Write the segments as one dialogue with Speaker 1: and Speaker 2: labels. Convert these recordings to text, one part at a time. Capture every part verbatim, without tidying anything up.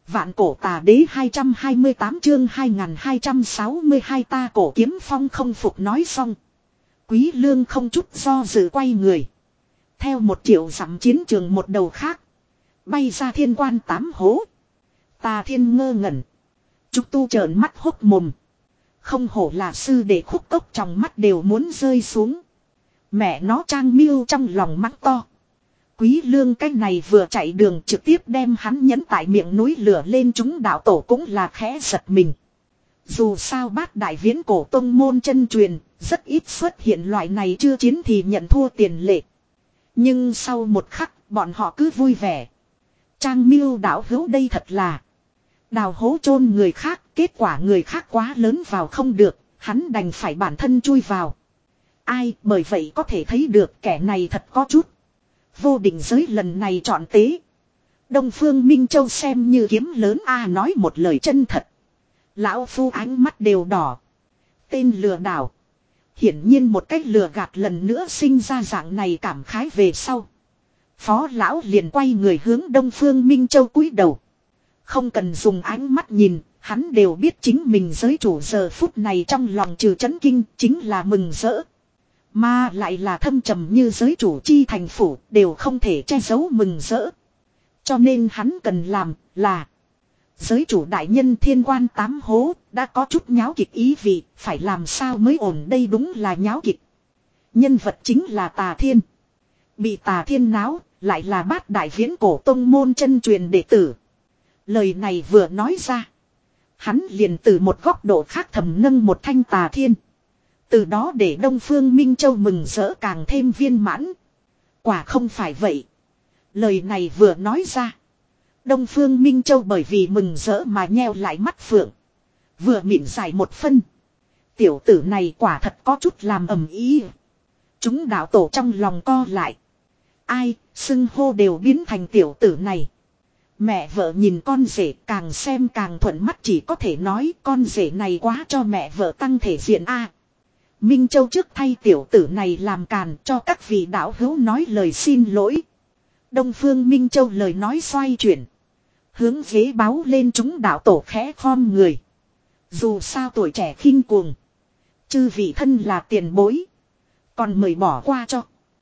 Speaker 1: Vạn cổ tà đế hai trăm hai mươi tám chương hai nghìn hai trăm sáu mươi hai ta cổ kiếm phong không phục nói xong. Quý Lương không chút do dự quay người. Theo một triệu dặm chiến trường một đầu khác. Bay ra thiên quan tám hố. Tà thiên ngơ ngẩn. Trúc tu trợn mắt hốc mồm. Không hổ là sư để khúc cốc trong mắt đều muốn rơi xuống. Mẹ nó Trang Miêu trong lòng mắng to. Quý Lương cái này vừa chạy đường trực tiếp đem hắn nhấn tại miệng núi lửa lên, chúng đạo tổ cũng là khẽ giật mình. Dù sao bát đại viễn cổ tông môn chân truyền, rất ít xuất hiện loại này chưa chiến thì nhận thua tiền lệ. Nhưng sau một khắc, bọn họ cứ vui vẻ. Trang Miêu đạo hữu đây thật là đào hố chôn người khác, kết quả người khác quá lớn vào không được, hắn đành phải bản thân chui vào. Ai, bởi vậy có thể thấy được kẻ này thật có chút. Vô định giới lần này chọn tế. Đông Phương Minh Châu xem như kiếm lớn a, nói một lời chân thật. Lão phu ánh mắt đều đỏ. Tên lừa đảo. Hiển nhiên một cách lừa gạt lần nữa sinh ra dạng này cảm khái về sau. Phó lão liền quay người hướng Đông Phương Minh Châu cúi đầu. Không cần dùng ánh mắt nhìn, hắn đều biết chính mình giới chủ giờ phút này trong lòng trừ chấn kinh chính là mừng rỡ. Mà lại là thâm trầm như giới chủ chi thành phủ đều không thể che giấu mừng rỡ. Cho nên hắn cần làm là giới chủ đại nhân thiên quan tám hố đã có chút nháo kịch ý vị, phải làm sao mới ổn đây, đúng là nháo kịch. Nhân vật chính là Tà Thiên. Bị Tà Thiên náo lại là bát đại viễn cổ tông môn chân truyền đệ tử. Lời này vừa nói ra, hắn liền từ một góc độ khác thầm nâng một thanh Tà Thiên. Từ đó để Đông Phương Minh Châu mừng rỡ càng thêm viên mãn. Quả không phải vậy. Lời này vừa nói ra, Đông Phương Minh Châu bởi vì mừng rỡ mà nheo lại mắt phượng. Vừa mịn dài một phân. Tiểu tử này quả thật có chút làm ầm ý. Chúng đạo tổ trong lòng co lại. Ai, xưng hô đều biến thành tiểu tử này. Mẹ vợ nhìn con rể càng xem càng thuận mắt, chỉ có thể nói con rể này quá cho mẹ vợ tăng thể diện a. Minh Châu trước thay tiểu tử này làm càn, cho các vị đạo hữu nói lời xin lỗi. Đông Phương Minh Châu lời nói xoay chuyển. Hướng ghế báo lên chúng đạo tổ khẽ khom người. Dù sao tuổi trẻ khinh cuồng. Chư vị thân là tiền bối. Còn mời bỏ qua cho.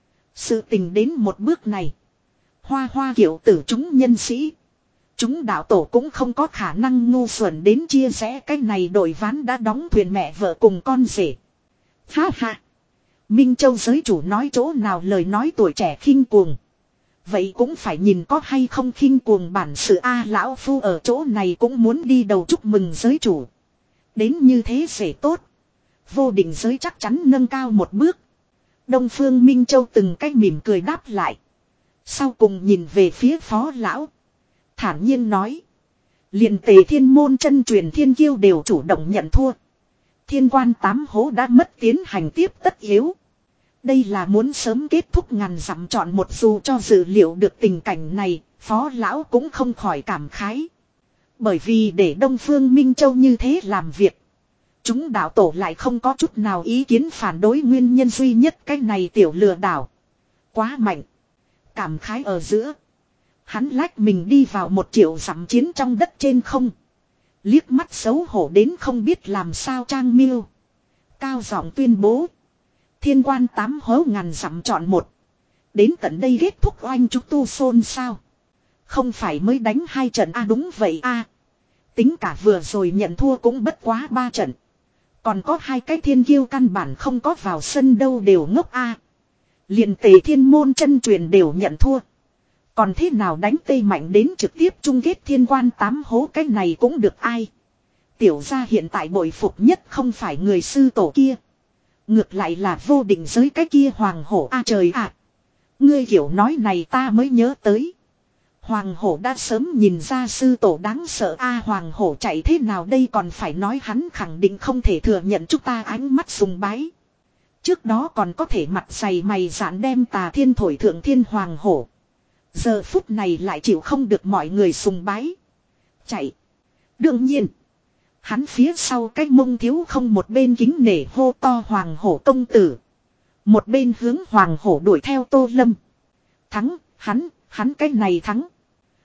Speaker 1: Sự tình đến một bước này. Hoa hoa kiểu tử chúng nhân sĩ. Chúng đạo tổ cũng không có khả năng ngu xuẩn đến chia sẻ cái này đội ván đã đóng thuyền mẹ vợ cùng con rể. Ha ha. Minh Châu giới chủ nói chỗ nào lời nói tuổi trẻ khinh cuồng. Vậy cũng phải nhìn có hay không khinh cuồng bản sự a, lão phu ở chỗ này cũng muốn đi đầu chúc mừng giới chủ. Đến như thế sẽ tốt. Vô định giới chắc chắn nâng cao một bước. Đông Phương Minh Châu từng cách mỉm cười đáp lại. Sau cùng nhìn về phía phó lão. Thản nhiên nói. Liền Tề Thiên môn chân truyền thiên kiêu đều chủ động nhận thua. Thiên quan tám hố đã mất tiến hành tiếp tất yếu. Đây là muốn sớm kết thúc ngàn dặm chọn một, dù cho dự liệu được tình cảnh này, phó lão cũng không khỏi cảm khái. Bởi vì để Đông Phương Minh Châu như thế làm việc, chúng đạo tổ lại không có chút nào ý kiến phản đối, nguyên nhân duy nhất cái này tiểu lừa đảo. Quá mạnh. Cảm khái ở giữa. Hắn lách mình đi vào một triệu dặm chiến trong đất trên không. Liếc mắt xấu hổ đến không biết làm sao Trang Miêu. Cao giọng tuyên bố. Thiên quan tám hố ngàn dặm chọn một. Đến tận đây kết thúc oanh trúc tu xôn sao. Không phải mới đánh hai trận a, đúng vậy a. Tính cả vừa rồi nhận thua cũng bất quá ba trận. Còn có hai cái thiên kiêu căn bản không có vào sân đâu, đều ngốc a. Liền Tề Thiên môn chân truyền đều nhận thua. Còn thế nào đánh tây mạnh đến trực tiếp chung kết thiên quan tám hố, cái này cũng được ai. Tiểu gia hiện tại bội phục nhất không phải người sư tổ kia. Ngược lại là vô định giới cái kia hoàng hổ a, trời ạ. Ngươi kiểu nói này ta mới nhớ tới. Hoàng hổ đã sớm nhìn ra sư tổ đáng sợ a, hoàng hổ chạy thế nào đây, còn phải nói hắn khẳng định không thể thừa nhận chúng ta ánh mắt sùng bái. Trước đó còn có thể mặt dày mày dạn đem Tà Thiên thổi thượng thiên hoàng hổ. Giờ phút này lại chịu không được mọi người sùng bái. Chạy. Đương nhiên. Hắn phía sau cái mông thiếu không một bên kính nể hô to hoàng hổ công tử. Một bên hướng hoàng hổ đuổi theo Tô Lâm. Thắng, hắn, hắn cái này thắng.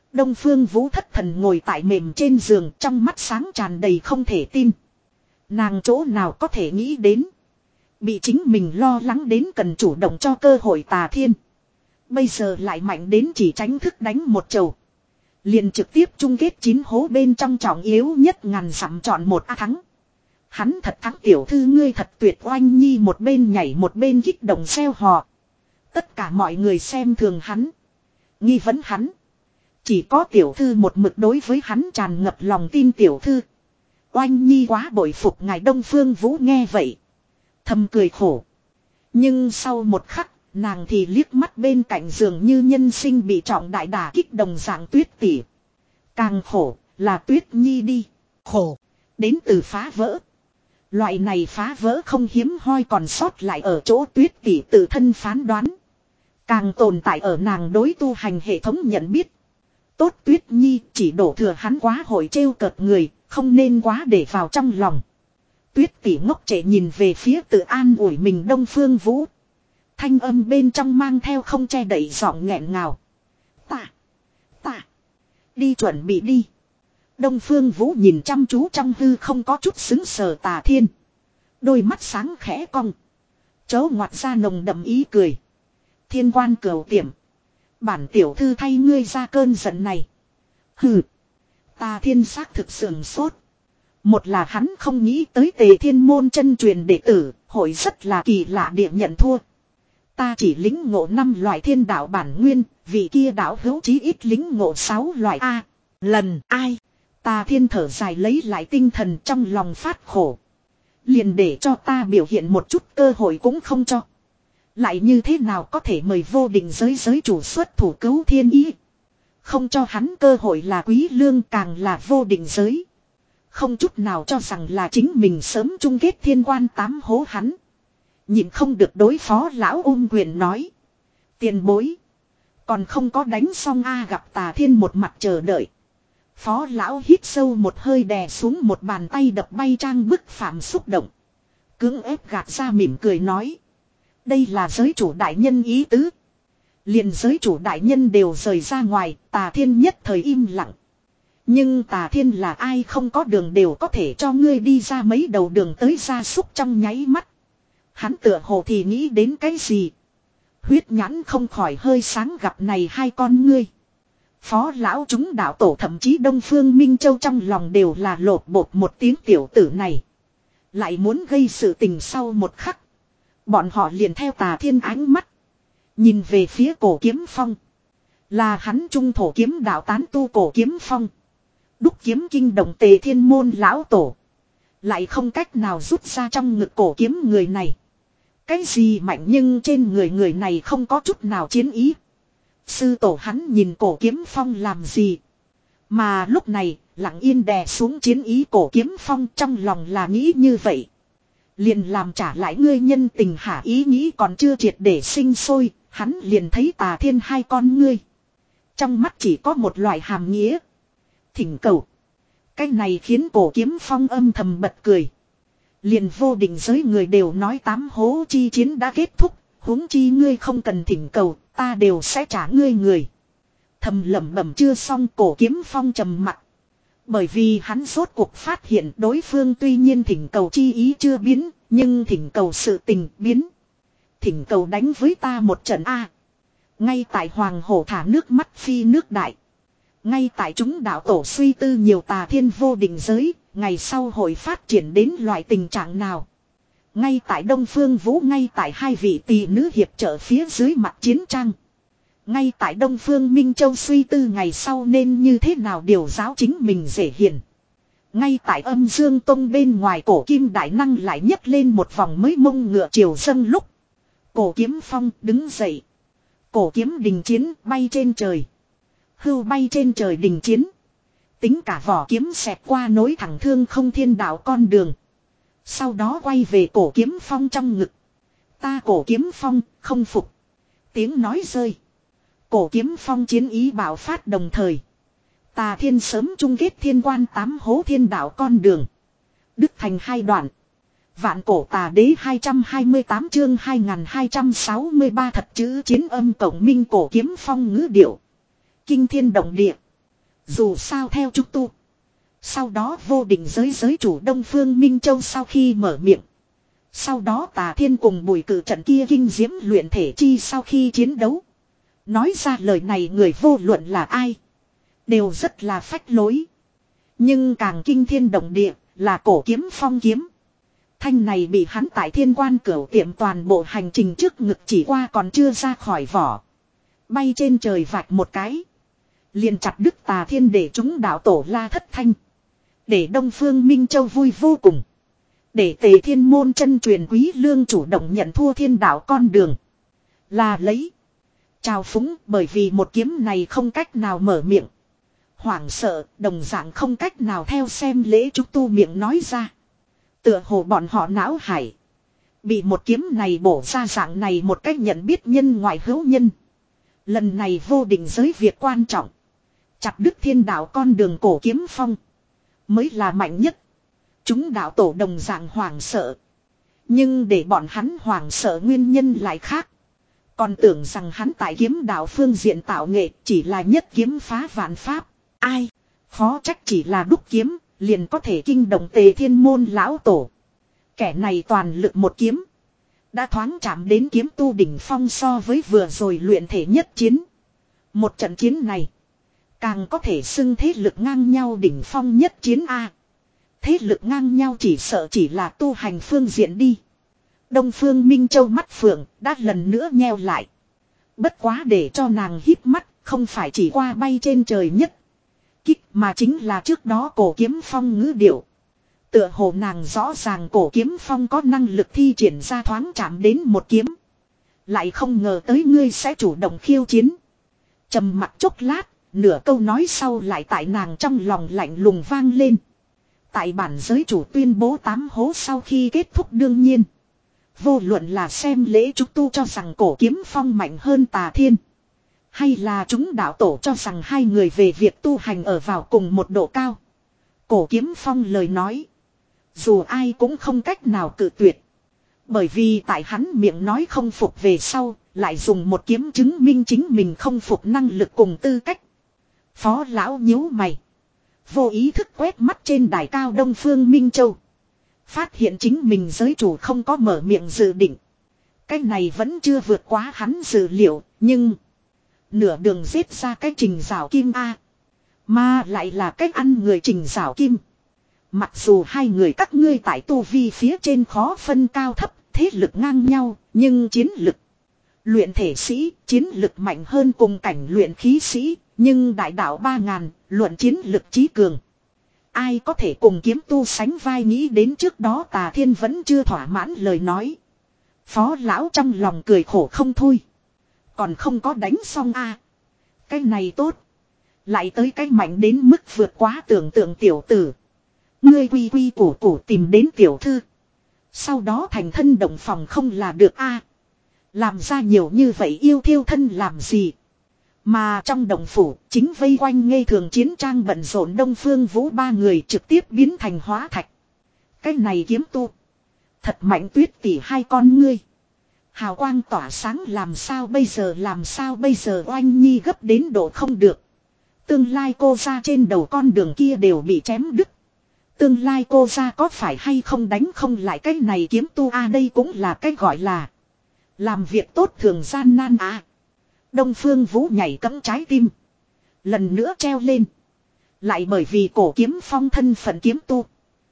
Speaker 1: Đông Phương Vũ thất thần ngồi tại mềm trên giường, trong mắt sáng tràn đầy không thể tin. Nàng chỗ nào có thể nghĩ đến. Bị chính mình lo lắng đến cần chủ động cho cơ hội Tà Thiên. Bây giờ lại mạnh đến chỉ tránh thức đánh một chầu. Liền trực tiếp chung kết chín hố bên trong trọng yếu nhất ngàn dặm chọn một a thắng. Hắn thật thắng, tiểu thư ngươi thật tuyệt. Oanh Nhi một bên nhảy một bên kích động xeo hò. Tất cả mọi người xem thường hắn, nghi vấn hắn. Chỉ có tiểu thư một mực đối với hắn tràn ngập lòng tin. Tiểu thư, Oanh Nhi quá bội phục ngài. Đông Phương Vũ nghe vậy thầm cười khổ. Nhưng sau một khắc, nàng thì liếc mắt bên cạnh giường như nhân sinh bị trọng đại đả kích đồng dạng Tuyết tỷ. Càng khổ là Tuyết Nhi đi. Khổ đến từ phá vỡ. Loại này phá vỡ không hiếm hoi, còn sót lại ở chỗ Tuyết tỷ tự thân phán đoán. Càng tồn tại ở nàng đối tu hành hệ thống nhận biết. Tốt Tuyết Nhi, chỉ đổ thừa hắn quá hội trêu cợt người, không nên quá để vào trong lòng. Tuyết tỷ ngốc trệ nhìn về phía tự an ủi mình Đông Phương Vũ. Thanh âm bên trong mang theo không che đậy giọng nghẹn ngào. Ta, ta, đi chuẩn bị đi. Đông Phương Vũ nhìn chăm chú trong hư không có chút xứng sờ Tà Thiên. Đôi mắt sáng khẽ cong. Chớ ngoặt ra nồng đậm ý cười. Thiên quan cửu tiệm. Bản tiểu thư thay ngươi ra cơn giận này. Hừ. Tà Thiên xác thực sườn sốt. Một là hắn không nghĩ tới Tề Thiên môn chân truyền đệ tử, hội rất là kỳ lạ địa nhận thua. Ta chỉ lính ngộ năm loại thiên đạo bản nguyên, vì kia đạo hữu chí ít lính ngộ sáu loại A. Lần ai? Tà Thiên thở dài lấy lại tinh thần, trong lòng phát khổ. Liền để cho ta biểu hiện một chút cơ hội cũng không cho. Lại như thế nào có thể mời vô định giới giới chủ xuất thủ cứu thiên ý. Không cho hắn cơ hội là Quý Lương, càng là vô định giới. Không chút nào cho rằng là chính mình sớm chung kết thiên quan tám hố hắn. Nhịn không được đối phó lão ôm quyền nói. Tiền bối. Còn không có đánh xong a. Gặp Tà Thiên một mặt chờ đợi. Phó lão hít sâu một hơi, đè xuống một bàn tay đập bay trang bức phạm xúc động. Cưỡng ép gạt ra mỉm cười nói. Đây là giới chủ đại nhân ý tứ. Liền giới chủ đại nhân đều rời ra ngoài, Tà Thiên nhất thời im lặng. Nhưng Tà Thiên là ai không có đường đều có thể cho ngươi đi ra mấy đầu đường tới gia súc trong nháy mắt. Hắn tựa hồ thì nghĩ đến cái gì. Huyết nhãn không khỏi hơi sáng gặp này hai con ngươi. Phó lão chúng đạo tổ thậm chí Đông Phương Minh Châu trong lòng đều là lột bột một tiếng tiểu tử này. Lại muốn gây sự tình. Sau một khắc. Bọn họ liền theo Tà Thiên ánh mắt. Nhìn về phía Cổ Kiếm Phong. Là hắn trung thổ kiếm đạo tán tu Cổ Kiếm Phong. Đúc kiếm kinh động Tề Thiên môn lão tổ. Lại không cách nào rút ra trong ngực cổ kiếm người này. Cái gì mạnh nhưng trên người người này không có chút nào chiến ý. Sư tổ hắn nhìn Cổ Kiếm Phong làm gì. Mà lúc này lặng yên đè xuống chiến ý Cổ Kiếm Phong, trong lòng là nghĩ như vậy. Liền làm trả lại ngươi nhân tình hả, ý nghĩ còn chưa triệt để sinh sôi. Hắn liền thấy Tà Thiên hai con ngươi. Trong mắt chỉ có một loại hàm nghĩa. Thỉnh cầu. Cái này khiến Cổ Kiếm Phong âm thầm bật cười. Liền vô định giới người đều nói tám hố chi chiến đã kết thúc. Huống chi ngươi không cần thỉnh cầu, ta đều sẽ trả ngươi người. Thầm lẩm bẩm chưa xong, Cổ Kiếm Phong trầm mặt. Bởi vì hắn rốt cuộc phát hiện đối phương tuy nhiên thỉnh cầu chi ý chưa biến, nhưng thỉnh cầu sự tình biến. Thỉnh cầu đánh với ta một trận A. Ngay tại Hoàng Hổ thả nước mắt phi nước đại. Ngay tại chúng đạo tổ suy tư nhiều Tà Thiên vô định giới, ngày sau hội phát triển đến loại tình trạng nào. Ngay tại Đông Phương Vũ, ngay tại hai vị tỷ nữ hiệp trợ phía dưới mặt chiến trang. Ngay tại Đông Phương Minh Châu suy tư ngày sau nên như thế nào điều giáo chính mình dễ hiền. Ngay tại Âm Dương Tông bên ngoài Cổ Kim Đại Năng lại nhấc lên một vòng mới mông ngựa triều dâng lúc. Cổ Kiếm Phong đứng dậy. Cổ kiếm đình chiến bay trên trời. Hưu bay trên trời đình chiến. Tính cả vỏ kiếm xẹt qua nối thẳng thương không thiên đạo con đường. Sau đó quay về Cổ Kiếm Phong trong ngực. Ta Cổ Kiếm Phong không phục. Tiếng nói rơi. Cổ Kiếm Phong chiến ý bạo phát đồng thời. Tà Thiên sớm chung kết thiên quan tám hố thiên đạo con đường. Đứt thành hai đoạn. Vạn cổ tà đế hai trăm hai mươi tám chương hai nghìn hai trăm sáu mươi ba thật chữ chiến âm cộng minh Cổ Kiếm Phong ngữ điệu. Kinh thiên động địa. Dù sao theo chúng tu. Sau đó vô định giới giới chủ Đông Phương Minh Châu sau khi mở miệng. Sau đó Tà Thiên cùng Bùi Cự trận kia kinh diễm luyện thể chi sau khi chiến đấu. Nói ra lời này người vô luận là ai. Đều rất là phách lối. Nhưng càng kinh thiên động địa là cổ kiếm phong kiếm. Thanh này bị hắn tại thiên quan cửu tiệm toàn bộ hành trình trước ngực chỉ qua còn chưa ra khỏi vỏ. Bay trên trời vạch một cái. Liền chặt đứt Tà Thiên để chúng đạo tổ La thất thanh. Để Đông Phương Minh Châu vui vô cùng. Để Tề Thiên môn chân truyền Quý Lương chủ động nhận thua thiên đạo con đường. Là lấy. Chào phúng bởi vì một kiếm này không cách nào mở miệng. Hoảng sợ đồng dạng không cách nào theo xem lễ trúc tu miệng nói ra. Tựa hồ bọn họ não hải. Bị một kiếm này bổ ra dạng này một cách nhận biết nhân ngoại hữu nhân. Lần này vô định giới việc quan trọng. Chặt đứt thiên đạo con đường cổ kiếm phong. Mới là mạnh nhất. Chúng đạo tổ đồng dạng hoảng sợ. Nhưng để bọn hắn hoảng sợ nguyên nhân lại khác. Còn tưởng rằng hắn tại kiếm đạo phương diện tạo nghệ chỉ là nhất kiếm phá vạn pháp. Ai? Khó trách chỉ là đúc kiếm, liền có thể kinh động Tề Thiên môn lão tổ. Kẻ này toàn lực một kiếm. Đã thoáng chạm đến kiếm tu đỉnh phong so với vừa rồi luyện thể nhất chiến. Một trận chiến này. Càng có thể xưng thế lực ngang nhau đỉnh phong nhất chiến A. Thế lực ngang nhau chỉ sợ chỉ là tu hành phương diện đi. Đông Phương Minh Châu mắt phượng đã lần nữa nheo lại. Bất quá để cho nàng híp mắt, không phải chỉ qua bay trên trời nhất. Kích mà chính là trước đó cổ kiếm phong ngữ điệu. Tựa hồ nàng rõ ràng cổ kiếm phong có năng lực thi triển ra thoáng chạm đến một kiếm. Lại không ngờ tới ngươi sẽ chủ động khiêu chiến. Trầm mặc chốc lát, nửa câu nói sau lại tại nàng trong lòng lạnh lùng vang lên. Tại bản giới chủ tuyên bố tám hố sau khi kết thúc đương nhiên. Vô luận là xem lễ trúc tu cho rằng cổ kiếm phong mạnh hơn Tà Thiên. Hay là chúng đạo tổ cho rằng hai người về việc tu hành ở vào cùng một độ cao. Cổ kiếm phong lời nói. Dù ai cũng không cách nào cự tuyệt. Bởi vì tại hắn miệng nói không phục về sau, lại dùng một kiếm chứng minh chính mình không phục năng lực cùng tư cách. Phó lão nhíu mày. Vô ý thức quét mắt trên đài cao Đông Phương Minh Châu. Phát hiện chính mình giới chủ không có mở miệng dự định. Cái này vẫn chưa vượt quá hắn dự liệu, nhưng... Nửa đường giết ra cái trình rào kim A. Mà lại là cách ăn người trình rào kim. Mặc dù hai người các ngươi tại tu vi phía trên khó phân cao thấp, thế lực ngang nhau, nhưng chiến lực. Luyện thể sĩ, chiến lực mạnh hơn cùng cảnh luyện khí sĩ, nhưng đại đạo ba ngàn, luận chiến lực trí cường. Ai có thể cùng kiếm tu sánh vai nghĩ đến trước đó Tà Thiên vẫn chưa thỏa mãn lời nói. Phó lão trong lòng cười khổ không thôi. Còn không có đánh xong a. Cái này tốt. Lại tới cái mạnh đến mức vượt quá tưởng tượng tiểu tử. Ngươi quy quy củ củ tìm đến tiểu thư. Sau đó thành thân đồng phòng không là được a. Làm ra nhiều như vậy yêu thiêu thân làm gì. Mà trong đồng phủ chính vây quanh ngây thường chiến trang bận rộn Đông Phương Vũ ba người trực tiếp biến thành hóa thạch. Cái này kiếm tu. Thật mạnh Tuyết tỷ hai con ngươi. Hào quang tỏa sáng làm sao bây giờ làm sao bây giờ Oanh Nhi gấp đến độ không được. Tương lai cô ra trên đầu con đường kia đều bị chém đứt. Tương lai cô ra có phải hay không đánh không lại cái này kiếm tu a đây cũng là cái gọi là. Làm việc tốt thường gian nan à. Đông Phương Vũ nhảy cẫng trái tim. Lần nữa treo lên. Lại bởi vì cổ kiếm phong thân phận kiếm tu.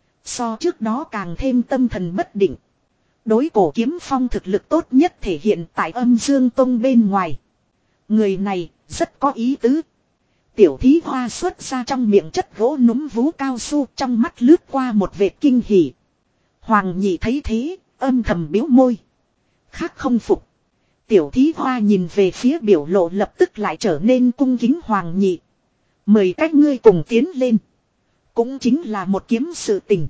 Speaker 1: So trước đó càng thêm tâm thần bất định. Đối cổ kiếm phong thực lực tốt nhất thể hiện tại Âm Dương Tông bên ngoài. Người này rất có ý tứ. Tiểu thí hoa xuất ra trong miệng chất gỗ núm vú cao su trong mắt lướt qua một vệt kinh hỉ. Hoàng Nhị thấy thế, âm thầm biếu môi. Khác không phục. Tiểu thí hoa nhìn về phía biểu lộ lập tức lại trở nên cung kính Hoàng Nhị. Mời các ngươi cùng tiến lên. Cũng chính là một kiếm sự tình.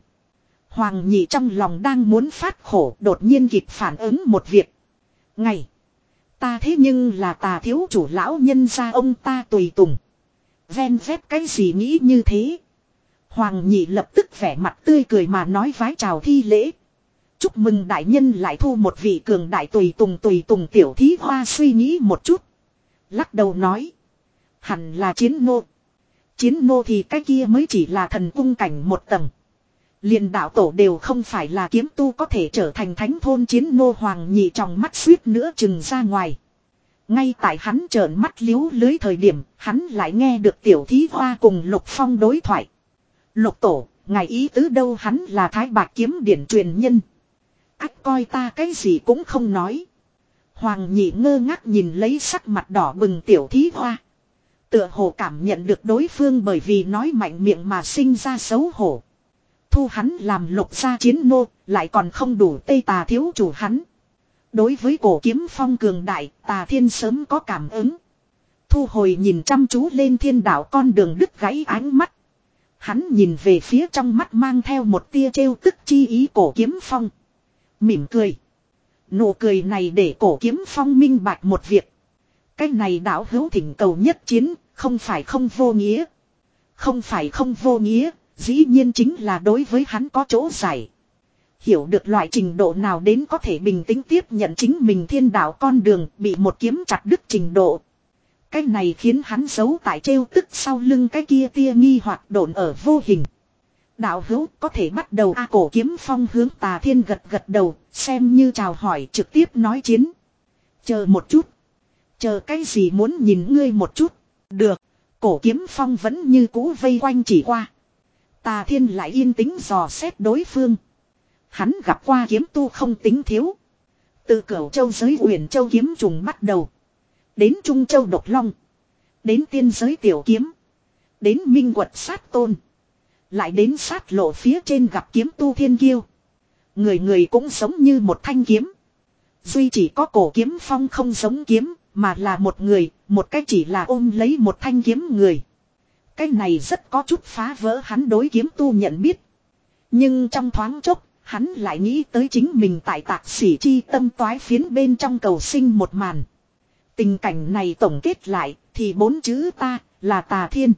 Speaker 1: Hoàng Nhị trong lòng đang muốn phát khổ đột nhiên kịp phản ứng một việc. Ngày. Ta thế nhưng là Tà thiếu chủ lão nhân gia ông ta tùy tùng. Ven vét cái gì nghĩ như thế. Hoàng Nhị lập tức vẻ mặt tươi cười mà nói vái chào thi lễ. Chúc mừng đại nhân lại thu một vị cường đại tùy tùng tùy tùng tiểu thí hoa suy nghĩ một chút. Lắc đầu nói. Hẳn là chiến nô. Chiến nô thì cái kia mới chỉ là thần cung cảnh một tầng. Liền đạo tổ đều không phải là kiếm tu có thể trở thành thánh thôn. Chiến nô Hoàng Nhị trong mắt suýt nữa chừng ra ngoài. Ngay tại hắn trợn mắt liếu lưới thời điểm, hắn lại nghe được Tiểu Thí Hoa cùng Lục Phong đối thoại. Lục tổ, ngài ý tứ đâu? Hắn là Thái Bạc kiếm điển truyền nhân. Ách, coi ta cái gì cũng không nói. Hoàng Nhị ngơ ngác nhìn lấy sắc mặt đỏ bừng Tiểu Thí Hoa. Tựa hồ cảm nhận được đối phương bởi vì nói mạnh miệng mà sinh ra xấu hổ. Thu hắn làm Lục gia chiến nô, lại còn không đủ Tây Tà thiếu chủ hắn. Đối với cổ kiếm phong cường đại, Tà Thiên sớm có cảm ứng. Thu hồi nhìn chăm chú lên thiên đạo con đường đứt gãy ánh mắt. Hắn nhìn về phía trong mắt mang theo một tia trêu tức chi ý cổ kiếm phong. Mỉm cười. Nụ cười này để cổ kiếm phong minh bạch một việc. Cái này đạo hữu thỉnh cầu nhất chiến, không phải không vô nghĩa. Không phải không vô nghĩa, dĩ nhiên chính là đối với hắn có chỗ giải. Hiểu được loại trình độ nào đến có thể bình tĩnh tiếp nhận chính mình thiên đạo con đường bị một kiếm chặt đứt trình độ. Cái này khiến hắn giấu tại trêu tức sau lưng cái kia tia nghi hoặc độn ở vô hình. Đạo hữu có thể bắt đầu. A cổ kiếm phong hướng Tà Thiên gật gật đầu, xem như chào hỏi, trực tiếp nói chiến. Chờ một chút. Chờ cái gì? Muốn nhìn ngươi một chút. Được. Cổ kiếm phong vẫn như cũ vây quanh chỉ qua. Tà Thiên lại yên tĩnh dò xét đối phương. Hắn gặp qua kiếm tu không tính thiếu. Từ Cửu Châu giới Uyển Châu kiếm trùng bắt đầu. Đến Trung Châu độc long. Đến tiên giới tiểu kiếm. Đến Minh Quật sát tôn. Lại đến sát lộ phía trên gặp kiếm tu thiên kiêu. Người người cũng giống như một thanh kiếm. Duy chỉ có cổ kiếm phong không giống kiếm, mà là một người, một cái chỉ là ôm lấy một thanh kiếm người. Cái này rất có chút phá vỡ hắn đối kiếm tu nhận biết. Nhưng trong thoáng chốc, hắn lại nghĩ tới chính mình tại Tạc Sỉ Chi Tâm toái phiến bên trong cầu sinh một màn. Tình cảnh này tổng kết lại thì bốn chữ ta là Tà Thiên.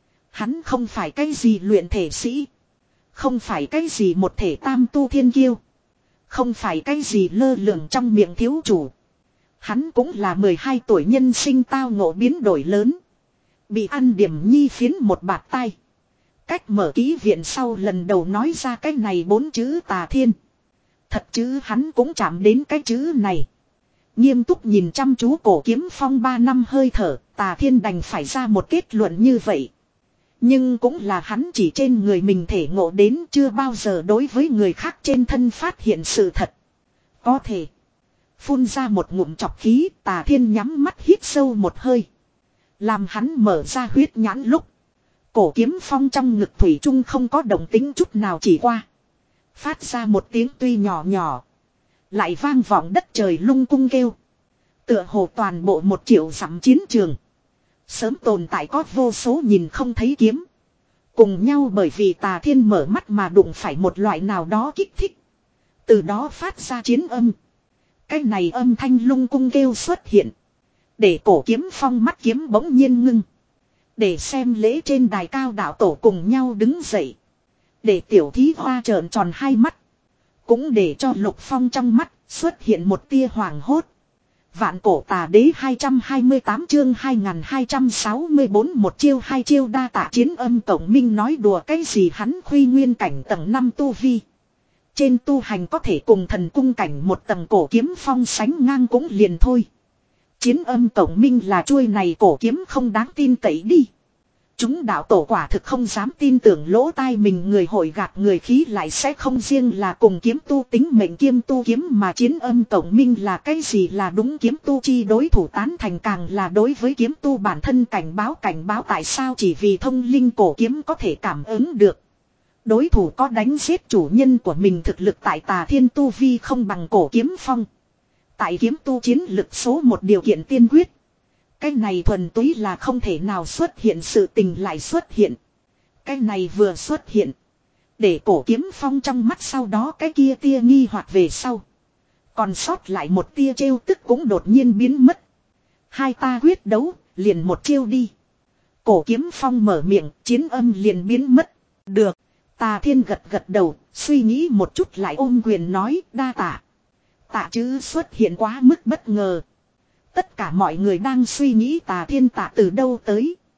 Speaker 1: Hắn không phải cái gì luyện thể sĩ. Không phải cái gì một thể tam tu thiên kiêu. Không phải cái gì lơ lửng trong miệng thiếu chủ. Hắn cũng là mười hai tuổi nhân sinh tao ngộ biến đổi lớn. Bị ăn điểm nhi phiến một bạt tai. Cách mở ký viện sau lần đầu nói ra cái này bốn chữ Tà Thiên. Thật chứ hắn cũng chạm đến cái chữ này. Nghiêm túc nhìn chăm chú cổ kiếm phong ba năm hơi thở, Tà Thiên đành phải ra một kết luận như vậy. Nhưng cũng là hắn chỉ trên người mình thể ngộ đến, chưa bao giờ đối với người khác trên thân phát hiện sự thật. Có thể. Phun ra một ngụm chọc khí, Tà Thiên nhắm mắt hít sâu một hơi. Làm hắn mở ra huyết nhãn lúc. Cổ kiếm phong trong ngực thủy chung không có động tính chút nào chỉ qua. Phát ra một tiếng tuy nhỏ nhỏ. Lại vang vọng đất trời lung cung kêu. Tựa hồ toàn bộ một triệu dặm chiến trường. Sớm tồn tại có vô số nhìn không thấy kiếm. Cùng nhau bởi vì Tà Thiên mở mắt mà đụng phải một loại nào đó kích thích. Từ đó phát ra chiến âm. Cái này âm thanh lung cung kêu xuất hiện. Để cổ kiếm phong mắt kiếm bỗng nhiên ngưng. Để xem lễ trên đài cao đạo tổ cùng nhau đứng dậy. Để Tiểu Thí Hoa trợn tròn hai mắt. Cũng để cho Lục Phong trong mắt xuất hiện một tia hoàng hốt. Vạn cổ tà đế hai trăm hai mươi tám chương hai nghìn hai trăm sáu mươi bốn một chiêu hai chiêu đa tạ chiến âm tổng minh nói đùa cái gì hắn khuy nguyên cảnh tầng năm tu vi. Trên tu hành có thể cùng thần cung cảnh một tầng cổ kiếm phong sánh ngang cũng liền thôi. Chiến âm tổng minh là chuôi này cổ kiếm không đáng tin cậy đi. Chúng đạo tổ quả thực không dám tin tưởng lỗ tai mình người hội gạt người khí lại sẽ không riêng là cùng kiếm tu tính mệnh kiêm tu kiếm mà chiến âm tổng minh là cái gì là đúng kiếm tu chi đối thủ tán thành càng là đối với kiếm tu bản thân cảnh báo cảnh báo tại sao chỉ vì thông linh cổ kiếm có thể cảm ứng được. Đối thủ có đánh giết chủ nhân của mình thực lực tại Tà Thiên tu vi không bằng cổ kiếm phong. Tại kiếm tu chiến lực số một điều kiện tiên quyết. Cái này thuần túy là không thể nào xuất hiện sự tình lại xuất hiện. Cái này vừa xuất hiện. Để cổ kiếm phong trong mắt sau đó cái kia tia nghi hoặc về sau. Còn sót lại một tia trêu tức cũng đột nhiên biến mất. Hai ta quyết đấu, liền một chiêu đi. Cổ kiếm phong mở miệng, chiến âm liền biến mất. Được. Tà Thiên gật gật đầu, suy nghĩ một chút lại ôm quyền nói đa tạ. Tạ chứ xuất hiện quá mức bất ngờ. Tất cả mọi người đang suy nghĩ Tà Thiên tạ từ đâu tới.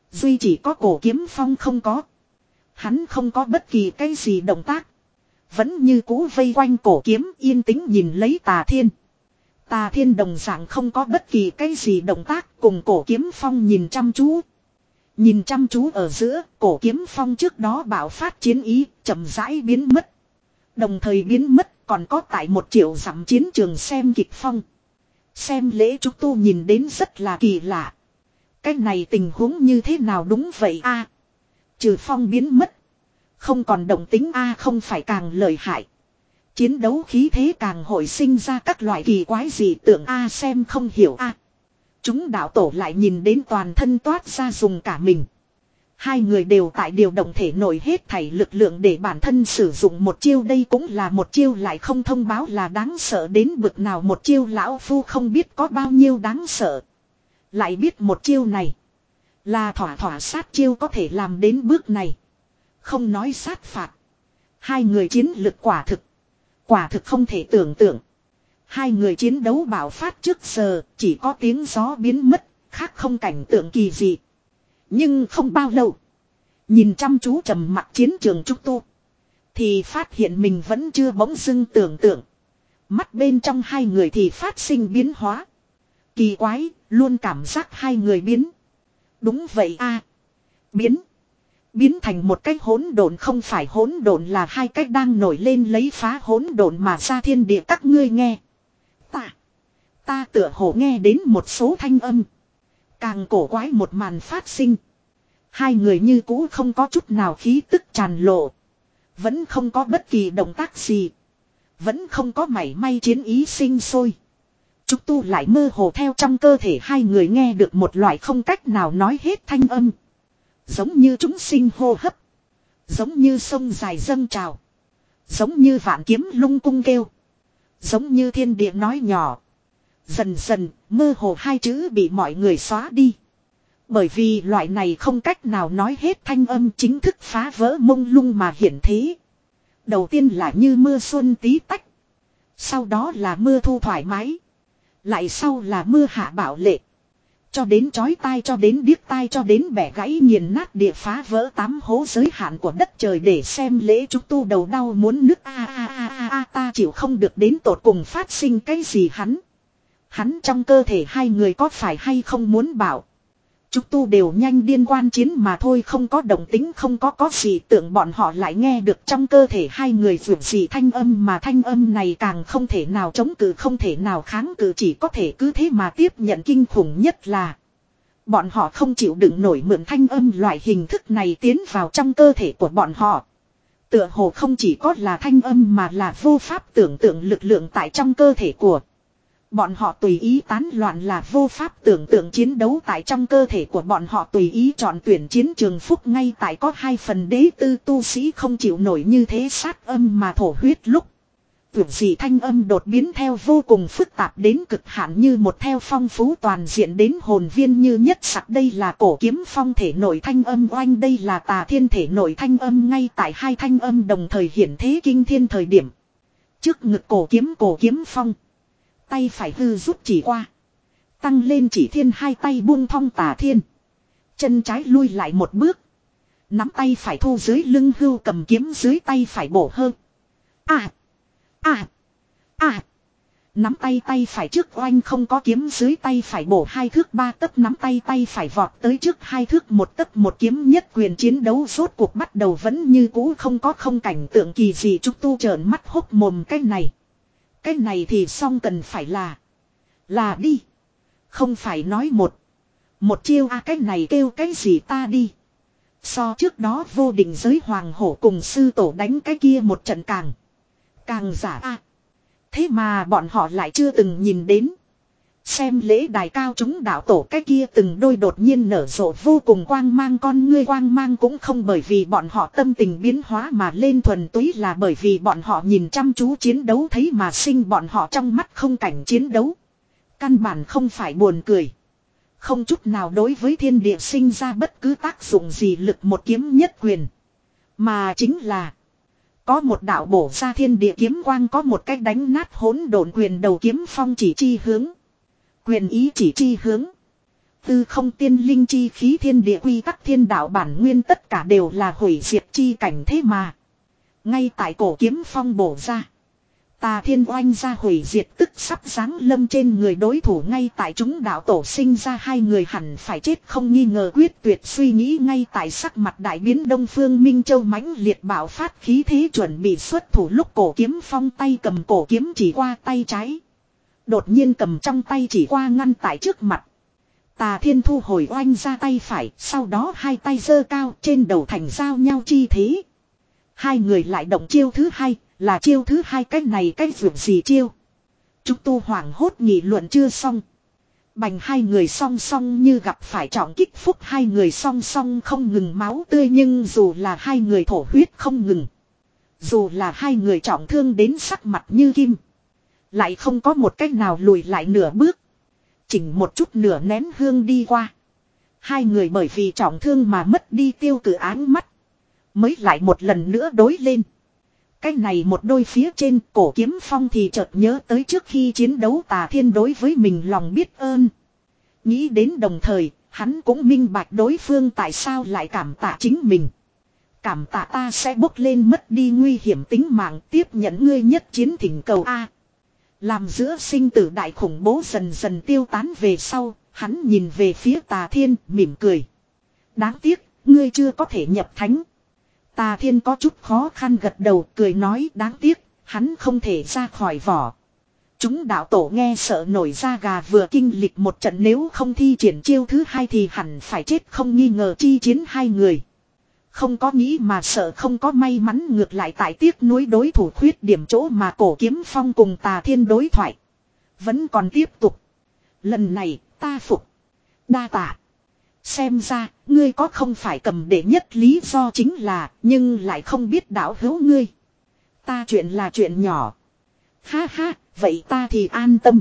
Speaker 1: Duy chỉ có Cổ Kiếm Phong không có. Hắn không có bất kỳ cái gì động tác. Vẫn như cũ vây quanh cổ kiếm yên tĩnh nhìn lấy Tà Thiên. Tà Thiên đồng dạng không có bất kỳ cái gì động tác, cùng Cổ Kiếm Phong nhìn chăm chú. Nhìn chăm chú ở giữa, Cổ Kiếm Phong trước đó bạo phát chiến ý, chậm rãi biến mất. Đồng thời biến mất, còn có tại một triệu dặm chiến trường xem kịch phong. Xem lễ trúc tu nhìn đến rất là kỳ lạ. Cái này tình huống như thế nào đúng vậy a? Trừ phong biến mất. Không còn động tính a, không phải càng lợi hại. Chiến đấu khí thế càng hội sinh ra các loại kỳ quái gì tưởng a, xem không hiểu a. Chúng đạo tổ lại nhìn đến toàn thân toát ra dùng cả mình. Hai người đều tại điều động thể nổi hết thảy lực lượng để bản thân sử dụng một chiêu, đây cũng là một chiêu lại không thông báo là đáng sợ đến bực nào, một chiêu lão phu không biết có bao nhiêu đáng sợ. Lại biết một chiêu này là thỏa thỏa sát chiêu có thể làm đến bước này. Không nói sát phạt. Hai người chiến lực quả thực. Quả thực không thể tưởng tượng. Hai người chiến đấu bạo phát trước giờ chỉ có tiếng gió biến mất, khác không cảnh tượng kỳ dị. Nhưng không bao lâu. Nhìn chăm chú trầm mặc chiến trường trúc tu. Thì phát hiện mình vẫn chưa bỗng dưng tưởng tượng. Mắt bên trong hai người thì phát sinh biến hóa. Kỳ quái, luôn cảm giác hai người biến. Đúng vậy a, biến. Biến thành một cái hỗn độn, không phải hỗn độn là hai cái đang nổi lên lấy phá hỗn độn mà ra thiên địa các ngươi nghe. Ta, ta tựa hồ nghe đến một số thanh âm. Càng cổ quái một màn phát sinh. Hai người như cũ không có chút nào khí tức tràn lộ. Vẫn không có bất kỳ động tác gì. Vẫn không có mảy may chiến ý sinh sôi. Trúc tu lại mơ hồ theo trong cơ thể hai người nghe được một loại không cách nào nói hết thanh âm. Giống như chúng sinh hô hấp. Giống như sông dài dâng trào. Giống như vạn kiếm lung cung kêu. Giống như thiên địa nói nhỏ. Dần dần, mơ hồ hai chữ bị mọi người xóa đi. Bởi vì loại này không cách nào nói hết thanh âm chính thức phá vỡ mông lung mà hiển thế. Đầu tiên là như mưa xuân tí tách. Sau đó là mưa thu thoải mái. Lại sau là mưa hạ bạo lệ. Cho đến chói tai, cho đến điếc tai, cho đến bẻ gãy nghiền nát địa, phá vỡ tám hố giới hạn của đất trời để xem lễ trúc tu đầu đau muốn nứt a a a a a, ta chịu không được đến tột cùng phát sinh cái gì hắn. Hắn trong cơ thể hai người có phải hay không muốn bảo. Trúc tu đều nhanh điên quan chiến mà thôi, không có động tính, không có có gì tưởng bọn họ lại nghe được trong cơ thể hai người vượt gì thanh âm, mà thanh âm này càng không thể nào chống cự, không thể nào kháng cự, chỉ có thể cứ thế mà tiếp nhận. Kinh khủng nhất là bọn họ không chịu đựng nổi mượn thanh âm loại hình thức này tiến vào trong cơ thể của bọn họ. Tựa hồ không chỉ có là thanh âm mà là vô pháp tưởng tượng lực lượng tại trong cơ thể của bọn họ tùy ý tán loạn, là vô pháp tưởng tượng chiến đấu tại trong cơ thể của bọn họ tùy ý chọn tuyển chiến trường phúc. Ngay tại có hai phần đế tư tu sĩ không chịu nổi như thế sát âm mà thổ huyết lúc. Tưởng gì thanh âm đột biến theo vô cùng phức tạp đến cực hạn như một theo phong phú toàn diện đến hồn viên như nhất sặc. Đây là Cổ Kiếm Phong thể nội thanh âm oanh, đây là Tà Thiên thể nội thanh âm. Ngay tại hai thanh âm đồng thời hiển thế kinh thiên thời điểm. Trước ngực cổ kiếm Cổ Kiếm Phong. Tay phải hư rút chỉ qua. Tăng lên chỉ thiên, hai tay buông thong Tà Thiên. Chân trái lui lại một bước. Nắm tay phải thu dưới lưng hưu, cầm kiếm dưới tay phải bổ hơn. À. À. À. Nắm tay tay phải trước oanh, không có kiếm dưới tay phải bổ hai thước ba tấc, nắm tay tay phải vọt tới trước hai thước một tấc, một kiếm nhất quyền chiến đấu rốt cuộc bắt đầu. Vẫn như cũ không có không cảnh tượng kỳ gì. Trúc tu trợn mắt hốc mồm. Cái này. Cái này thì xong, cần phải là. Là đi. Không phải nói một. Một chiêu a à, cái này kêu cái gì ta đi. So trước đó vô định giới hoàng hổ cùng sư tổ đánh cái kia một trận càng. Càng giả a à. Thế mà bọn họ lại chưa từng nhìn đến. Xem lễ đài cao chúng đạo tổ cái kia từng đôi đột nhiên nở rộ vô cùng quang mang, con ngươi quang mang cũng không bởi vì bọn họ tâm tình biến hóa mà lên, thuần túy là bởi vì bọn họ nhìn chăm chú chiến đấu thấy mà sinh. Bọn họ trong mắt không cảnh chiến đấu. Căn bản không phải buồn cười. Không chút nào đối với thiên địa sinh ra bất cứ tác dụng gì lực một kiếm nhất quyền. Mà chính là có một đạo bổ ra thiên địa kiếm quang, có một cách đánh nát hỗn độn quyền đầu kiếm phong chỉ chi hướng. Quyền ý chỉ chi hướng. Tư không tiên linh chi khí thiên địa quy tắc thiên đạo bản nguyên tất cả đều là hủy diệt chi cảnh thế mà. Ngay tại cổ kiếm phong bổ ra. Tà thiên oanh ra hủy diệt tức sắp giáng lâm trên người đối thủ ngay tại chúng đạo tổ sinh ra hai người hẳn phải chết không nghi ngờ quyết tuyệt suy nghĩ ngay tại sắc mặt đại biến Đông Phương Minh Châu mãnh liệt bạo phát khí thế chuẩn bị xuất thủ lúc cổ kiếm phong tay cầm cổ kiếm chỉ qua tay trái. Đột nhiên cầm trong tay chỉ qua ngăn tại trước mặt. Tà thiên thu hồi oanh ra tay phải sau đó hai tay giơ cao trên đầu thành giao nhau chi thế. Hai người lại động chiêu thứ hai. Là chiêu thứ hai cái này cái vượt gì chiêu. Chúng tu hoảng hốt nghị luận chưa xong. Bành hai người song song như gặp phải trọng kích phúc hai người song song không ngừng máu tươi nhưng dù là hai người thổ huyết không ngừng. Dù là hai người trọng thương đến sắc mặt như kim. Lại không có một cách nào lùi lại nửa bước. Chỉnh một chút nửa nén hương đi qua. Hai người bởi vì trọng thương mà mất đi tiêu cử áng mắt. Mới lại một lần nữa đối lên. Cái này một đôi phía trên cổ kiếm phong thì chợt nhớ tới trước khi chiến đấu tà thiên đối với mình lòng biết ơn. Nghĩ đến đồng thời, hắn cũng minh bạch đối phương tại sao lại cảm tạ chính mình. Cảm tạ ta sẽ bốc lên mất đi nguy hiểm tính mạng tiếp nhận ngươi nhất chiến thỉnh cầu A. Làm giữa sinh tử đại khủng bố dần dần tiêu tán về sau, hắn nhìn về phía tà thiên mỉm cười. Đáng tiếc, ngươi chưa có thể nhập thánh. Tà thiên có chút khó khăn gật đầu cười nói đáng tiếc, hắn không thể ra khỏi vỏ. Chúng đạo tổ nghe sợ nổi da gà vừa kinh lịch một trận nếu không thi triển chiêu thứ hai thì hẳn phải chết không nghi ngờ chi chiến hai người. Không có nghĩ mà sợ không có may mắn ngược lại tại tiếc nuối đối thủ khuyết điểm chỗ mà cổ kiếm phong cùng tà thiên đối thoại. Vẫn còn tiếp tục. Lần này ta phục. Đa tạ. Xem ra, ngươi có không phải cầm để nhất lý do chính là, nhưng lại không biết đảo hữu ngươi. Ta chuyện là chuyện nhỏ. Ha ha, vậy ta thì an tâm.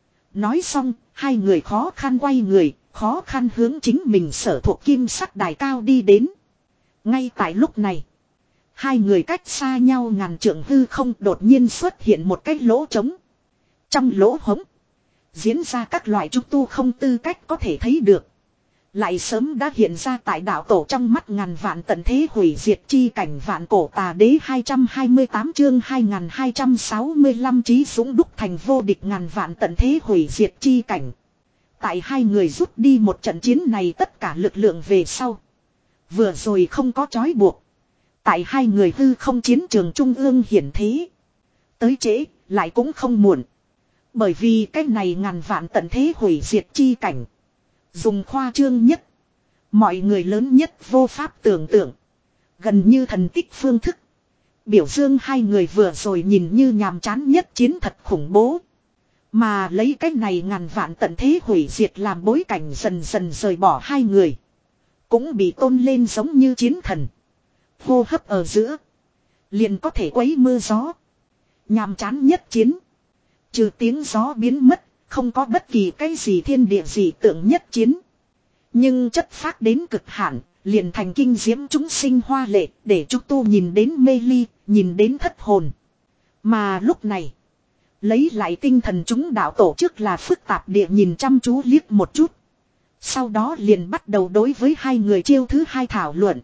Speaker 1: Nói xong, hai người khó khăn quay người, khó khăn hướng chính mình sở thuộc kim sắc đài cao đi đến. Ngay tại lúc này, hai người cách xa nhau ngàn trượng hư không đột nhiên xuất hiện một cái lỗ trống. Trong lỗ hống, diễn ra các loại trúc tu không tư cách có thể thấy được. Lại sớm đã hiện ra tại đạo tổ trong mắt ngàn vạn tận thế hủy diệt chi cảnh vạn cổ tà đế hai trăm hai mươi tám chương hai nghìn hai trăm sáu mươi lăm trí dũng đúc thành vô địch ngàn vạn tận thế hủy diệt chi cảnh. Tại hai người rút đi một trận chiến này tất cả lực lượng về sau. Vừa rồi không có trói buộc. Tại hai người hư không chiến trường trung ương hiển thế. Tới trễ lại cũng không muộn. Bởi vì cái này ngàn vạn tận thế hủy diệt chi cảnh. Dùng khoa trương nhất. Mọi người lớn nhất vô pháp tưởng tượng. Gần như thần tích phương thức. Biểu dương hai người vừa rồi nhìn như nhàm chán nhất chiến thật khủng bố. Mà lấy cái này ngàn vạn tận thế hủy diệt làm bối cảnh dần dần rời bỏ hai người. Cũng bị tôn lên giống như chiến thần. Hô hấp ở giữa. Liền có thể quấy mưa gió. Nhàm chán nhất chiến. Trừ tiếng gió biến mất. Không có bất kỳ cái gì thiên địa gì tượng nhất chiến. Nhưng chất phác đến cực hạn, liền thành kinh diễm chúng sinh hoa lệ, để chúng tu nhìn đến mê ly, nhìn đến thất hồn. Mà lúc này, lấy lại tinh thần chúng đạo tổ chức là phức tạp địa nhìn chăm chú liếc một chút. Sau đó liền bắt đầu đối với hai người chiêu thứ hai thảo luận.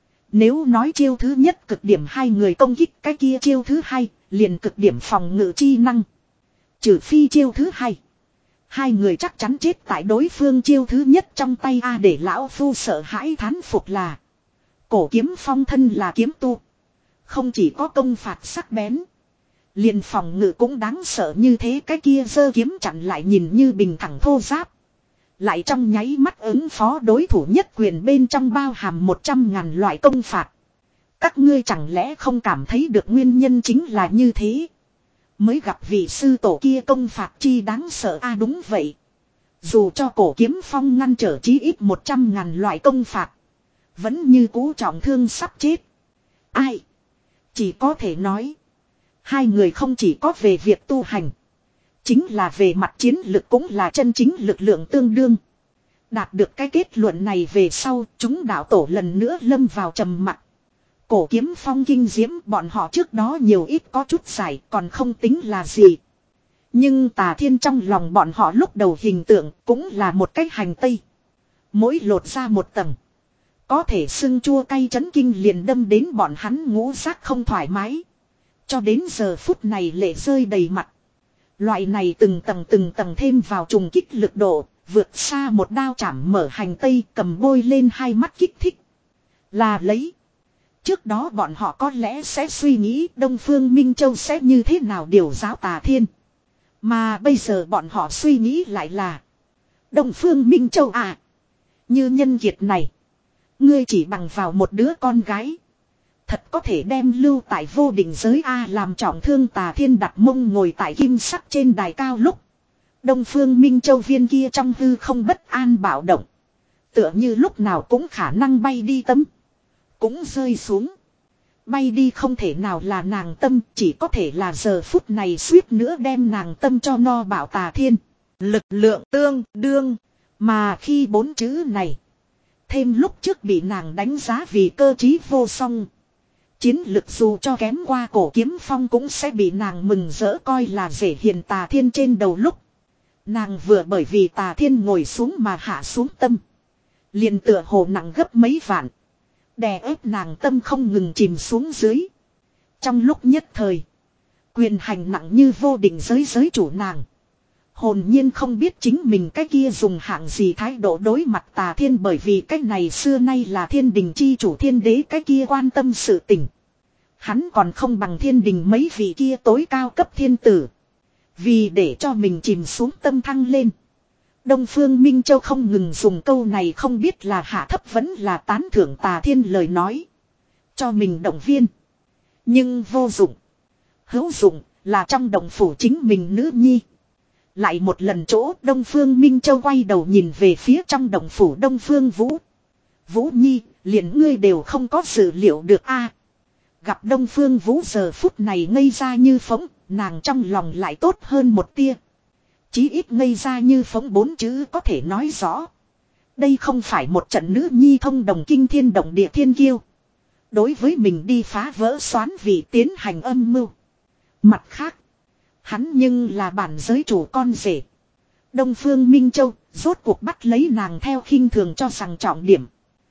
Speaker 1: Nếu nói chiêu thứ nhất cực điểm hai người công kích cái kia chiêu thứ hai, liền cực điểm phòng ngự chi năng. Trừ phi chiêu thứ hai. Hai người chắc chắn chết tại đối phương chiêu thứ nhất trong tay A để lão phu sợ hãi thán phục là. Cổ kiếm phong thân là kiếm tu. Không chỉ có công phạt sắc bén. Liền phòng ngự cũng đáng sợ như thế cái kia giơ kiếm chặn lại nhìn như bình thẳng thô giáp. Lại trong nháy mắt ứng phó đối thủ nhất quyền bên trong bao hàm một trăm ngàn loại công phạt. Các ngươi chẳng lẽ không cảm thấy được nguyên nhân chính là như thế. Mới gặp vị sư tổ kia công phạt chi đáng sợ a à, đúng vậy. Dù cho cổ kiếm phong ngăn trở chí ít một trăm ngàn loại công phạt. Vẫn như cú trọng thương sắp chết. Ai? Chỉ có thể nói. Hai người không chỉ có về việc tu hành. Chính là về mặt chiến lực cũng là chân chính lực lượng tương đương. Đạt được cái kết luận này về sau chúng đạo tổ lần nữa lâm vào trầm mặc. Cổ kiếm phong kinh diễm bọn họ trước đó nhiều ít có chút giải còn không tính là gì. Nhưng tà thiên trong lòng bọn họ lúc đầu hình tượng cũng là một cách hành tây. Mỗi lột ra một tầng. Có thể xưng chua cay chấn kinh liền đâm đến bọn hắn ngũ giác không thoải mái. Cho đến giờ phút này lệ rơi đầy mặt. Loại này từng tầng từng tầng thêm vào trùng kích lực độ, vượt xa một đao chảm mở hành tây cầm bôi lên hai mắt kích thích. Là lấy. Trước đó bọn họ có lẽ sẽ suy nghĩ Đông Phương Minh Châu sẽ như thế nào điều giáo Tà Thiên. Mà bây giờ bọn họ suy nghĩ lại là Đông Phương Minh Châu à. Như nhân kiệt này. Ngươi chỉ bằng vào một đứa con gái. Thật có thể đem lưu tại vô định giới A làm trọng thương Tà Thiên đặt mông ngồi tại kim sắc trên đài cao lúc. Đông Phương Minh Châu viên kia trong hư không bất an bạo động. Tựa như lúc nào cũng khả năng bay đi tấm. Cũng rơi xuống. Bay đi không thể nào là nàng tâm, chỉ có thể là giờ phút này suýt nữa đem nàng tâm cho no bảo Tà Thiên. Lực lượng tương đương. Mà khi bốn chữ này. Thêm lúc trước bị nàng đánh giá vì cơ trí vô song. Chiến lực dù cho kém qua cổ kiếm phong cũng sẽ bị nàng mừng rỡ coi là dễ hiền Tà Thiên trên đầu lúc. Nàng vừa bởi vì Tà Thiên ngồi xuống mà hạ xuống tâm. Liền tựa hồ nặng gấp mấy vạn. Đè ép nàng tâm không ngừng chìm xuống dưới. Trong lúc nhất thời. Quyền hành nặng như vô định giới giới chủ nàng. Hồn nhiên không biết chính mình cái kia dùng hạng gì thái độ đối mặt Tà Thiên bởi vì cái này xưa nay là thiên đình chi chủ thiên đế cái kia quan tâm sự tình. Hắn còn không bằng thiên đình mấy vị kia tối cao cấp thiên tử. Vì để cho mình chìm xuống tâm thăng lên. Đông Phương Minh Châu không ngừng dùng câu này không biết là hạ thấp vẫn là tán thưởng Tà Thiên lời nói. Cho mình động viên. Nhưng vô dụng. Hữu dụng là trong động phủ chính mình nữ nhi. Lại một lần chỗ Đông Phương Minh Châu quay đầu nhìn về phía trong động phủ Đông Phương Vũ. Vũ Nhi, liền ngươi đều không có dự liệu được a. Gặp Đông Phương Vũ giờ phút này ngây ra như phóng, nàng trong lòng lại tốt hơn một tia. Chí ít ngây ra như phóng bốn chữ có thể nói rõ. Đây không phải một trận nữ nhi thông đồng kinh thiên động địa thiên kiêu. Đối với mình đi phá vỡ xoán vị tiến hành âm mưu. Mặt khác. Hắn nhưng là bản giới chủ con rể. Đông Phương Minh Châu rốt cuộc bắt lấy nàng theo khinh thường cho rằng trọng điểm.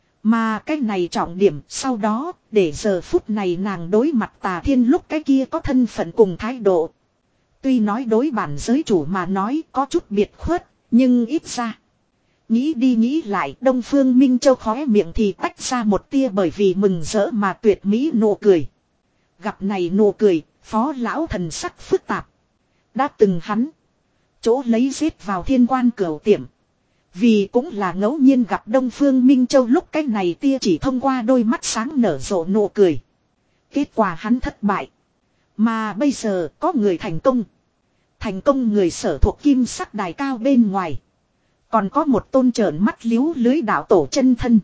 Speaker 1: Mà cái này trọng điểm sau đó để giờ phút này nàng đối mặt Tà Thiên lúc cái kia có thân phận cùng thái độ. Tuy nói đối bản giới chủ mà nói có chút biệt khuất, nhưng ít ra. Nghĩ đi nghĩ lại Đông Phương Minh Châu khóe miệng thì tách ra một tia bởi vì mừng rỡ mà tuyệt mỹ nụ cười. Gặp này nụ cười, phó lão thần sắc phức tạp. Đã từng hắn. Chỗ lấy giết vào thiên quan cửu tiệm. Vì cũng là ngẫu nhiên gặp Đông Phương Minh Châu lúc cái này tia chỉ thông qua đôi mắt sáng nở rộ nụ cười. Kết quả hắn thất bại. Mà bây giờ có người thành công. Thành công người sở thuộc kim sắc đài cao bên ngoài. Còn có một tôn trợn mắt liếu lưới đạo tổ chân thân.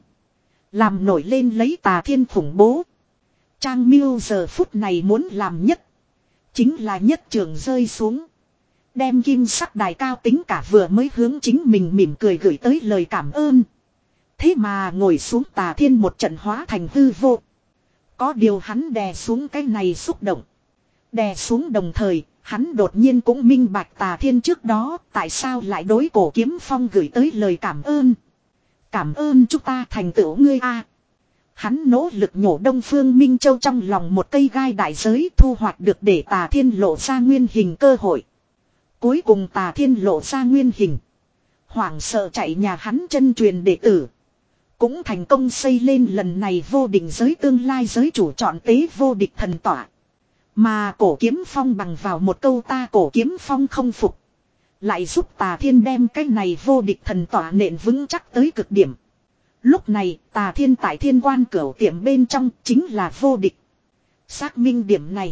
Speaker 1: Làm nổi lên lấy Tà Thiên khủng bố. Trang Miêu giờ phút này muốn làm nhất. Chính là nhất trường rơi xuống. Đem kim sắc đài cao tính cả vừa mới hướng chính mình mỉm cười gửi tới lời cảm ơn. Thế mà ngồi xuống Tà Thiên một trận hóa thành hư vô. Có điều hắn đè xuống cái này xúc động. Đè xuống đồng thời, hắn đột nhiên cũng minh bạch Tà Thiên trước đó tại sao lại đối cổ kiếm phong gửi tới lời cảm ơn. Cảm ơn chúng ta thành tựu ngươi a. Hắn nỗ lực nhổ Đông Phương Minh Châu trong lòng một cây gai đại giới thu hoạch được để Tà Thiên lộ ra nguyên hình cơ hội. Cuối cùng Tà Thiên lộ ra nguyên hình. Hoảng sợ chạy nhà hắn chân truyền đệ tử. Cũng thành công xây lên lần này vô định giới tương lai giới chủ chọn tế vô địch thần tỏa. Mà cổ kiếm phong bằng vào một câu ta cổ kiếm phong không phục. Lại giúp Tà Thiên đem cái này vô địch thần tỏa nện vững chắc tới cực điểm. Lúc này Tà Thiên tại thiên quan cửu tiệm bên trong chính là vô địch. Xác minh điểm này.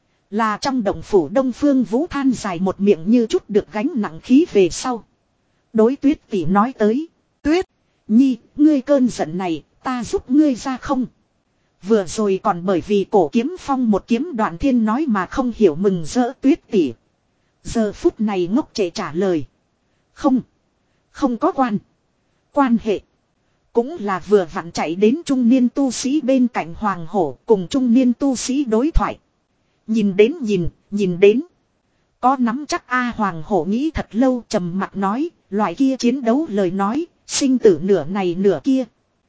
Speaker 1: Là trong động phủ Đông Phương Vũ than dài một miệng như chút được gánh nặng khí về sau. Đối Tuyết tỷ nói tới. Tuyết, Nhi, ngươi cơn giận này, ta giúp ngươi ra không? Vừa rồi còn bởi vì cổ kiếm phong một kiếm đoạn thiên nói mà không hiểu mừng rỡ Tuyết tỷ. Giờ phút này ngốc trệ trả lời. Không, không có quan. Quan hệ. Cũng là vừa vặn chạy đến trung niên tu sĩ bên cạnh Hoàng Hổ cùng trung niên tu sĩ đối thoại. Nhìn đến nhìn, nhìn đến. Có nắm chắc A Hoàng Hổ nghĩ thật lâu trầm mặt nói, loại kia chiến đấu lời nói, Sinh tử nửa này nửa kia.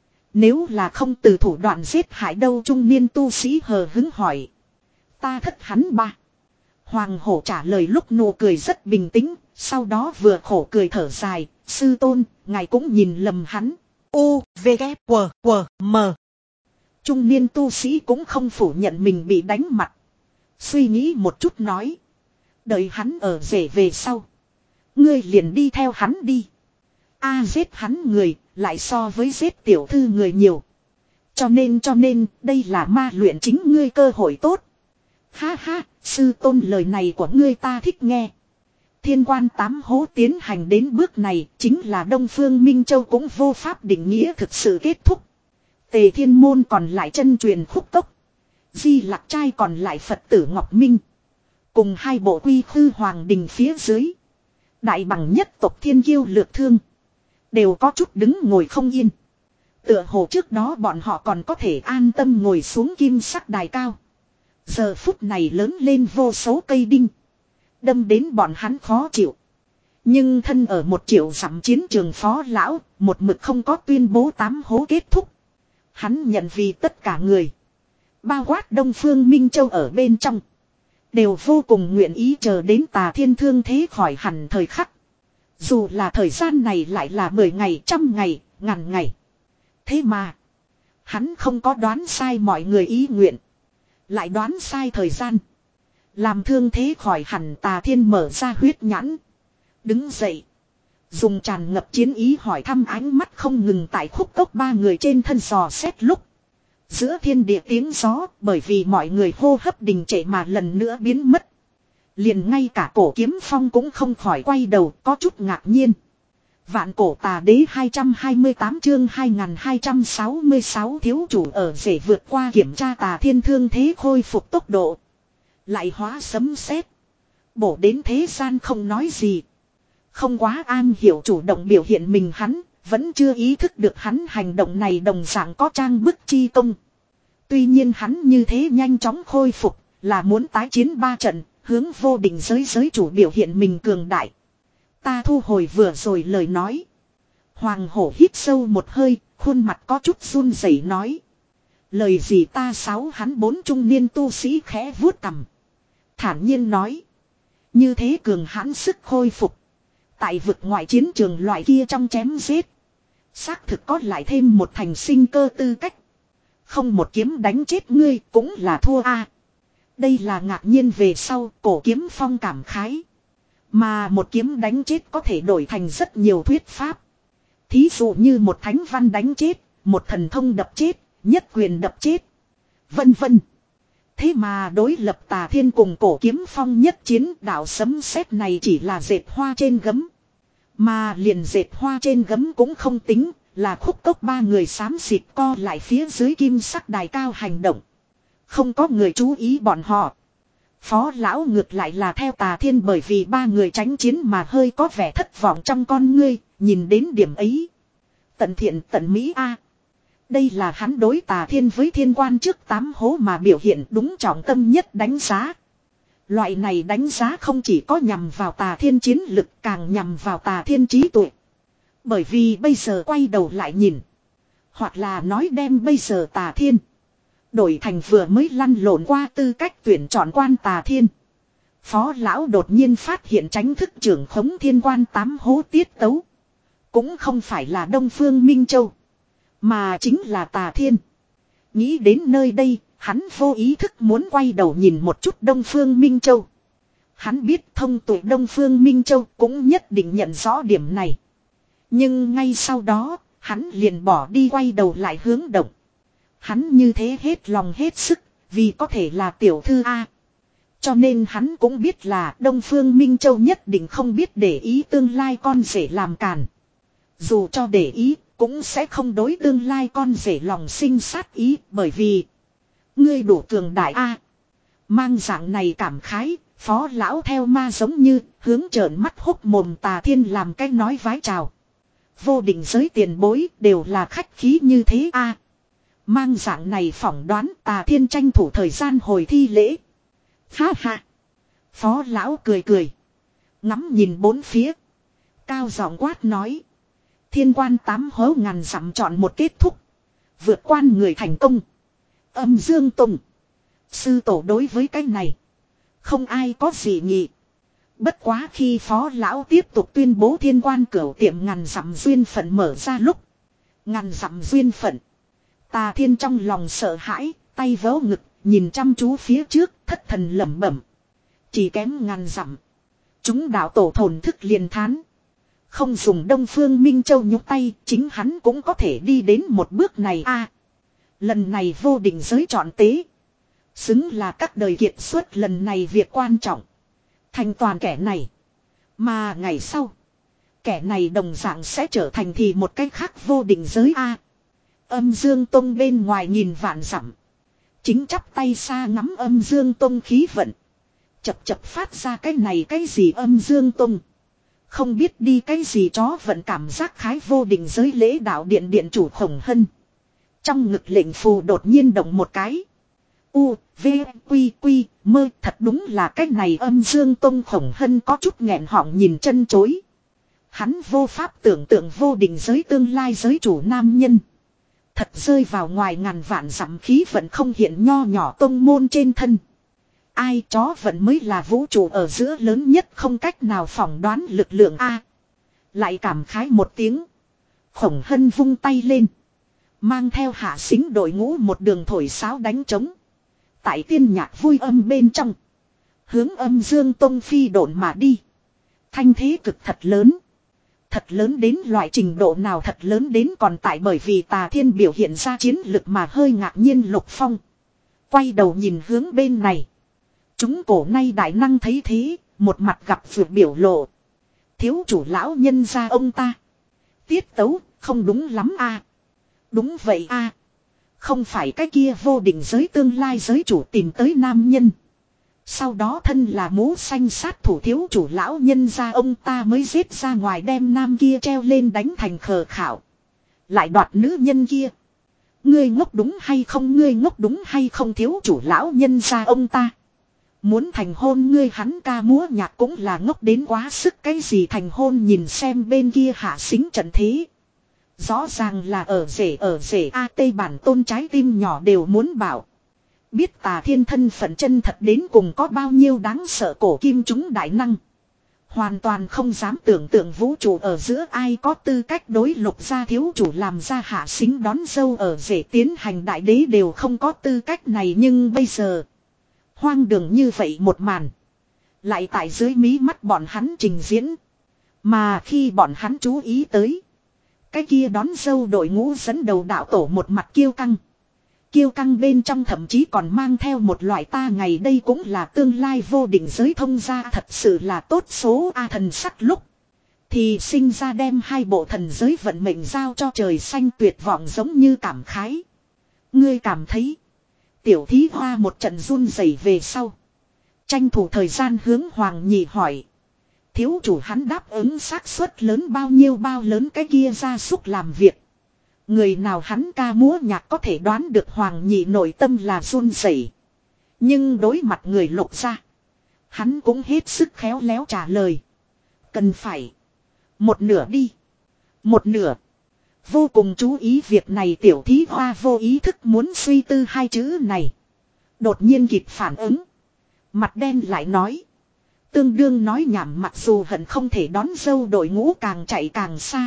Speaker 1: Nếu là không từ thủ đoạn giết hại đâu, trung niên tu sĩ hờ hứng hỏi. Ta thất hắn ba. Hoàng hổ trả lời lúc nụ cười rất bình tĩnh, sau đó vừa khổ cười thở dài. Sư tôn, ngài cũng nhìn lầm hắn. U, V, K, W, W, M. Trung niên tu sĩ cũng không phủ nhận mình bị đánh mặt. Suy nghĩ một chút nói. Đợi hắn ở rể về sau. Ngươi liền đi theo hắn đi. A giết hắn người, lại so với giết tiểu thư người nhiều. Cho nên cho nên, đây là ma luyện chính ngươi cơ hội tốt. Ha ha, sư tôn lời này của ngươi ta thích nghe. Thiên quan tám hố tiến hành đến bước này, chính là Đông Phương Minh Châu cũng vô pháp định nghĩa thực sự kết thúc. Tề Thiên Môn còn lại chân truyền khúc cốc. Di Lặc Trai còn lại Phật tử Ngọc Minh. Cùng hai bộ quy khư hoàng đình phía dưới. Đại bằng nhất tộc Thiên Kiêu Lược Thương. Đều có chút đứng ngồi không yên. Tựa hồ trước đó bọn họ còn có thể an tâm ngồi xuống kim sắc đài cao. Giờ phút này lớn lên vô số cây đinh. Đâm đến bọn hắn khó chịu. Nhưng thân ở một triệu dặm chiến trường phó lão, một mực không có tuyên bố tám hố kết thúc. Hắn nhận vì tất cả người. Bao quát Đông Phương Minh Châu ở bên trong. Đều vô cùng nguyện ý chờ đến Tà Thiên thương thế khỏi hẳn thời khắc. Dù là thời gian này lại là mười ngày, trăm ngày, ngàn ngày. Thế mà. Hắn không có đoán sai mọi người ý nguyện. Lại đoán sai thời gian. Làm thương thế khỏi hẳn Tà Thiên mở ra huyết nhãn. Đứng dậy. Dùng tràn ngập chiến ý hỏi thăm, ánh mắt không ngừng tại khúc cốc ba người trên thân dò xét lúc. Giữa thiên địa tiếng gió, bởi vì mọi người hô hấp đình trệ mà lần nữa biến mất. Liền ngay cả Cổ Kiếm Phong cũng không khỏi quay đầu, có chút ngạc nhiên. Vạn Cổ Tà Đế hai trăm hai mươi tám chương hai nghìn hai trăm sáu mươi sáu thiếu chủ ở rể vượt qua kiểm tra Tà Thiên thương thế khôi phục tốc độ. Lại hóa sấm sét. Bổ đến thế gian không nói gì. Không quá an hiểu chủ động biểu hiện mình hắn, vẫn chưa ý thức được hắn hành động này đồng dạng có trang bức chi công. Tuy nhiên hắn như thế nhanh chóng khôi phục, là muốn tái chiến ba trận, hướng vô định giới giới chủ biểu hiện mình cường đại. Ta thu hồi vừa rồi lời nói. Hoàng hổ hít sâu một hơi, khuôn mặt có chút run rẩy nói. Lời gì ta sáu hắn bốn trung niên tu sĩ khẽ vuốt cằm. Thản nhiên nói. Như thế cường hãn sức khôi phục. Tại vực ngoại chiến trường loại kia trong chém giết. Xác thực có lại thêm một thành sinh cơ tư cách. Không một kiếm đánh chết ngươi cũng là thua a. Đây là ngạc nhiên về sau Cổ Kiếm Phong cảm khái. Mà một kiếm đánh chết có thể đổi thành rất nhiều thuyết pháp. Thí dụ như một thánh văn đánh chết, một thần thông đập chết, nhất quyền đập chết. Vân vân. Thế mà đối lập Tà Thiên cùng Cổ Kiếm Phong nhất chiến, đạo sấm sét này chỉ là dệt hoa trên gấm. Mà liền dệt hoa trên gấm cũng không tính, là khúc cốc ba người xám xịt co lại phía dưới kim sắc đài cao hành động. Không có người chú ý bọn họ. Phó lão ngược lại là theo Tà Thiên bởi vì ba người tránh chiến mà hơi có vẻ thất vọng trong con ngươi, nhìn đến điểm ấy. Tận thiện tận mỹ a. Đây là hắn đối Tà Thiên với thiên quan trước tám hố mà biểu hiện đúng trọng tâm nhất đánh giá. Loại này đánh giá không chỉ có nhằm vào Tà Thiên chiến lực, càng nhằm vào Tà Thiên trí tuệ. Bởi vì bây giờ quay đầu lại nhìn. Hoặc là nói đem bây giờ Tà Thiên đổi thành vừa mới lăn lộn qua tư cách tuyển chọn quan Tà Thiên. Phó lão đột nhiên phát hiện tránh thức trưởng khống thiên quan tám hố tiết tấu. Cũng không phải là Đông Phương Minh Châu. Mà chính là Tà Thiên. Nghĩ đến nơi đây, hắn vô ý thức muốn quay đầu nhìn một chút Đông Phương Minh Châu. Hắn biết thông tuệ Đông Phương Minh Châu cũng nhất định nhận rõ điểm này. Nhưng ngay sau đó, hắn liền bỏ đi quay đầu lại hướng động. Hắn như thế hết lòng hết sức, vì có thể là tiểu thư A. Cho nên hắn cũng biết là Đông Phương Minh Châu nhất định không biết để ý tương lai con rể làm càn. Dù cho để ý, cũng sẽ không đối tương lai con rể lòng sinh sát ý, bởi vì ngươi đủ cường đại A. Mang dạng này cảm khái, phó lão theo ma giống như hướng trợn mắt hốc mồm Tà Thiên làm cái nói vái chào. Vô định giới tiền bối đều là khách khí như thế A. Mang dạng này phỏng đoán Tà Thiên tranh thủ thời gian hồi thi lễ. Ha ha. Phó lão cười cười. Ngắm nhìn bốn phía. Cao giọng quát nói. Thiên quan tám hố ngàn dặm chọn một kết thúc. Vượt quan người thành công. Âm Dương Tùng. Sư tổ đối với cái này. Không ai có gì nhị. Bất quá khi phó lão tiếp tục tuyên bố thiên quan cửu tiệm ngàn dặm duyên phận mở ra lúc. Ngàn dặm duyên phận. Tà Thiên trong lòng sợ hãi, tay vớ ngực, nhìn chăm chú phía trước, thất thần lẩm bẩm. Chỉ kém ngàn dặm. Chúng đạo tổ thổn thức liền thán. Không dùng Đông Phương Minh Châu nhúc tay, chính hắn cũng có thể đi đến một bước này a. Lần này vô định giới chọn tế. Xứng là các đời kiệt xuất lần này việc quan trọng. Thành toàn kẻ này. Mà ngày sau. Kẻ này đồng dạng sẽ trở thành thì một cách khác vô định giới a. Âm Dương Tông bên ngoài nhìn vạn dặm. Chính chắp tay xa ngắm Âm Dương Tông khí vận. Chập chập phát ra cái này cái gì Âm Dương Tông. Không biết đi cái gì chó vận cảm giác khái vô định giới lễ đạo điện điện chủ Khổng Hân. Trong ngực lệnh phù đột nhiên động một cái. U, V, Quy, Quy, mơ thật đúng là cái này Âm Dương Tông Khổng Hân có chút nghẹn họng nhìn chân chối. Hắn vô pháp tưởng tượng vô định giới tương lai giới chủ nam nhân. Thật rơi vào ngoài ngàn vạn dặm khí vận không hiện nho nhỏ tông môn trên thân. Ai chó vận mới là vũ trụ ở giữa lớn nhất không cách nào phỏng đoán lực lượng A. Lại cảm khái một tiếng. Khổng Hân vung tay lên. Mang theo hạ xính đội ngũ một đường thổi sáo đánh trống. Tại tiên nhạc vui âm bên trong. Hướng Âm Dương Tông phi độn mà đi. Thanh thế cực thật lớn. Thật lớn đến loại trình độ nào thật lớn đến còn tại bởi vì Tà Thiên biểu hiện ra chiến lực mà hơi ngạc nhiên Lục Phong. Quay đầu nhìn hướng bên này. Chúng cổ nay đại năng thấy thế, một mặt gặp vượt biểu lộ. Thiếu chủ lão nhân ra ông ta. Tiết tấu, không đúng lắm a. Đúng vậy a. Không phải cái kia vô định giới tương lai giới chủ tìm tới nam nhân. Sau đó thân là mũ xanh sát thủ thiếu chủ lão nhân ra ông ta mới giết ra ngoài đem nam kia treo lên đánh thành khờ khảo. Lại đoạt nữ nhân kia. Ngươi ngốc đúng hay không ngươi ngốc đúng hay không thiếu chủ lão nhân ra ông ta. Muốn thành hôn ngươi hắn ca múa nhạc cũng là ngốc đến quá sức cái gì thành hôn nhìn xem bên kia hạ xính trận thế. Rõ ràng là ở rể ở rể A Tây bản tôn trái tim nhỏ đều muốn bảo. Biết Tà Thiên thân phận chân thật đến cùng có bao nhiêu đáng sợ cổ kim chúng đại năng. Hoàn toàn không dám tưởng tượng vũ trụ ở giữa ai có tư cách đối lục gia thiếu chủ làm ra hạ xính đón dâu ở rể tiến hành đại đế đều không có tư cách này nhưng bây giờ. Hoang đường như vậy một màn. Lại tại dưới mí mắt bọn hắn trình diễn. Mà khi bọn hắn chú ý tới. Cái kia đón dâu đội ngũ dẫn đầu đạo tổ một mặt kiêu căng. Kiêu căng bên trong thậm chí còn mang theo một loại ta ngày đây cũng là tương lai vô định giới thông gia thật sự là tốt số A thần sắc lúc. Thì sinh ra đem hai bộ thần giới vận mệnh giao cho trời xanh tuyệt vọng giống như cảm khái. Ngươi cảm thấy. Tiểu thí hoa một trận run rẩy về sau. Tranh thủ thời gian hướng Hoàng Nhị hỏi. Thiếu chủ hắn đáp ứng xác suất lớn bao nhiêu bao lớn cái kia ra súc làm việc. Người nào hắn ca múa nhạc có thể đoán được Hoàng Nhị nội tâm là run rẩy. Nhưng đối mặt người Lục gia. Hắn cũng hết sức khéo léo trả lời. Cần phải. Một nửa đi. Một nửa. Vô cùng chú ý việc này tiểu thí hoa vô ý thức muốn suy tư hai chữ này. Đột nhiên kịp phản ứng. Mặt đen lại nói. Tương đương nói nhảm mặc dù hận không thể đón dâu đội ngũ càng chạy càng xa.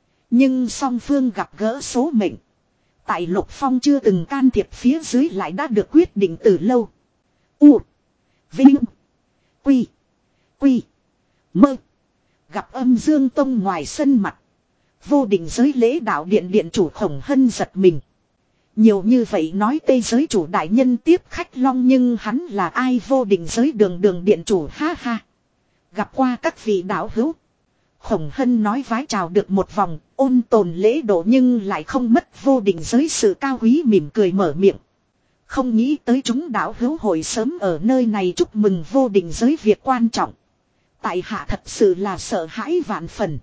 Speaker 1: Nhưng song phương gặp gỡ số mệnh. Tại Lục Phong chưa từng can thiệp phía dưới lại đã được quyết định từ lâu. U. Vinh. Quy. Quy. Mơ. Gặp Âm Dương Tông ngoài sân mặt. Vô định giới lễ đạo điện điện chủ Khổng Hân giật mình. Nhiều như vậy nói tây giới chủ đại nhân tiếp khách long nhưng hắn là ai vô định giới đường đường điện chủ ha ha. Gặp qua các vị đạo hữu. Khổng Hân nói vái chào được một vòng ôn tồn lễ độ nhưng lại không mất vô định giới sự cao quý mỉm cười mở miệng. Không nghĩ tới chúng đạo hữu hội sớm ở nơi này chúc mừng vô định giới việc quan trọng. Tại hạ thật sự là sợ hãi vạn phần.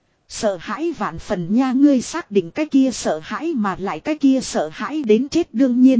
Speaker 1: Sợ hãi vạn phần nha ngươi xác định cái kia sợ hãi mà lại cái kia sợ hãi đến chết đương nhiên.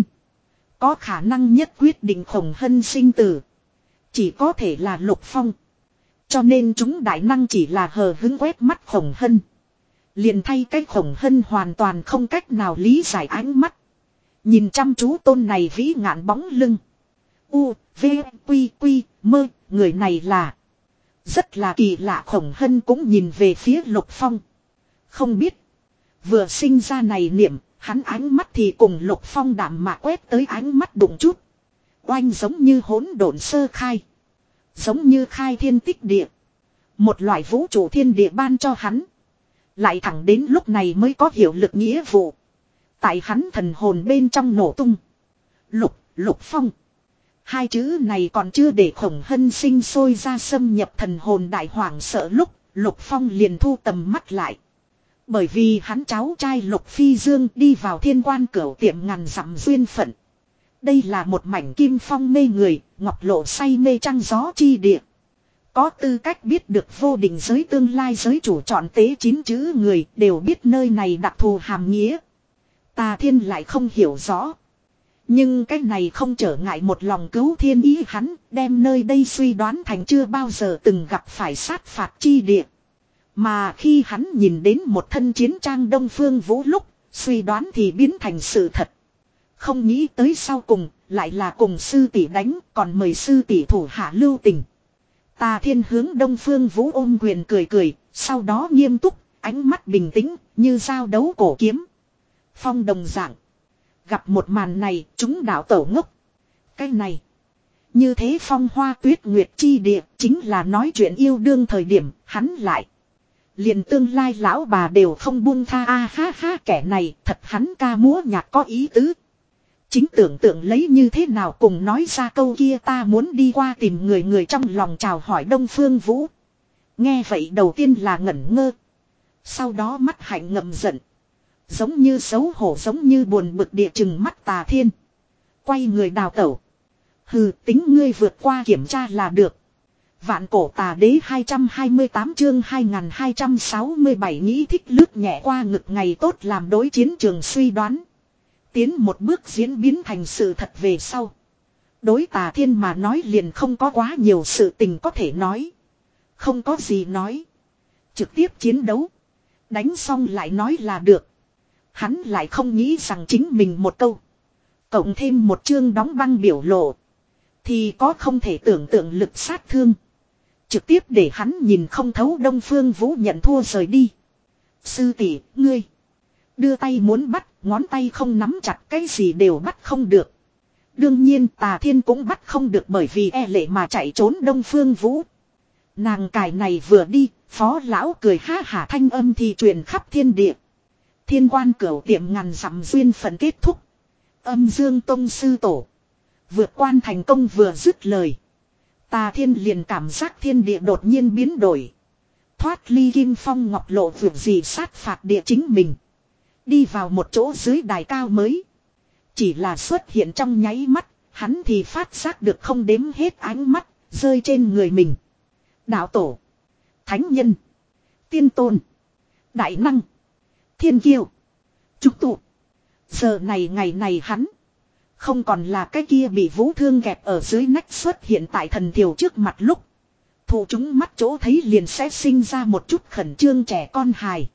Speaker 1: Có khả năng nhất quyết định Khổng Hân sinh tử. Chỉ có thể là Lục Phong. Cho nên chúng đại năng chỉ là hờ hứng quét mắt Khổng Hân. Liền thay cái Khổng Hân hoàn toàn không cách nào lý giải ánh mắt. Nhìn chăm chú tôn này vĩ ngạn bóng lưng. U, V, Quy, Quy, Mơ, người này là. Rất là kỳ lạ. Khổng Hân cũng nhìn về phía Lục Phong. Không biết. Vừa sinh ra này niệm, hắn ánh mắt thì cùng Lục Phong đạm mạc quét tới ánh mắt đụng chút. Oanh giống như hỗn độn sơ khai. Giống như khai thiên tích địa. Một loại vũ trụ thiên địa ban cho hắn. Lại thẳng đến lúc này mới có hiệu lực nghĩa vụ. Tại hắn thần hồn bên trong nổ tung. Lục, Lục Phong. Hai chữ này còn chưa để Khổng Hân sinh sôi ra xâm nhập thần hồn đại hoảng sợ lúc, Lục Phong liền thu tầm mắt lại. Bởi vì hắn cháu trai Lục Phi Dương đi vào thiên quan cửu tiệm ngàn dặm duyên phận. Đây là một mảnh kim phong mê người, ngọc lộ say mê trăng gió chi địa. Có tư cách biết được vô định giới tương lai giới chủ chọn tế chín chữ người đều biết nơi này đặc thù hàm nghĩa. Tà Thiên lại không hiểu rõ. Nhưng cái này không trở ngại một lòng cứu thiên ý hắn, đem nơi đây suy đoán thành chưa bao giờ từng gặp phải sát phạt chi địa. Mà khi hắn nhìn đến một thân chiến trang Đông Phương Vũ lúc, suy đoán thì biến thành sự thật. Không nghĩ tới sau cùng, lại là cùng sư tỷ đánh, còn mời sư tỷ thủ hạ lưu tình. Tà Thiên hướng Đông Phương Vũ ôm quyền cười cười, sau đó nghiêm túc, ánh mắt bình tĩnh, như giao đấu cổ kiếm. Phong đồng dạng. Gặp một màn này, chúng đạo tẩu ngốc. Cái này. Như thế phong hoa tuyết nguyệt chi địa, chính là nói chuyện yêu đương thời điểm, hắn lại. Liền tương lai lão bà đều không buông tha a ha ha kẻ này, thật hắn ca múa nhạc có ý tứ. Chính tưởng tượng lấy như thế nào cùng nói ra câu kia ta muốn đi qua tìm người người trong lòng chào hỏi Đông Phương Vũ. Nghe vậy đầu tiên là ngẩn ngơ. Sau đó mắt hạnh ngậm giận. Giống như xấu hổ giống như buồn bực địa chừng mắt Tà Thiên. Quay người đào tẩu. Hừ tính ngươi vượt qua kiểm tra là được. Vạn cổ tà đế hai trăm hai mươi tám chương hai nghìn hai trăm sáu mươi bảy nghĩ thích lướt nhẹ qua ngực ngày tốt làm đối chiến trường suy đoán. Tiến một bước diễn biến thành sự thật về sau. Đối Tà Thiên mà nói liền không có quá nhiều sự tình có thể nói. Không có gì nói. Trực tiếp chiến đấu. Đánh xong lại nói là được. Hắn lại không nghĩ rằng chính mình một câu. Cộng thêm một chương đóng băng biểu lộ. Thì có không thể tưởng tượng lực sát thương. Trực tiếp để hắn nhìn không thấu Đông Phương Vũ nhận thua rời đi. Sư tỷ, ngươi. Đưa tay muốn bắt, ngón tay không nắm chặt cái gì đều bắt không được. Đương nhiên Tà Thiên cũng bắt không được bởi vì e lệ mà chạy trốn Đông Phương Vũ. Nàng cài này vừa đi, phó lão cười ha hả thanh âm thì truyền khắp thiên địa. Thiên quan cửu tiệm ngàn dặm duyên phận kết thúc. Âm Dương Tông sư tổ. Vượt quan thành công vừa dứt lời. Tà Thiên liền cảm giác thiên địa đột nhiên biến đổi. Thoát ly kim phong ngọc lộ vượt gì sát phạt địa chính mình. Đi vào một chỗ dưới đài cao mới. Chỉ là xuất hiện trong nháy mắt, hắn thì phát giác được không đếm hết ánh mắt, rơi trên người mình. Đạo tổ. Thánh nhân. Tiên tôn. Đại năng. Thiên kiêu. Trúc tụ. Giờ này ngày này hắn. Không còn là cái kia bị vũ thương kẹp ở dưới nách xuất hiện tại thần thiểu trước mặt lúc. Thủ chúng mắt chỗ thấy liền sẽ sinh ra một chút khẩn trương trẻ con hài.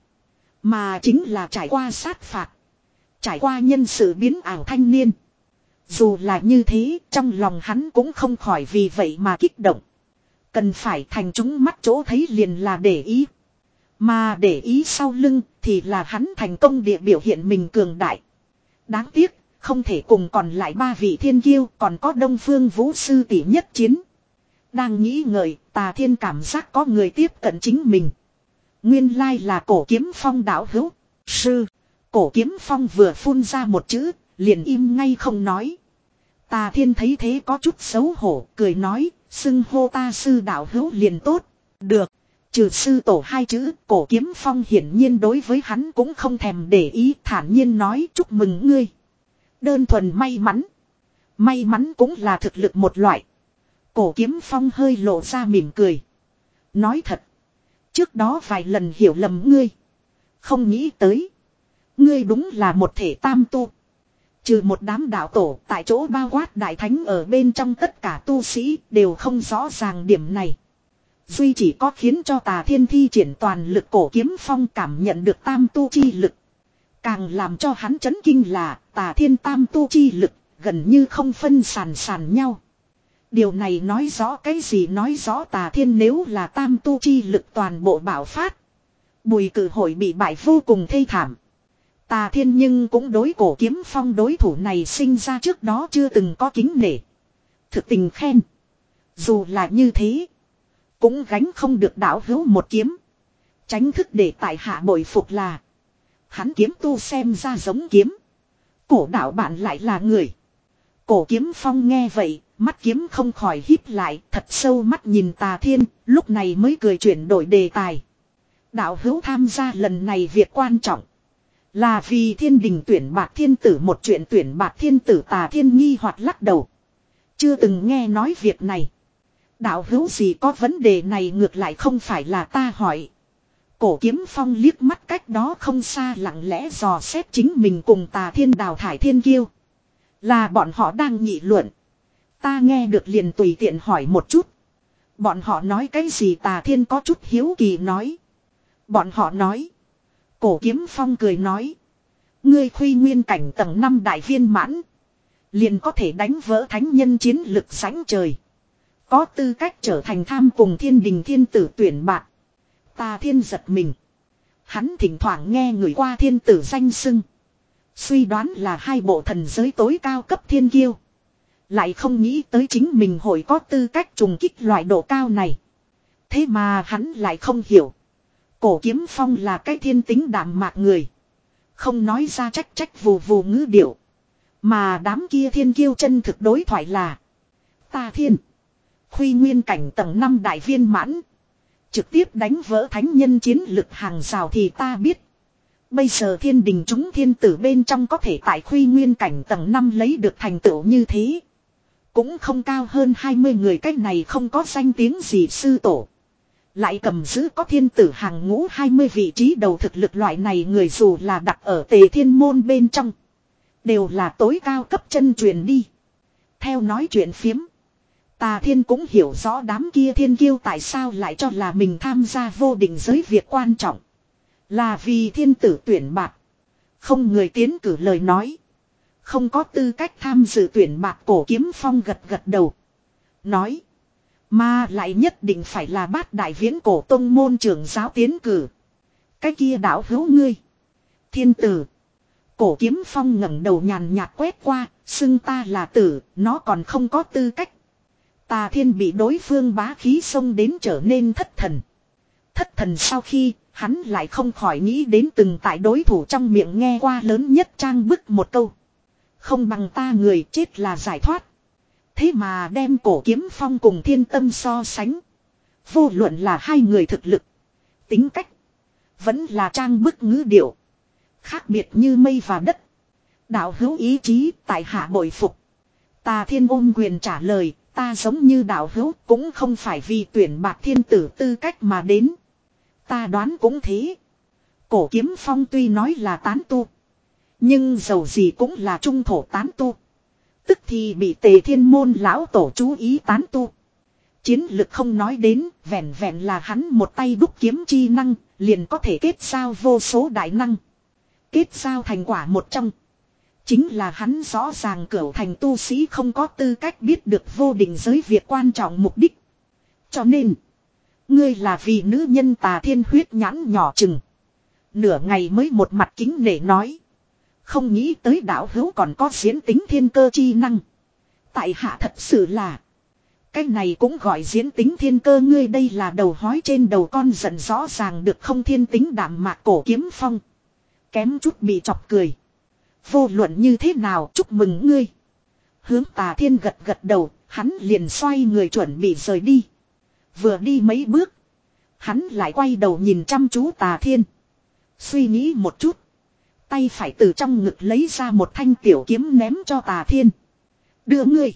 Speaker 1: Mà chính là trải qua sát phạt. Trải qua nhân sự biến ảo thanh niên. Dù là như thế, trong lòng hắn cũng không khỏi vì vậy mà kích động. Cần phải thành chúng mắt chỗ thấy liền là để ý. Mà để ý sau lưng thì là hắn thành công địa biểu hiện mình cường đại. Đáng tiếc, không thể cùng còn lại ba vị thiên kiêu còn có Đông Phương Vũ sư tỷ nhất chiến. Đang nghĩ ngợi, Tà Thiên cảm giác có người tiếp cận chính mình. Nguyên lai là Cổ Kiếm Phong đạo hữu. Sư. Cổ Kiếm Phong vừa phun ra một chữ, liền im ngay không nói. Tà Thiên thấy thế có chút xấu hổ, cười nói, xưng hô ta sư đạo hữu liền tốt. Được. Trừ sư tổ hai chữ, Cổ Kiếm Phong hiển nhiên đối với hắn cũng không thèm để ý, thản nhiên nói chúc mừng ngươi. Đơn thuần may mắn. May mắn cũng là thực lực một loại. Cổ Kiếm Phong hơi lộ ra mỉm cười. Nói thật. Trước đó vài lần hiểu lầm ngươi. Không nghĩ tới. Ngươi đúng là một thể tam tu. Trừ một đám đạo tổ tại chỗ bao quát đại thánh ở bên trong tất cả tu sĩ đều không rõ ràng điểm này. Duy chỉ có khiến cho Tà Thiên thi triển toàn lực cổ kiếm phong cảm nhận được tam tu chi lực. Càng làm cho hắn chấn kinh là Tà Thiên tam tu chi lực gần như không phân sàn sàn nhau. Điều này nói rõ cái gì? Nói rõ Tà Thiên nếu là tam tu chi lực toàn bộ bạo phát, Bùi Cử hội bị bại vô cùng thê thảm. Tà Thiên nhưng cũng đối cổ kiếm phong đối thủ này sinh ra trước đó chưa từng có kính nể. Thực tình khen. Dù là như thế, cũng gánh không được đạo hữu một kiếm. Tránh thức để tại hạ bội phục là hắn kiếm tu xem ra giống kiếm, cổ đạo bạn lại là người. Cổ kiếm phong nghe vậy, mắt kiếm không khỏi híp lại, thật sâu mắt nhìn Tà Thiên, lúc này mới cười chuyển đổi đề tài. Đạo hữu tham gia lần này việc quan trọng là vì thiên đình tuyển bạc thiên tử, một chuyện tuyển bạc thiên tử. Tà Thiên nghi hoặc lắc đầu. Chưa từng nghe nói việc này. Đạo hữu gì có vấn đề này ngược lại không phải là ta hỏi. Cổ kiếm phong liếc mắt cách đó không xa lặng lẽ dò xét chính mình cùng Tà Thiên đào thải thiên kiêu. Là bọn họ đang nghị luận. Ta nghe được liền tùy tiện hỏi một chút. Bọn họ nói cái gì? Tà Thiên có chút hiếu kỳ nói. Bọn họ nói. Cổ kiếm phong cười nói. Ngươi khuy nguyên cảnh tầng năm đại viên mãn, liền có thể đánh vỡ thánh nhân chiến lực sánh trời. Có tư cách trở thành tham cùng thiên đình thiên tử tuyển bạc. Tà Thiên giật mình. Hắn thỉnh thoảng nghe người qua thiên tử danh xưng, suy đoán là hai bộ thần giới tối cao cấp thiên kiêu. Lại không nghĩ tới chính mình hội có tư cách trùng kích loại độ cao này. Thế mà hắn lại không hiểu. Cổ kiếm phong là cái thiên tính đạm mạc người, không nói ra trách trách vù vù ngữ điệu. Mà đám kia thiên kiêu chân thực đối thoại là: Tà Thiên khuy nguyên cảnh tầng năm đại viên mãn, trực tiếp đánh vỡ thánh nhân chiến lực hàng rào thì ta biết. Bây giờ thiên đình chúng thiên tử bên trong có thể tại khuy nguyên cảnh tầng năm lấy được thành tựu như thế, cũng không cao hơn hai mươi người. Cách này không có danh tiếng gì sư tổ, lại cầm giữ có thiên tử hàng ngũ hai mươi vị trí đầu thực lực. Loại này người dù là đặt ở Tề Thiên môn bên trong, đều là tối cao cấp chân truyền đi. Theo nói chuyện phiếm, Tà Thiên cũng hiểu rõ đám kia thiên kiêu tại sao lại cho là mình tham gia vô định giới việc quan trọng là vì thiên tử tuyển bạc. Không người tiến cử lời nói, không có tư cách tham dự tuyển bạc. Cổ kiếm phong gật gật đầu, nói. Mà lại nhất định phải là bát đại viễn cổ tông môn trưởng giáo tiến cử. Cái kia đạo hữu ngươi thiên tử. Cổ kiếm phong ngẩng đầu nhàn nhạt quét qua, xưng ta là tử, nó còn không có tư cách. Tà Thiên bị đối phương bá khí xông đến trở nên thất thần. Thất thần sau khi, hắn lại không khỏi nghĩ đến từng tại đối thủ trong miệng nghe qua lớn nhất trang bức một câu. Không bằng ta người chết là giải thoát. Thế mà đem cổ kiếm phong cùng thiên tâm so sánh. Vô luận là hai người thực lực, tính cách, vẫn là trang bức ngữ điệu, khác biệt như mây và đất. Đạo hữu ý chí tại hạ bội phục. Tà Thiên ôm quyền trả lời. Ta giống như đạo hữu cũng không phải vì tuyển bạc thiên tử tư cách mà đến. Ta đoán cũng thế. Cổ kiếm phong tuy nói là tán tu, nhưng dầu gì cũng là trung thổ tán tu. Tức thì bị Tề Thiên môn lão tổ chú ý tán tu. Chiến lực không nói đến, vẹn vẹn là hắn một tay đúc kiếm chi năng, liền có thể kết giao vô số đại năng. Kết giao thành quả một trong, chính là hắn rõ ràng cửu thành tu sĩ không có tư cách biết được vô định giới việc quan trọng mục đích. Cho nên, ngươi là vì nữ nhân. Tà Thiên huyết nhãn nhỏ chừng, nửa ngày mới một mặt kính nể nói. Không nghĩ tới đạo hữu còn có diễn tính thiên cơ chi năng. Tại hạ thật sự là, cái này cũng gọi diễn tính thiên cơ. Ngươi đây là đầu hói trên đầu con giận rõ ràng được không? Thiên tính đạm mạc cổ kiếm phong kém chút bị chọc cười. Vô luận như thế nào, chúc mừng ngươi. Hướng Tà Thiên gật gật đầu, hắn liền xoay người chuẩn bị rời đi. Vừa đi mấy bước, hắn lại quay đầu nhìn chăm chú Tà Thiên. Suy nghĩ một chút, tay phải từ trong ngực lấy ra một thanh tiểu kiếm ném cho Tà Thiên. Đưa ngươi.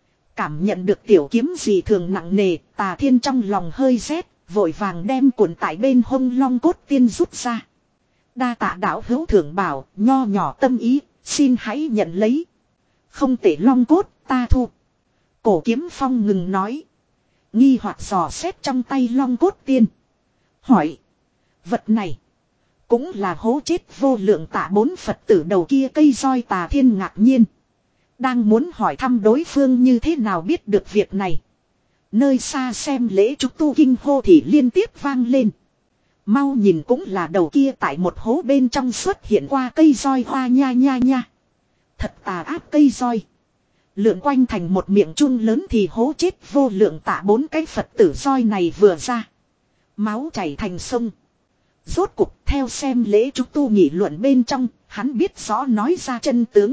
Speaker 1: Cảm nhận được tiểu kiếm gì thường nặng nề, Tà Thiên trong lòng hơi rét, vội vàng đem cuộn tại bên hông long cốt tiên rút ra. Đa tạ đạo hữu thưởng bảo, nho nhỏ tâm ý, xin hãy nhận lấy. Không tệ long cốt, ta thu. Cổ kiếm phong ngừng nói. Nghi hoặc dò xét trong tay long cốt tiên. Hỏi. Vật này. Cũng là hố chết vô lượng tạ bốn Phật tử đầu kia cây roi Tà Thiên ngạc nhiên. Đang muốn hỏi thăm đối phương như thế nào biết được việc này. Nơi xa xem lễ trúc tu kinh hô thì liên tiếp vang lên. Mau nhìn cũng là đầu kia tại một hố bên trong xuất hiện qua cây roi hoa nha nha nha. Thật tà ác cây roi. Lượn quanh thành một miệng chun lớn thì hố chết vô lượng tạ bốn cái Phật tử roi này vừa ra. Máu chảy thành sông. Rốt cục theo xem lễ trúc tu nghị luận bên trong, hắn biết rõ nói ra chân tướng.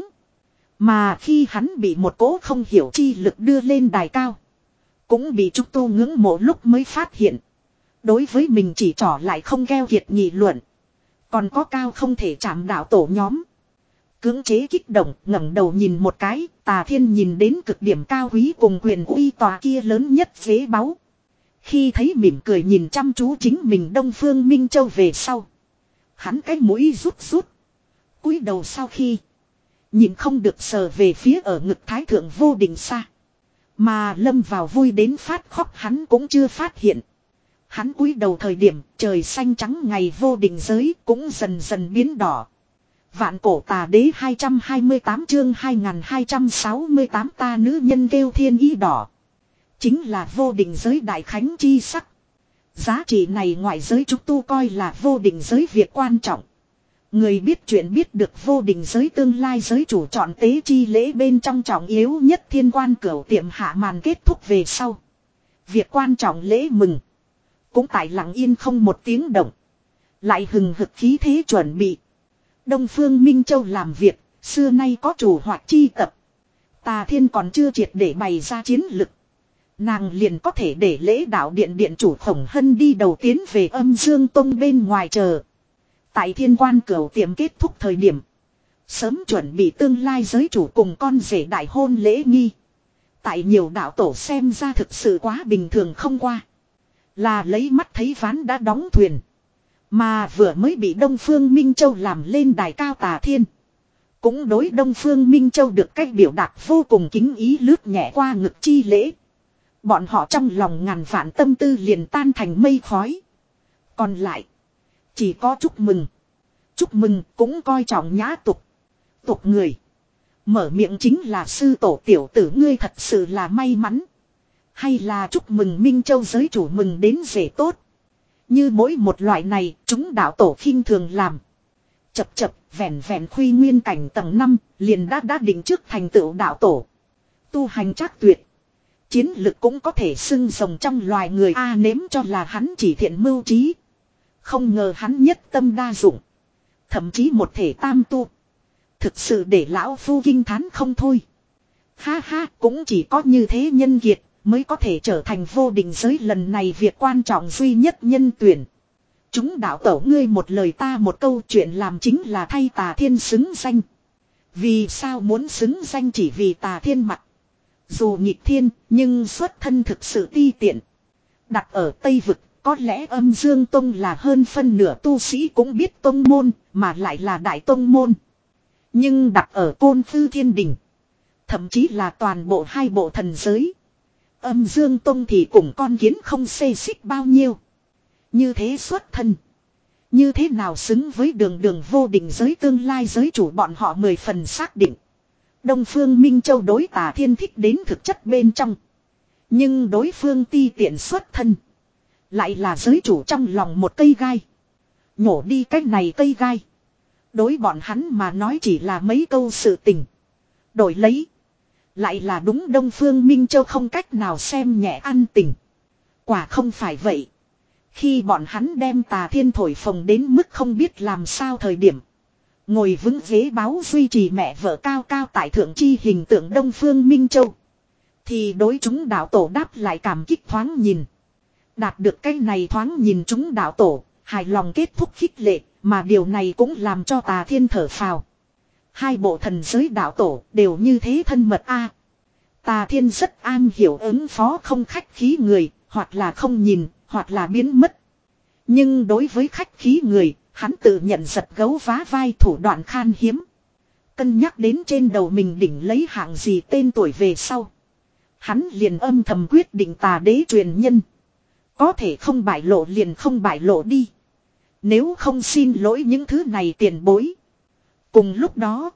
Speaker 1: Mà khi hắn bị một cỗ không hiểu chi lực đưa lên đài cao. Cũng bị trúc tu ngưỡng mộ lúc mới phát hiện. Đối với mình chỉ trỏ lại không keo kiệt nghị luận. Còn có cao không thể chạm đạo tổ nhóm. Cưỡng chế kích động ngẩng đầu nhìn một cái, Tà Thiên nhìn đến cực điểm cao quý cùng quyền uy tòa kia lớn nhất ghế báu. Khi thấy mỉm cười nhìn chăm chú chính mình Đông Phương Minh Châu về sau. Hắn cái mũi rút rút. Cúi đầu sau khi. Nhìn không được sờ về phía ở ngực Thái Thượng Vô Định xa. Mà lâm vào vui đến phát khóc hắn cũng chưa phát hiện. Hắn cúi đầu thời điểm trời xanh trắng ngày vô định giới cũng dần dần biến đỏ. Vạn cổ tà đế hai trăm hai mươi tám chương hai nghìn hai trăm sáu mươi tám ta nữ nhân kêu thiên ý đỏ. Chính là vô định giới đại khánh chi sắc. Giá trị này ngoại giới trúc tu coi là vô định giới việc quan trọng. Người biết chuyện biết được vô định giới tương lai giới chủ chọn tế chi lễ bên trong trọng yếu nhất thiên quan cửu tiệm hạ màn kết thúc về sau. Việc quan trọng lễ mừng. Cũng tại lặng yên không một tiếng động. Lại hừng hực khí thế chuẩn bị. Đông Phương Minh Châu làm việc, xưa nay có chủ hoặc chi tập. Tà Thiên còn chưa triệt để bày ra chiến lực. Nàng liền có thể để lễ đạo điện điện chủ Khổng Hân đi đầu tiến về Âm Dương Tông bên ngoài chờ. Tại thiên quan cửu tiệm kết thúc thời điểm. Sớm chuẩn bị tương lai giới chủ cùng con rể đại hôn lễ nghi. Tại nhiều đạo tổ xem ra thực sự quá bình thường không qua. Là lấy mắt thấy ván đã đóng thuyền. Mà vừa mới bị Đông Phương Minh Châu làm lên đài cao Tà Thiên. Cũng đối Đông Phương Minh Châu được cách biểu đạt vô cùng kính ý lướt nhẹ qua ngực chi lễ. Bọn họ trong lòng ngàn vạn tâm tư liền tan thành mây khói. Còn lại. Chỉ có chúc mừng. Chúc mừng cũng coi trọng nhã tục. Tục người. Mở miệng chính là sư tổ tiểu tử ngươi thật sự là may mắn. Hay là chúc mừng Minh Châu giới chủ mừng đến rể tốt. Như mỗi một loại này chúng đạo tổ khinh thường làm. Chập chập vẹn vẹn khuy nguyên cảnh tầng năm liền đã đã định trước thành tựu đạo tổ. Tu hành chắc tuyệt. Chiến lực cũng có thể xưng rồng trong loài người A nếm cho là hắn chỉ thiện mưu trí. Không ngờ hắn nhất tâm đa dụng. Thậm chí một thể tam tu. Thực sự để lão phu kinh thán không thôi. Ha ha cũng chỉ có như thế nhân kiệt mới có thể trở thành vô định giới lần này việc quan trọng duy nhất nhân tuyển. Chúng đạo tổ ngươi một lời ta một câu chuyện làm chính là thay Tà Thiên xứng danh. Vì sao muốn xứng danh chỉ vì Tà Thiên mặt. Dù nghịch thiên nhưng xuất thân thực sự ti tiện. Đặt ở Tây Vực có lẽ Âm Dương Tông là hơn phân nửa tu sĩ cũng biết tông môn mà lại là đại tông môn. Nhưng đặt ở Côn Tư Thiên Đình. Thậm chí là toàn bộ hai bộ thần giới. Âm Dương Tông thì cùng con kiến không xê xích bao nhiêu. Như thế xuất thân. Như thế nào xứng với đường đường vô định giới tương lai giới chủ bọn họ mười phần xác định. Đông Phương Minh Châu đối Tà Thiên thích đến thực chất bên trong. Nhưng đối phương ti tiện xuất thân. Lại là giới chủ trong lòng một cây gai. Nhổ đi cách này cây gai. Đối bọn hắn mà nói chỉ là mấy câu sự tình. Đổi lấy. Lại là đúng Đông Phương Minh Châu không cách nào xem nhẹ ăn tình. Quả không phải vậy. Khi bọn hắn đem Tà Thiên thổi phồng đến mức không biết làm sao thời điểm. Ngồi vững ghế báo duy trì mẹ vợ cao cao tại thượng chi hình tượng Đông Phương Minh Châu. Thì đối chúng đạo tổ đáp lại cảm kích thoáng nhìn. Đạt được cái này thoáng nhìn chúng đạo tổ, hài lòng kết thúc khích lệ, mà điều này cũng làm cho Tà Thiên thở phào. Hai bộ thần giới đạo tổ đều như thế thân mật a. Tà Thiên rất an hiểu ứng phó không khách khí người, hoặc là không nhìn, hoặc là biến mất. Nhưng đối với khách khí người, hắn tự nhận giật gấu vá vai thủ đoạn khan hiếm. Cân nhắc đến trên đầu mình đỉnh lấy hạng gì tên tuổi về sau. Hắn liền âm thầm quyết định tà đế truyền nhân. Có thể không bại lộ liền không bại lộ đi. Nếu không xin lỗi những thứ này tiền bối. Cùng lúc đó,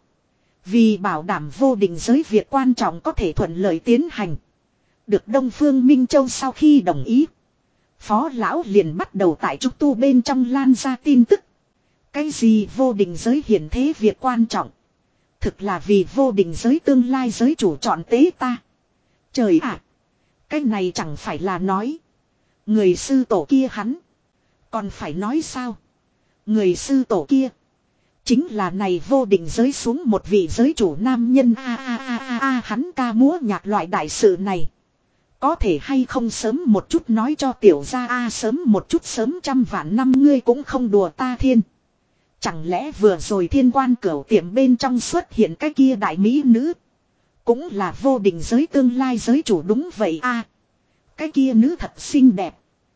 Speaker 1: vì bảo đảm vô định giới việc quan trọng có thể thuận lợi tiến hành. Được Đông Phương Minh Châu sau khi đồng ý. Phó lão liền bắt đầu tại trúc tu bên trong lan ra tin tức. Cái gì vô định giới hiển thế việc quan trọng. Thực là vì vô định giới tương lai giới chủ chọn tế ta. Trời ạ! Cái này chẳng phải là nói. Người sư tổ kia hắn. Còn phải nói sao? Người sư tổ kia. Chính là này vô định giới xuống một vị giới chủ nam nhân a a a a a hắn ca múa nhạc loại đại sự này. Có thể hay không sớm một chút nói cho tiểu gia a sớm một chút sớm trăm vạn năm ngươi cũng không đùa ta thiên. Chẳng lẽ vừa rồi thiên quan cửu tiệm bên trong xuất hiện cái kia đại mỹ nữ. Cũng là vô định giới tương lai giới chủ đúng vậy a. Cái kia nữ thật xinh đẹp.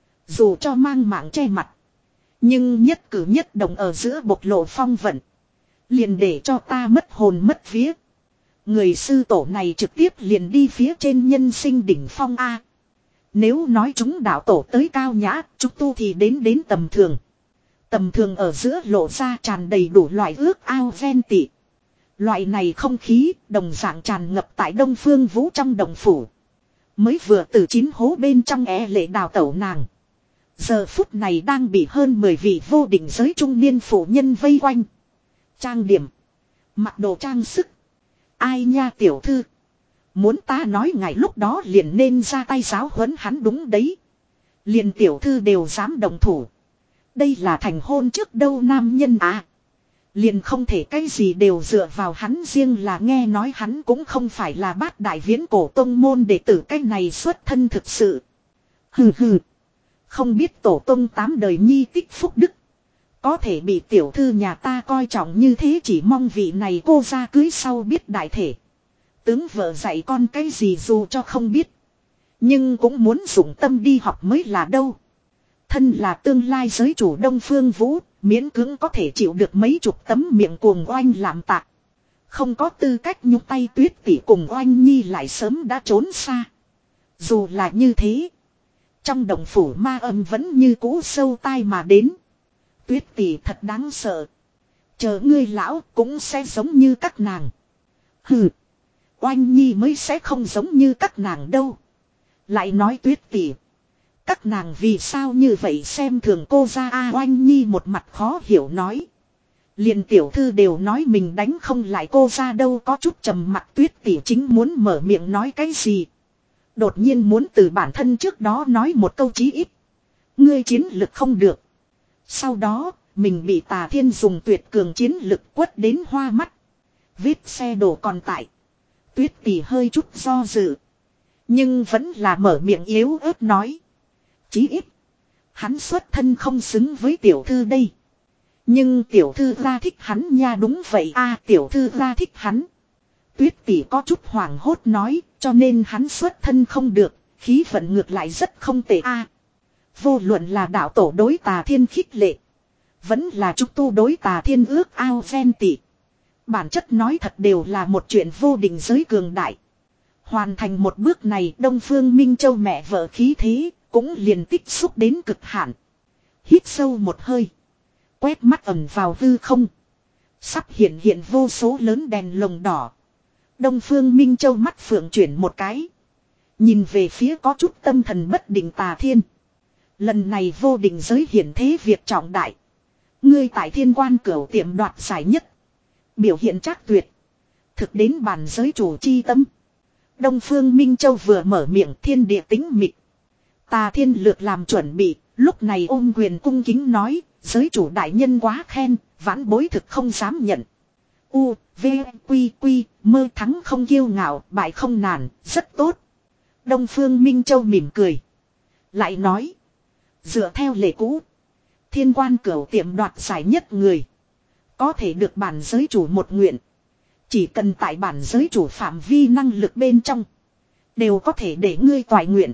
Speaker 1: Dù cho mang mạng che mặt. Nhưng nhất cử nhất động ở giữa bộc lộ phong vận. Liền để cho ta mất hồn mất vía. Người sư tổ này trực tiếp liền đi phía trên nhân sinh đỉnh phong A. Nếu nói chúng đạo tổ tới cao nhã, chúng tu thì đến đến tầm thường. Tầm thường ở giữa lộ ra tràn đầy đủ loại ước ao ven tị. Loại này không khí đồng dạng tràn ngập tại Đông Phương Vũ trong đồng phủ. Mới vừa từ chín hố bên trong é lệ đào tẩu nàng. Giờ phút này đang bị hơn mười vị vô định giới trung niên phụ nhân vây quanh. Trang điểm. Mặc đồ trang sức. Ai nha tiểu thư. Muốn ta nói ngài lúc đó liền nên ra tay giáo huấn hắn đúng đấy. Liền tiểu thư đều dám đồng thủ. Đây là thành hôn trước đâu nam nhân à. Liền không thể cái gì đều dựa vào hắn riêng là nghe nói hắn cũng không phải là bát đại viễn cổ tông môn đệ tử cái này xuất thân thực sự. Hừ hừ. Không biết tổ tông tám đời nhi tích phúc đức. Có thể bị tiểu thư nhà ta coi trọng như thế chỉ mong vị này cô ra cưới sau biết đại thể. Tướng vợ dạy con cái gì dù cho không biết. Nhưng cũng muốn dùng tâm đi học mới là đâu. Thân là tương lai giới chủ Đông Phương Vũ, miễn cưỡng có thể chịu được mấy chục tấm miệng cuồng oanh làm tạc. Không có tư cách nhúc tay Tuyết tỷ cùng oanh nhi lại sớm đã trốn xa. Dù là như thế, trong đồng phủ ma âm vẫn như cũ sâu tai mà đến. Tuyết tỷ thật đáng sợ. Chờ ngươi lão cũng sẽ giống như các nàng. Hừ. Oanh nhi mới sẽ không giống như các nàng đâu. Lại nói Tuyết tỷ. Các nàng vì sao như vậy xem thường cô ra a Oanh nhi một mặt khó hiểu nói. Liền tiểu thư đều nói mình đánh không lại cô ra đâu có chút trầm mặt Tuyết tỷ chính muốn mở miệng nói cái gì. Đột nhiên muốn từ bản thân trước đó nói một câu chí ít. Ngươi chiến lực không được. Sau đó, mình bị Tà Thiên dùng tuyệt cường chiến lực quất đến hoa mắt. Vết xe đổ còn tại. Tuyết tỷ hơi chút do dự. Nhưng vẫn là mở miệng yếu ớt nói. Chí ít. Hắn xuất thân không xứng với tiểu thư đây. Nhưng tiểu thư ra thích hắn nha đúng vậy a tiểu thư ra thích hắn. Tuyết tỷ có chút hoảng hốt nói. Cho nên hắn xuất thân không được. Khí vận ngược lại rất không tệ a. Vô luận là đạo tổ đối Tà Thiên khích lệ. Vẫn là trúc tu đối Tà Thiên ước ao ven tị. Bản chất nói thật đều là một chuyện vô định giới cường đại. Hoàn thành một bước này Đông Phương Minh Châu mẹ vợ khí thế cũng liền tích xúc đến cực hạn. Hít sâu một hơi. Quét mắt ẩn vào hư không. Sắp hiện hiện vô số lớn đèn lồng đỏ. Đông Phương Minh Châu mắt phượng chuyển một cái. Nhìn về phía có chút tâm thần bất định Tà Thiên. Lần này vô định giới hiển thế việc trọng đại. Ngươi tại thiên quan cửu tiệm đoạt giải nhất. Biểu hiện trác tuyệt. Thực đến bản giới chủ chi tâm. Đông Phương Minh Châu vừa mở miệng thiên địa tính mịt. Tà Thiên lược làm chuẩn bị. Lúc này ôm quyền cung kính nói. Giới chủ đại nhân quá khen. Vãn bối thực không dám nhận. U, V, Quy, Quy, mơ thắng không kiêu ngạo. Bại không nản, rất tốt. Đông Phương Minh Châu mỉm cười. Lại nói. Dựa theo lệ cũ. Thiên quan cửu tiệm đoạt giải nhất người. Có thể được bản giới chủ một nguyện. Chỉ cần tại bản giới chủ phạm vi năng lực bên trong. Đều có thể để ngươi toại nguyện.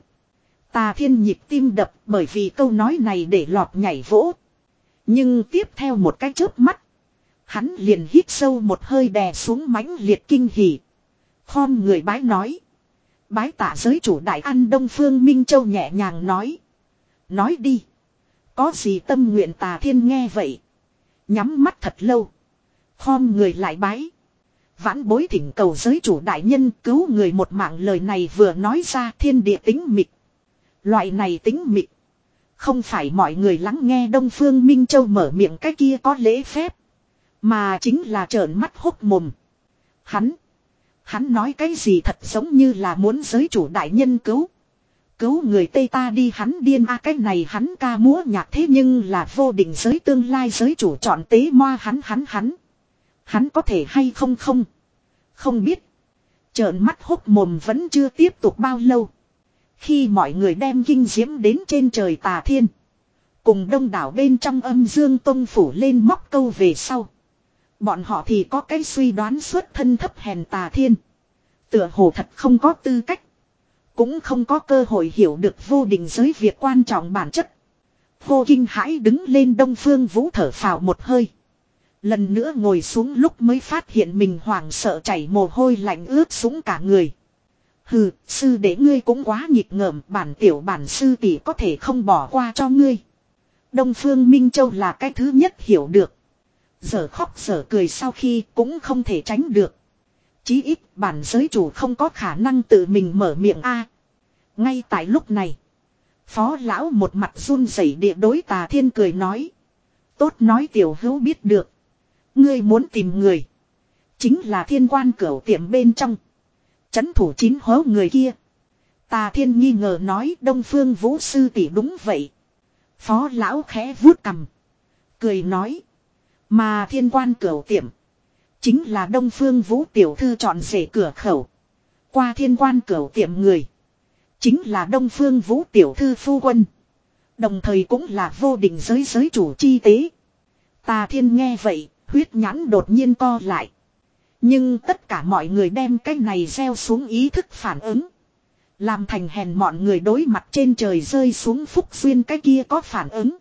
Speaker 1: Tà Thiên nhịp tim đập bởi vì câu nói này để lọt nhảy vỗ. Nhưng tiếp theo một cái chớp mắt. Hắn liền hít sâu một hơi đè xuống mãnh liệt kinh hỉ. Khom người bái nói. Bái tạ giới chủ đại ăn Đông Phương Minh Châu nhẹ nhàng nói. Nói đi. Có gì tâm nguyện Tà Thiên nghe vậy. Nhắm mắt thật lâu. Khom người lại bái. Vãn bối thỉnh cầu giới chủ đại nhân cứu người một mạng, lời này vừa nói ra thiên địa tĩnh mịch. Loại này tĩnh mịch. Không phải mọi người lắng nghe Đông Phương Minh Châu mở miệng cái kia có lễ phép. Mà chính là trợn mắt hốc mồm. Hắn. Hắn nói cái gì thật giống như là muốn giới chủ đại nhân cứu. Cứu người Tây ta đi, hắn điên a à, cái này hắn ca múa nhạc thế nhưng là vô định giới tương lai giới chủ chọn tế moa hắn hắn hắn. Hắn có thể hay không không. Không biết. Trợn mắt hốc mồm vẫn chưa tiếp tục bao lâu. Khi mọi người đem kinh diễm đến trên trời Tà Thiên. Cùng đông đảo bên trong âm dương tông phủ lên móc câu về sau. Bọn họ thì có cái suy đoán xuất thân thấp hèn Tà Thiên. Tựa hồ thật không có tư cách. Cũng không có cơ hội hiểu được vô định giới việc quan trọng bản chất. Vô kinh hãi đứng lên Đông Phương Vũ thở phào một hơi. Lần nữa ngồi xuống lúc mới phát hiện mình hoảng sợ chảy mồ hôi lạnh ướt sũng cả người. Hừ, sư đệ ngươi cũng quá nghịch ngợm, bản tiểu bản sư tỷ có thể không bỏ qua cho ngươi. Đông Phương Minh Châu là cái thứ nhất hiểu được. Giờ khóc giờ cười sau khi cũng không thể tránh được. Chí ít bản giới chủ không có khả năng tự mình mở miệng a. Ngay tại lúc này, Phó lão một mặt run rẩy địa đối Tà Thiên cười nói. Tốt nói tiểu hữu biết được. Ngươi muốn tìm người. Chính là Thiên Quan Cửu tiệm bên trong. Chấn thủ chín hố người kia. Tà Thiên nghi ngờ nói Đông Phương Vũ sư tỷ đúng vậy. Phó lão khẽ vuốt cằm. Cười nói. Mà Thiên Quan Cửu tiệm. Chính là Đông Phương Vũ tiểu thư chọn rể cửa khẩu. Qua Thiên Quan Cửu tiệm người. Chính là Đông Phương Vũ tiểu thư phu quân. Đồng thời cũng là vô định giới giới chủ chi tế. Tà Thiên nghe vậy, huyết nhãn đột nhiên co lại. Nhưng tất cả mọi người đem cái này gieo xuống ý thức phản ứng. Làm thành hèn mọn người đối mặt trên trời rơi xuống phúc duyên cái kia có phản ứng.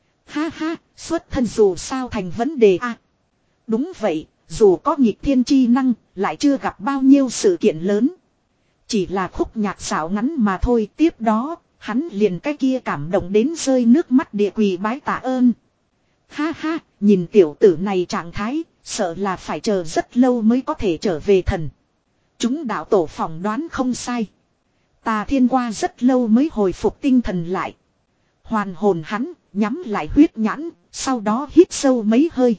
Speaker 1: Ha ha, xuất thân dù sao thành vấn đề a. À, đúng vậy, dù có nghịch thiên chi năng, lại chưa gặp bao nhiêu sự kiện lớn. Chỉ là khúc nhạc xảo ngắn mà thôi, tiếp đó, hắn liền cái kia cảm động đến rơi nước mắt địa quỳ bái tạ ơn. Ha ha, nhìn tiểu tử này trạng thái, sợ là phải chờ rất lâu mới có thể trở về thần. Chúng đạo tổ phỏng đoán không sai. Tà Thiên qua rất lâu mới hồi phục tinh thần lại. Hoàn hồn hắn, nhắm lại huyết nhãn, sau đó hít sâu mấy hơi.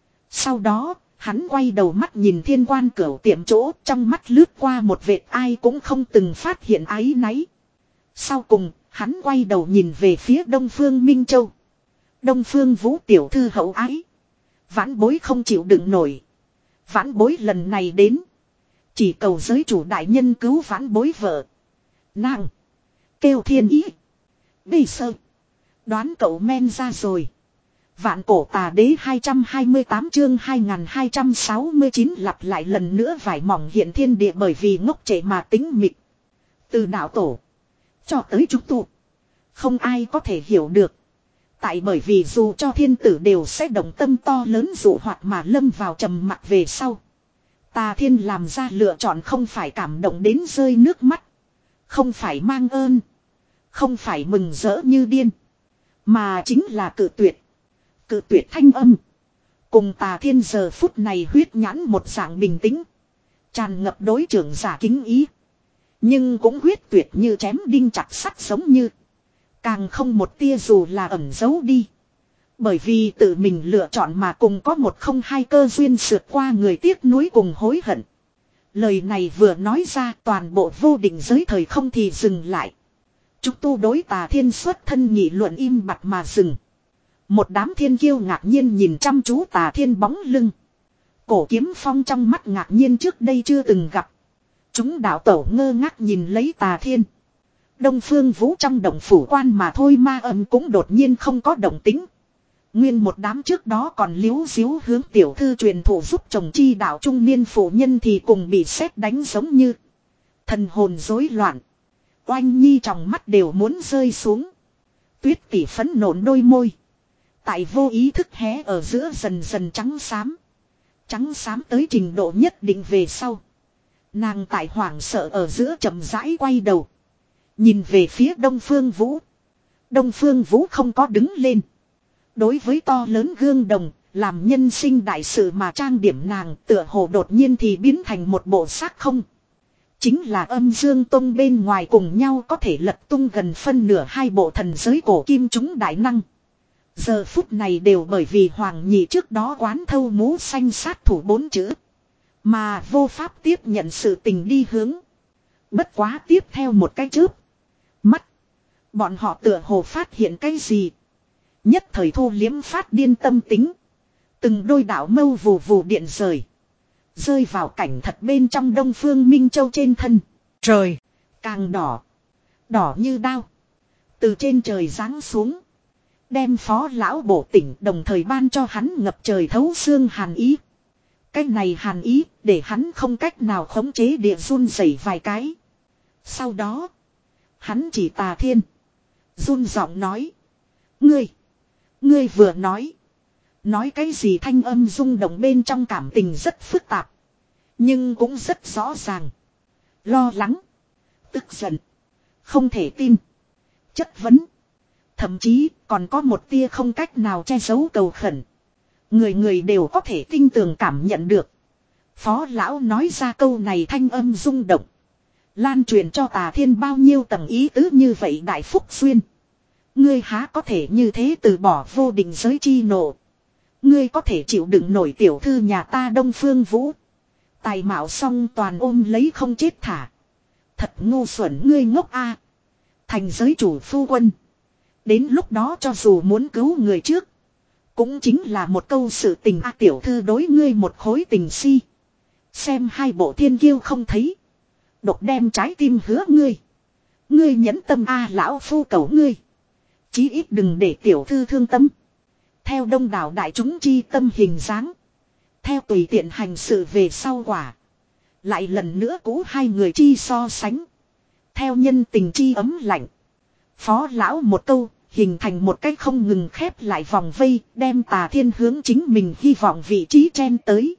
Speaker 1: Sau đó, hắn quay đầu mắt nhìn Thiên Quan Cửu tiệm chỗ, trong mắt lướt qua một vệt ai cũng không từng phát hiện áy náy. Sau cùng, hắn quay đầu nhìn về phía Đông Phương Minh Châu. Đông Phương Vũ tiểu thư hậu ái. Vãn bối không chịu đựng nổi. Vãn bối lần này đến. Chỉ cầu giới chủ đại nhân cứu vãn bối vợ. Nàng. Kêu thiên ý. Bây sơ. Đoán cậu men ra rồi. Vạn cổ tà đế hai trăm hai mươi tám chương hai nghìn hai trăm sáu mươi chín lặp lại lần nữa vải mỏng hiện thiên địa bởi vì ngốc trệ mà tính mịt. Từ đạo tổ. Cho tới chúng tụ. Không ai có thể hiểu được. Tại bởi vì dù cho thiên tử đều sẽ động tâm to lớn dụ hoạt mà lâm vào trầm mặc về sau. Tà Thiên làm ra lựa chọn không phải cảm động đến rơi nước mắt. Không phải mang ơn. Không phải mừng rỡ như điên. Mà chính là cự tuyệt. Cự tuyệt thanh âm. Cùng Tà Thiên giờ phút này huyết nhãn một dạng bình tĩnh. Tràn ngập đối trưởng giả kính ý. Nhưng cũng huyết tuyệt như chém đinh chặt sắt giống như. Càng không một tia dù là ẩn giấu đi. Bởi vì tự mình lựa chọn mà cùng có một không hai cơ duyên sượt qua người tiếc nuối cùng hối hận. Lời này vừa nói ra toàn bộ vô định giới thời không thì dừng lại. Chúng tu đối Tà Thiên xuất thân nghị luận im bặt mà dừng. Một đám thiên kiêu ngạc nhiên nhìn chăm chú Tà Thiên bóng lưng. Cổ Kiếm Phong trong mắt ngạc nhiên trước đây chưa từng gặp. Chúng đạo tổ ngơ ngác nhìn lấy Tà Thiên. Đông Phương Vũ trong động phủ quan mà thôi ma âm cũng đột nhiên không có động tính. Nguyên một đám trước đó còn liếu xíu hướng tiểu thư truyền thụ giúp chồng chi đạo trung niên phụ nhân thì cùng bị sét đánh giống như. Thần hồn rối loạn. Oanh Nhi trong mắt đều muốn rơi xuống. Tuyết tỷ phấn nộn đôi môi. Tại vô ý thức hé ở giữa dần dần trắng xám. Trắng xám tới trình độ nhất định về sau. Nàng tại hoảng sợ ở giữa chậm rãi quay đầu. Nhìn về phía Đông Phương Vũ. Đông Phương Vũ không có đứng lên. Đối với to lớn gương đồng, làm nhân sinh đại sự mà trang điểm nàng tựa hồ đột nhiên thì biến thành một bộ xác không. Chính là âm dương tông bên ngoài cùng nhau có thể lật tung gần phân nửa hai bộ thần giới cổ kim chúng đại năng. Giờ phút này đều bởi vì Hoàng Nhị trước đó quán thâu mũ xanh sát thủ bốn chữ. Mà vô pháp tiếp nhận sự tình đi hướng. Bất quá tiếp theo một cái chớp mắt. Bọn họ tựa hồ phát hiện cái gì. Nhất thời thu liếm phát điên tâm tính. Từng đôi đạo mâu vù vù điện rời. Rơi vào cảnh thật bên trong Đông Phương Minh Châu trên thân. Trời. Càng đỏ. Đỏ như đao. Từ trên trời giáng xuống. Đem phó lão bổ tỉnh đồng thời ban cho hắn ngập trời thấu xương hàn ý. Cái này hàn ý để hắn không cách nào khống chế địa run rẩy vài cái. Sau đó. Hắn chỉ Tà Thiên. Run giọng nói. Ngươi. Ngươi vừa nói. Nói cái gì thanh âm rung động bên trong cảm tình rất phức tạp. Nhưng cũng rất rõ ràng. Lo lắng. Tức giận. Không thể tin. Chất vấn. Thậm chí còn có một tia không cách nào che giấu cầu khẩn. Người người đều có thể tinh tường cảm nhận được. Phó lão nói ra câu này thanh âm rung động. Lan truyền cho Tà Thiên bao nhiêu tầng ý tứ như vậy Đại Phúc Xuyên. Ngươi há có thể như thế từ bỏ vô định giới chi nộ. Ngươi có thể chịu đựng nổi tiểu thư nhà ta Đông Phương Vũ. Tài mạo song toàn ôm lấy không chết thả. Thật ngu xuẩn ngươi ngốc a. Thành giới chủ phu quân. Đến lúc đó cho dù muốn cứu người trước. Cũng chính là một câu sự tình a tiểu thư đối ngươi một khối tình si. Xem hai bộ thiên kiêu không thấy. Độc đem trái tim hứa ngươi. Ngươi nhẫn tâm a lão phu cầu ngươi. Chí ít đừng để tiểu thư thương tâm. Theo đông đảo đại chúng chi tâm hình dáng. Theo tùy tiện hành sự về sau quả. Lại lần nữa cũ hai người chi so sánh. Theo nhân tình chi ấm lạnh. Phó lão một câu, hình thành một cách không ngừng khép lại vòng vây, đem Tà Thiên hướng chính mình hy vọng vị trí chen tới.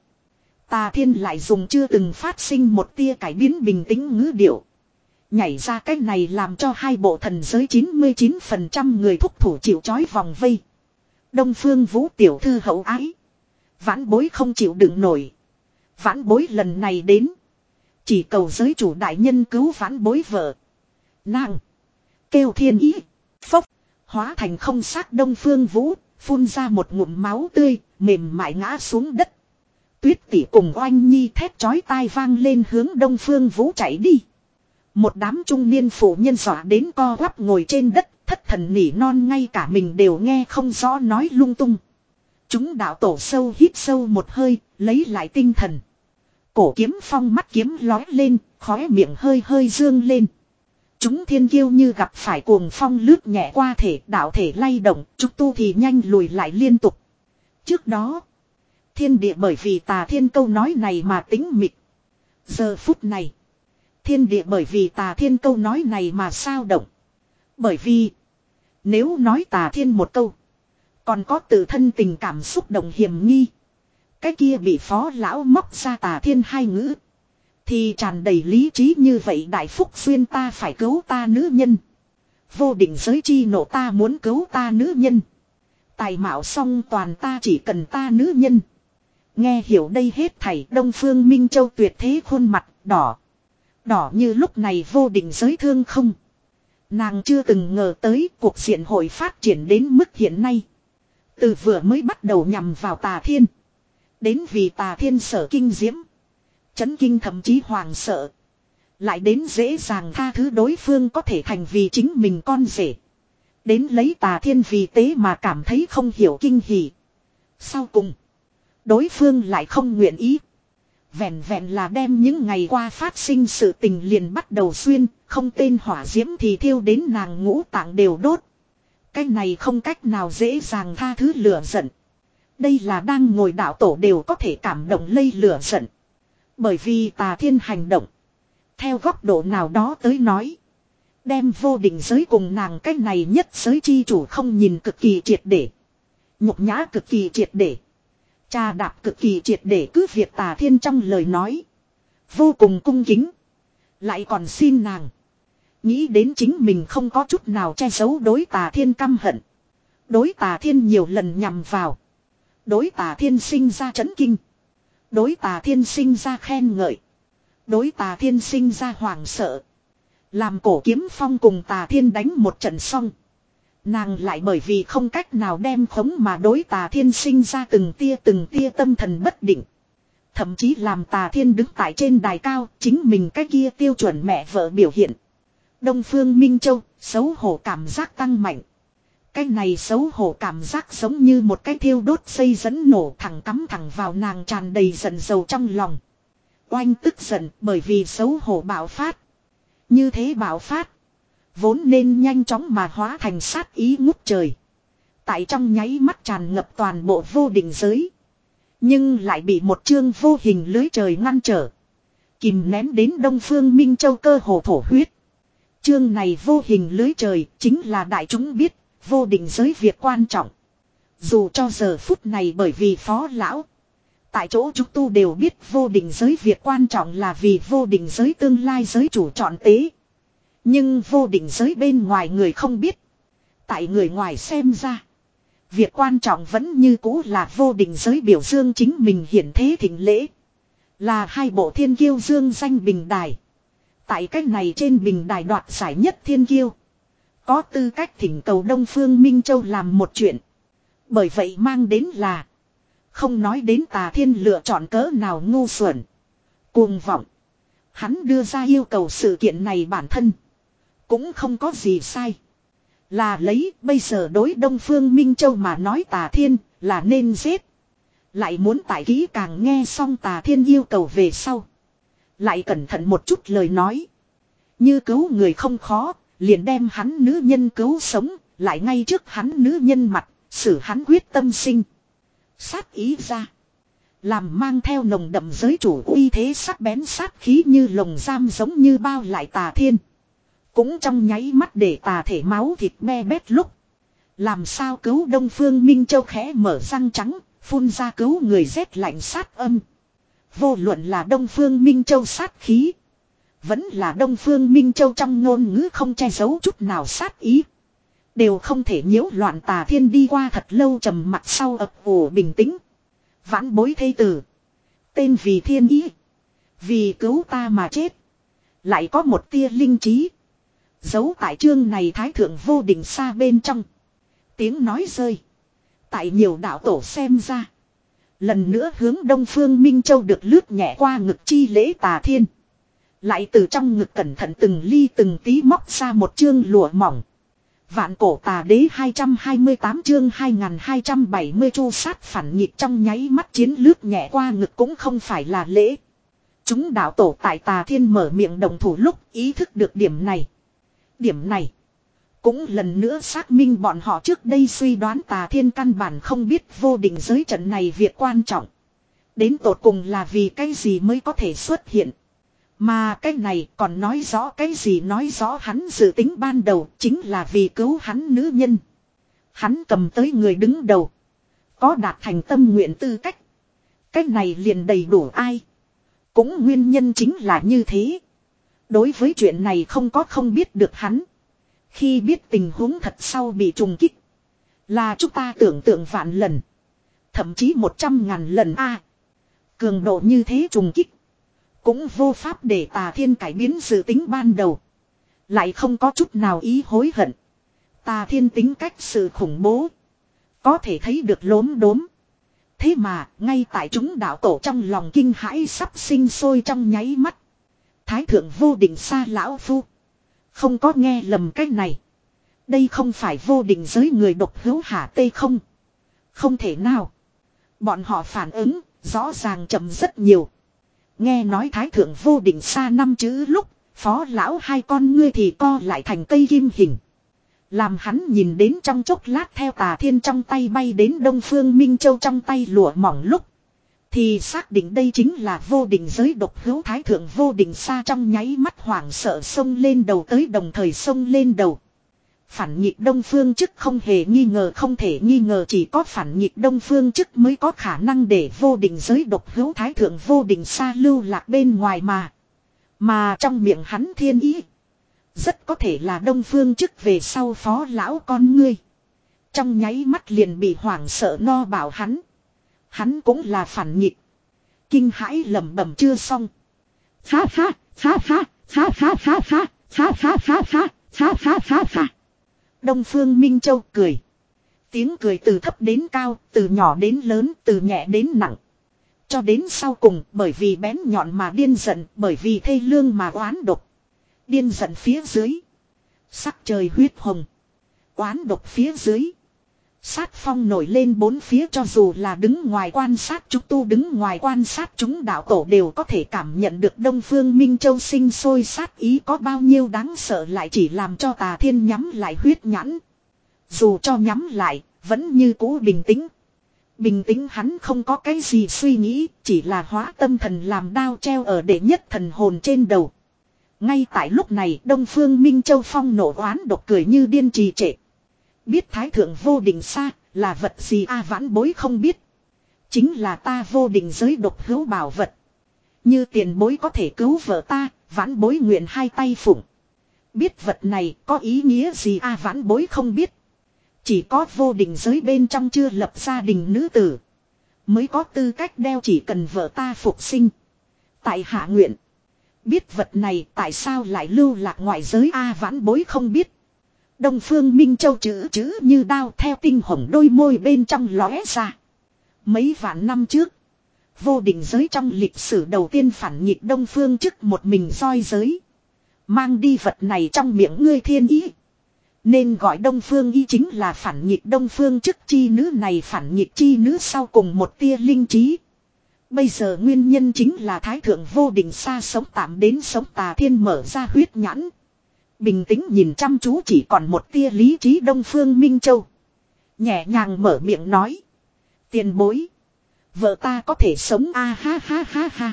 Speaker 1: Tà Thiên lại dùng chưa từng phát sinh một tia cải biến bình tĩnh ngữ điệu. Nhảy ra cách này làm cho hai bộ thần giới chín mươi chín phần trăm người thúc thủ chịu chói vòng vây. Đông Phương Vũ tiểu thư hậu ái. Vãn bối không chịu đựng nổi. Vãn bối lần này đến. Chỉ cầu giới chủ đại nhân cứu vãn bối vợ. Nàng. Kêu thiên ý. Phốc. Hóa thành không xác Đông Phương Vũ. Phun ra một ngụm máu tươi. Mềm mại ngã xuống đất. Tuyết tỷ cùng Oanh Nhi thét chói tai vang lên hướng Đông Phương Vũ chạy đi. Một đám trung niên phụ nhân dọa đến co quắp ngồi trên đất. Thất thần nỉ non ngay cả mình đều nghe không rõ nói lung tung. Chúng đạo tổ sâu hít sâu một hơi, lấy lại tinh thần. Cổ Kiếm Phong mắt kiếm lói lên, khóe miệng hơi hơi dương lên. Chúng thiên kiêu như gặp phải cuồng phong lướt nhẹ qua thể, đạo thể lay động, chúng tu thì nhanh lùi lại liên tục. Trước đó, thiên địa bởi vì Tà Thiên câu nói này mà tính mịt. Giờ phút này, thiên địa bởi vì Tà Thiên câu nói này mà sao động. Bởi vì, nếu nói Tà Thiên một câu, còn có tự thân tình cảm xúc động hiểm nghi. Cái kia bị phó lão móc ra Tà Thiên hai ngữ. Thì tràn đầy lý trí như vậy Đại Phúc Xuyên ta phải cứu ta nữ nhân. Vô định giới chi nộ ta muốn cứu ta nữ nhân. Tài mạo song toàn ta chỉ cần ta nữ nhân. Nghe hiểu đây hết thảy Đông Phương Minh Châu tuyệt thế khuôn mặt đỏ. Đỏ như lúc này vô định giới thương không. Nàng chưa từng ngờ tới cuộc diện hội phát triển đến mức hiện nay. Từ vừa mới bắt đầu nhằm vào Tà Thiên. Đến vì Tà Thiên sở kinh diễm. Chấn kinh thậm chí hoàng sợ. Lại đến dễ dàng tha thứ đối phương có thể thành vì chính mình con rể. Đến lấy Tà Thiên vì tế mà cảm thấy không hiểu kinh hỉ. Sau cùng. Đối phương lại không nguyện ý. Vẹn vẹn là đem những ngày qua phát sinh sự tình liền bắt đầu xuyên. Không tên hỏa diễm thì thiêu đến nàng ngũ tạng đều đốt. Cái này không cách nào dễ dàng tha thứ lửa giận. Đây là đang ngồi đạo tổ đều có thể cảm động lây lửa giận. Bởi vì Tà Thiên hành động. Theo góc độ nào đó tới nói. Đem vô định giới cùng nàng cái này nhất giới chi chủ không nhìn cực kỳ triệt để. Nhục nhã cực kỳ triệt để. Trà đạp cực kỳ triệt để cứ việc Tà Thiên trong lời nói. Vô cùng cung kính. Lại còn xin nàng. Nghĩ đến chính mình không có chút nào che giấu đối Tà Thiên căm hận. Đối Tà Thiên nhiều lần nhằm vào. Đối Tà Thiên sinh ra chấn kinh. Đối Tà Thiên sinh ra khen ngợi. Đối Tà Thiên sinh ra hoảng sợ. Làm Cổ Kiếm Phong cùng Tà Thiên đánh một trận xong. Nàng lại bởi vì không cách nào đem khống mà đối Tà Thiên sinh ra từng tia từng tia tâm thần bất định. Thậm chí làm Tà Thiên đứng tại trên đài cao, chính mình cái kia tiêu chuẩn mẹ vợ biểu hiện. Đông Phương Minh Châu, xấu hổ cảm giác tăng mạnh. Cái này xấu hổ cảm giác giống như một cái thiêu đốt dây dẫn nổ thẳng cắm thẳng vào nàng tràn đầy giận dầu trong lòng. Oanh tức giận bởi vì xấu hổ bạo phát. Như thế bạo phát. Vốn nên nhanh chóng mà hóa thành sát ý ngút trời. Tại trong nháy mắt tràn ngập toàn bộ vô định giới. Nhưng lại bị một chương vô hình lưới trời ngăn trở. Kìm nén đến Đông Phương Minh Châu cơ hồ thổ huyết. Chương này vô hình lưới trời chính là đại chúng biết, vô định giới việc quan trọng. Dù cho giờ phút này bởi vì phó lão. Tại chỗ chúng tu đều biết vô định giới việc quan trọng là vì vô định giới tương lai giới chủ chọn tế. Nhưng vô định giới bên ngoài người không biết. Tại người ngoài xem ra. Việc quan trọng vẫn như cũ là vô định giới biểu dương chính mình hiển thế thịnh lễ. Là hai bộ thiên kiêu dương danh bình đài. Tại cách này trên bình đài đoạt giải nhất thiên kiêu. Có tư cách thỉnh cầu Đông Phương Minh Châu làm một chuyện. Bởi vậy mang đến là. Không nói đến Tà Thiên lựa chọn cỡ nào ngu xuẩn. Cuồng vọng. Hắn đưa ra yêu cầu sự kiện này bản thân. Cũng không có gì sai. Là lấy bây giờ đối Đông Phương Minh Châu mà nói Tà Thiên là nên giết. Lại muốn tại kỹ càng nghe xong Tà Thiên yêu cầu về sau. Lại cẩn thận một chút lời nói. Như cứu người không khó, liền đem hắn nữ nhân cứu sống, lại ngay trước hắn nữ nhân mặt, xử hắn quyết tâm sinh. Sát ý ra. Làm mang theo nồng đậm giới chủ uy thế sắc bén sát khí như lồng giam giống như bao lại Tà Thiên. Cũng trong nháy mắt để Tà thể máu thịt me bét lúc. Làm sao cứu Đông Phương Minh Châu khẽ mở răng trắng, phun ra cứu người rét lạnh sát âm. Vô luận là Đông Phương Minh Châu sát khí. Vẫn là Đông Phương Minh Châu trong ngôn ngữ không che giấu chút nào sát ý. Đều không thể nhiễu loạn Tà Thiên đi qua thật lâu trầm mặc sau ập ủ bình tĩnh. Vãn bối thê tử. Tên vì thiên ý. Vì cứu ta mà chết. Lại có một tia linh trí. Giấu tại chương này thái thượng vô định xa bên trong. Tiếng nói rơi. Tại nhiều đạo tổ xem ra. Lần nữa hướng Đông Phương Minh Châu được lướt nhẹ qua ngực chi lễ Tà Thiên. Lại từ trong ngực cẩn thận từng ly từng tí móc ra một chương lụa mỏng. Vạn cổ Tà Đế hai trăm hai mươi tám chương hai nghìn hai trăm bảy mươi chu sát phản nghịch trong nháy mắt chiến lướt nhẹ qua ngực cũng không phải là lễ. Chúng đạo tổ tại Tà Thiên mở miệng đồng thủ lúc ý thức được điểm này. Điểm này cũng lần nữa xác minh bọn họ trước đây suy đoán Tà Thiên căn bản không biết vô định giới trận này việc quan trọng. Đến tột cùng là vì cái gì mới có thể xuất hiện. Mà cái này còn nói rõ cái gì nói rõ hắn dự tính ban đầu chính là vì cứu hắn nữ nhân. Hắn cầm tới người đứng đầu. Có đạt thành tâm nguyện tư cách. Cái này liền đầy đủ ai. Cũng nguyên nhân chính là như thế. Đối với chuyện này không có không biết được hắn. Khi biết tình huống thật sau bị trùng kích. Là chúng ta tưởng tượng vạn lần. Thậm chí một trăm ngàn lần a. Cường độ như thế trùng kích. Cũng vô pháp để Tà Thiên cải biến dự tính ban đầu. Lại không có chút nào ý hối hận. Tà Thiên tính cách sự khủng bố. Có thể thấy được lốm đốm. Thế mà ngay tại chúng đạo tổ trong lòng kinh hãi sắp sinh sôi trong nháy mắt. Thái thượng vô định xa lão phu. Không có nghe lầm cái này. Đây không phải vô định giới người độc hữu hả tê không. Không thể nào. Bọn họ phản ứng rõ ràng chậm rất nhiều. Nghe nói thái thượng vô định xa năm chữ lúc. Phó lão hai con ngươi thì co lại thành cây kim hình. Làm hắn nhìn đến trong chốc lát theo Tà Thiên trong tay bay đến Đông Phương Minh Châu trong tay lụa mỏng lúc. Thì xác định đây chính là vô định giới độc hữu thái thượng vô định xa trong nháy mắt hoảng sợ sông lên đầu tới đồng thời sông lên đầu. Phản nghịch Đông Phương chức không hề nghi ngờ, không thể nghi ngờ chỉ có phản nghịch Đông Phương chức mới có khả năng để vô định giới độc hữu thái thượng vô định xa lưu lạc bên ngoài mà. Mà trong miệng hắn thiên ý. Rất có thể là Đông Phương chức về sau phó lão con ngươi. Trong nháy mắt liền bị hoảng sợ no bảo hắn. Hắn cũng là phản nghịch. Kinh hãi lẩm bẩm chưa xong. Phá phá, phá phá, phá phá phá phá, phá phá phá phá, phá phá phá phá. Đông Phương Minh Châu cười. Tiếng cười từ thấp đến cao, từ nhỏ đến lớn, từ nhẹ đến nặng. Cho đến sau cùng, bởi vì bén nhọn mà điên giận, bởi vì thê lương mà oán độc. Điên giận phía dưới. Sắc trời huyết hồng. Oán độc phía dưới. Sát phong nổi lên bốn phía, cho dù là đứng ngoài quan sát chúng tu đứng ngoài quan sát chúng đạo tổ đều có thể cảm nhận được Đông Phương Minh Châu sinh sôi sát ý có bao nhiêu đáng sợ, lại chỉ làm cho Tà Thiên nhắm lại huyết nhãn. Dù cho nhắm lại, vẫn như cũ bình tĩnh. Bình tĩnh hắn không có cái gì suy nghĩ, chỉ là hóa tâm thần làm đao treo ở đệ nhất thần hồn trên đầu. Ngay tại lúc này Đông Phương Minh Châu phong nổ oán độc cười như điên trì trệ. Biết thái thượng vô định xa là vật gì a? Vãn bối không biết. Chính là ta vô định giới độc hữu bảo vật. Như tiền bối có thể cứu vợ ta, vãn bối nguyện hai tay phụng. Biết vật này có ý nghĩa gì a? Vãn bối không biết. Chỉ có vô định giới bên trong chưa lập gia đình nữ tử mới có tư cách đeo, chỉ cần vợ ta phục sinh. Tại hạ nguyện. Biết vật này tại sao lại lưu lạc ngoại giới a? Vãn bối không biết. Đông Phương Minh Châu chữ chữ như đao theo tinh hồng đôi môi bên trong lóe ra. Mấy vạn năm trước, vô định giới trong lịch sử đầu tiên phản nghịch Đông Phương chức một mình soi giới. Mang đi vật này trong miệng ngươi thiên ý. Nên gọi Đông Phương y chính là phản nghịch Đông Phương chức chi nữ này, phản nghịch chi nữ sau cùng một tia linh trí. Bây giờ nguyên nhân chính là thái thượng vô định xa sống tạm đến sống Tà Thiên mở ra huyết nhãn. Bình tĩnh nhìn chăm chú chỉ còn một tia lý trí Đông Phương Minh Châu. Nhẹ nhàng mở miệng nói. Tiền bối. Vợ ta có thể sống a ha ha ha ha.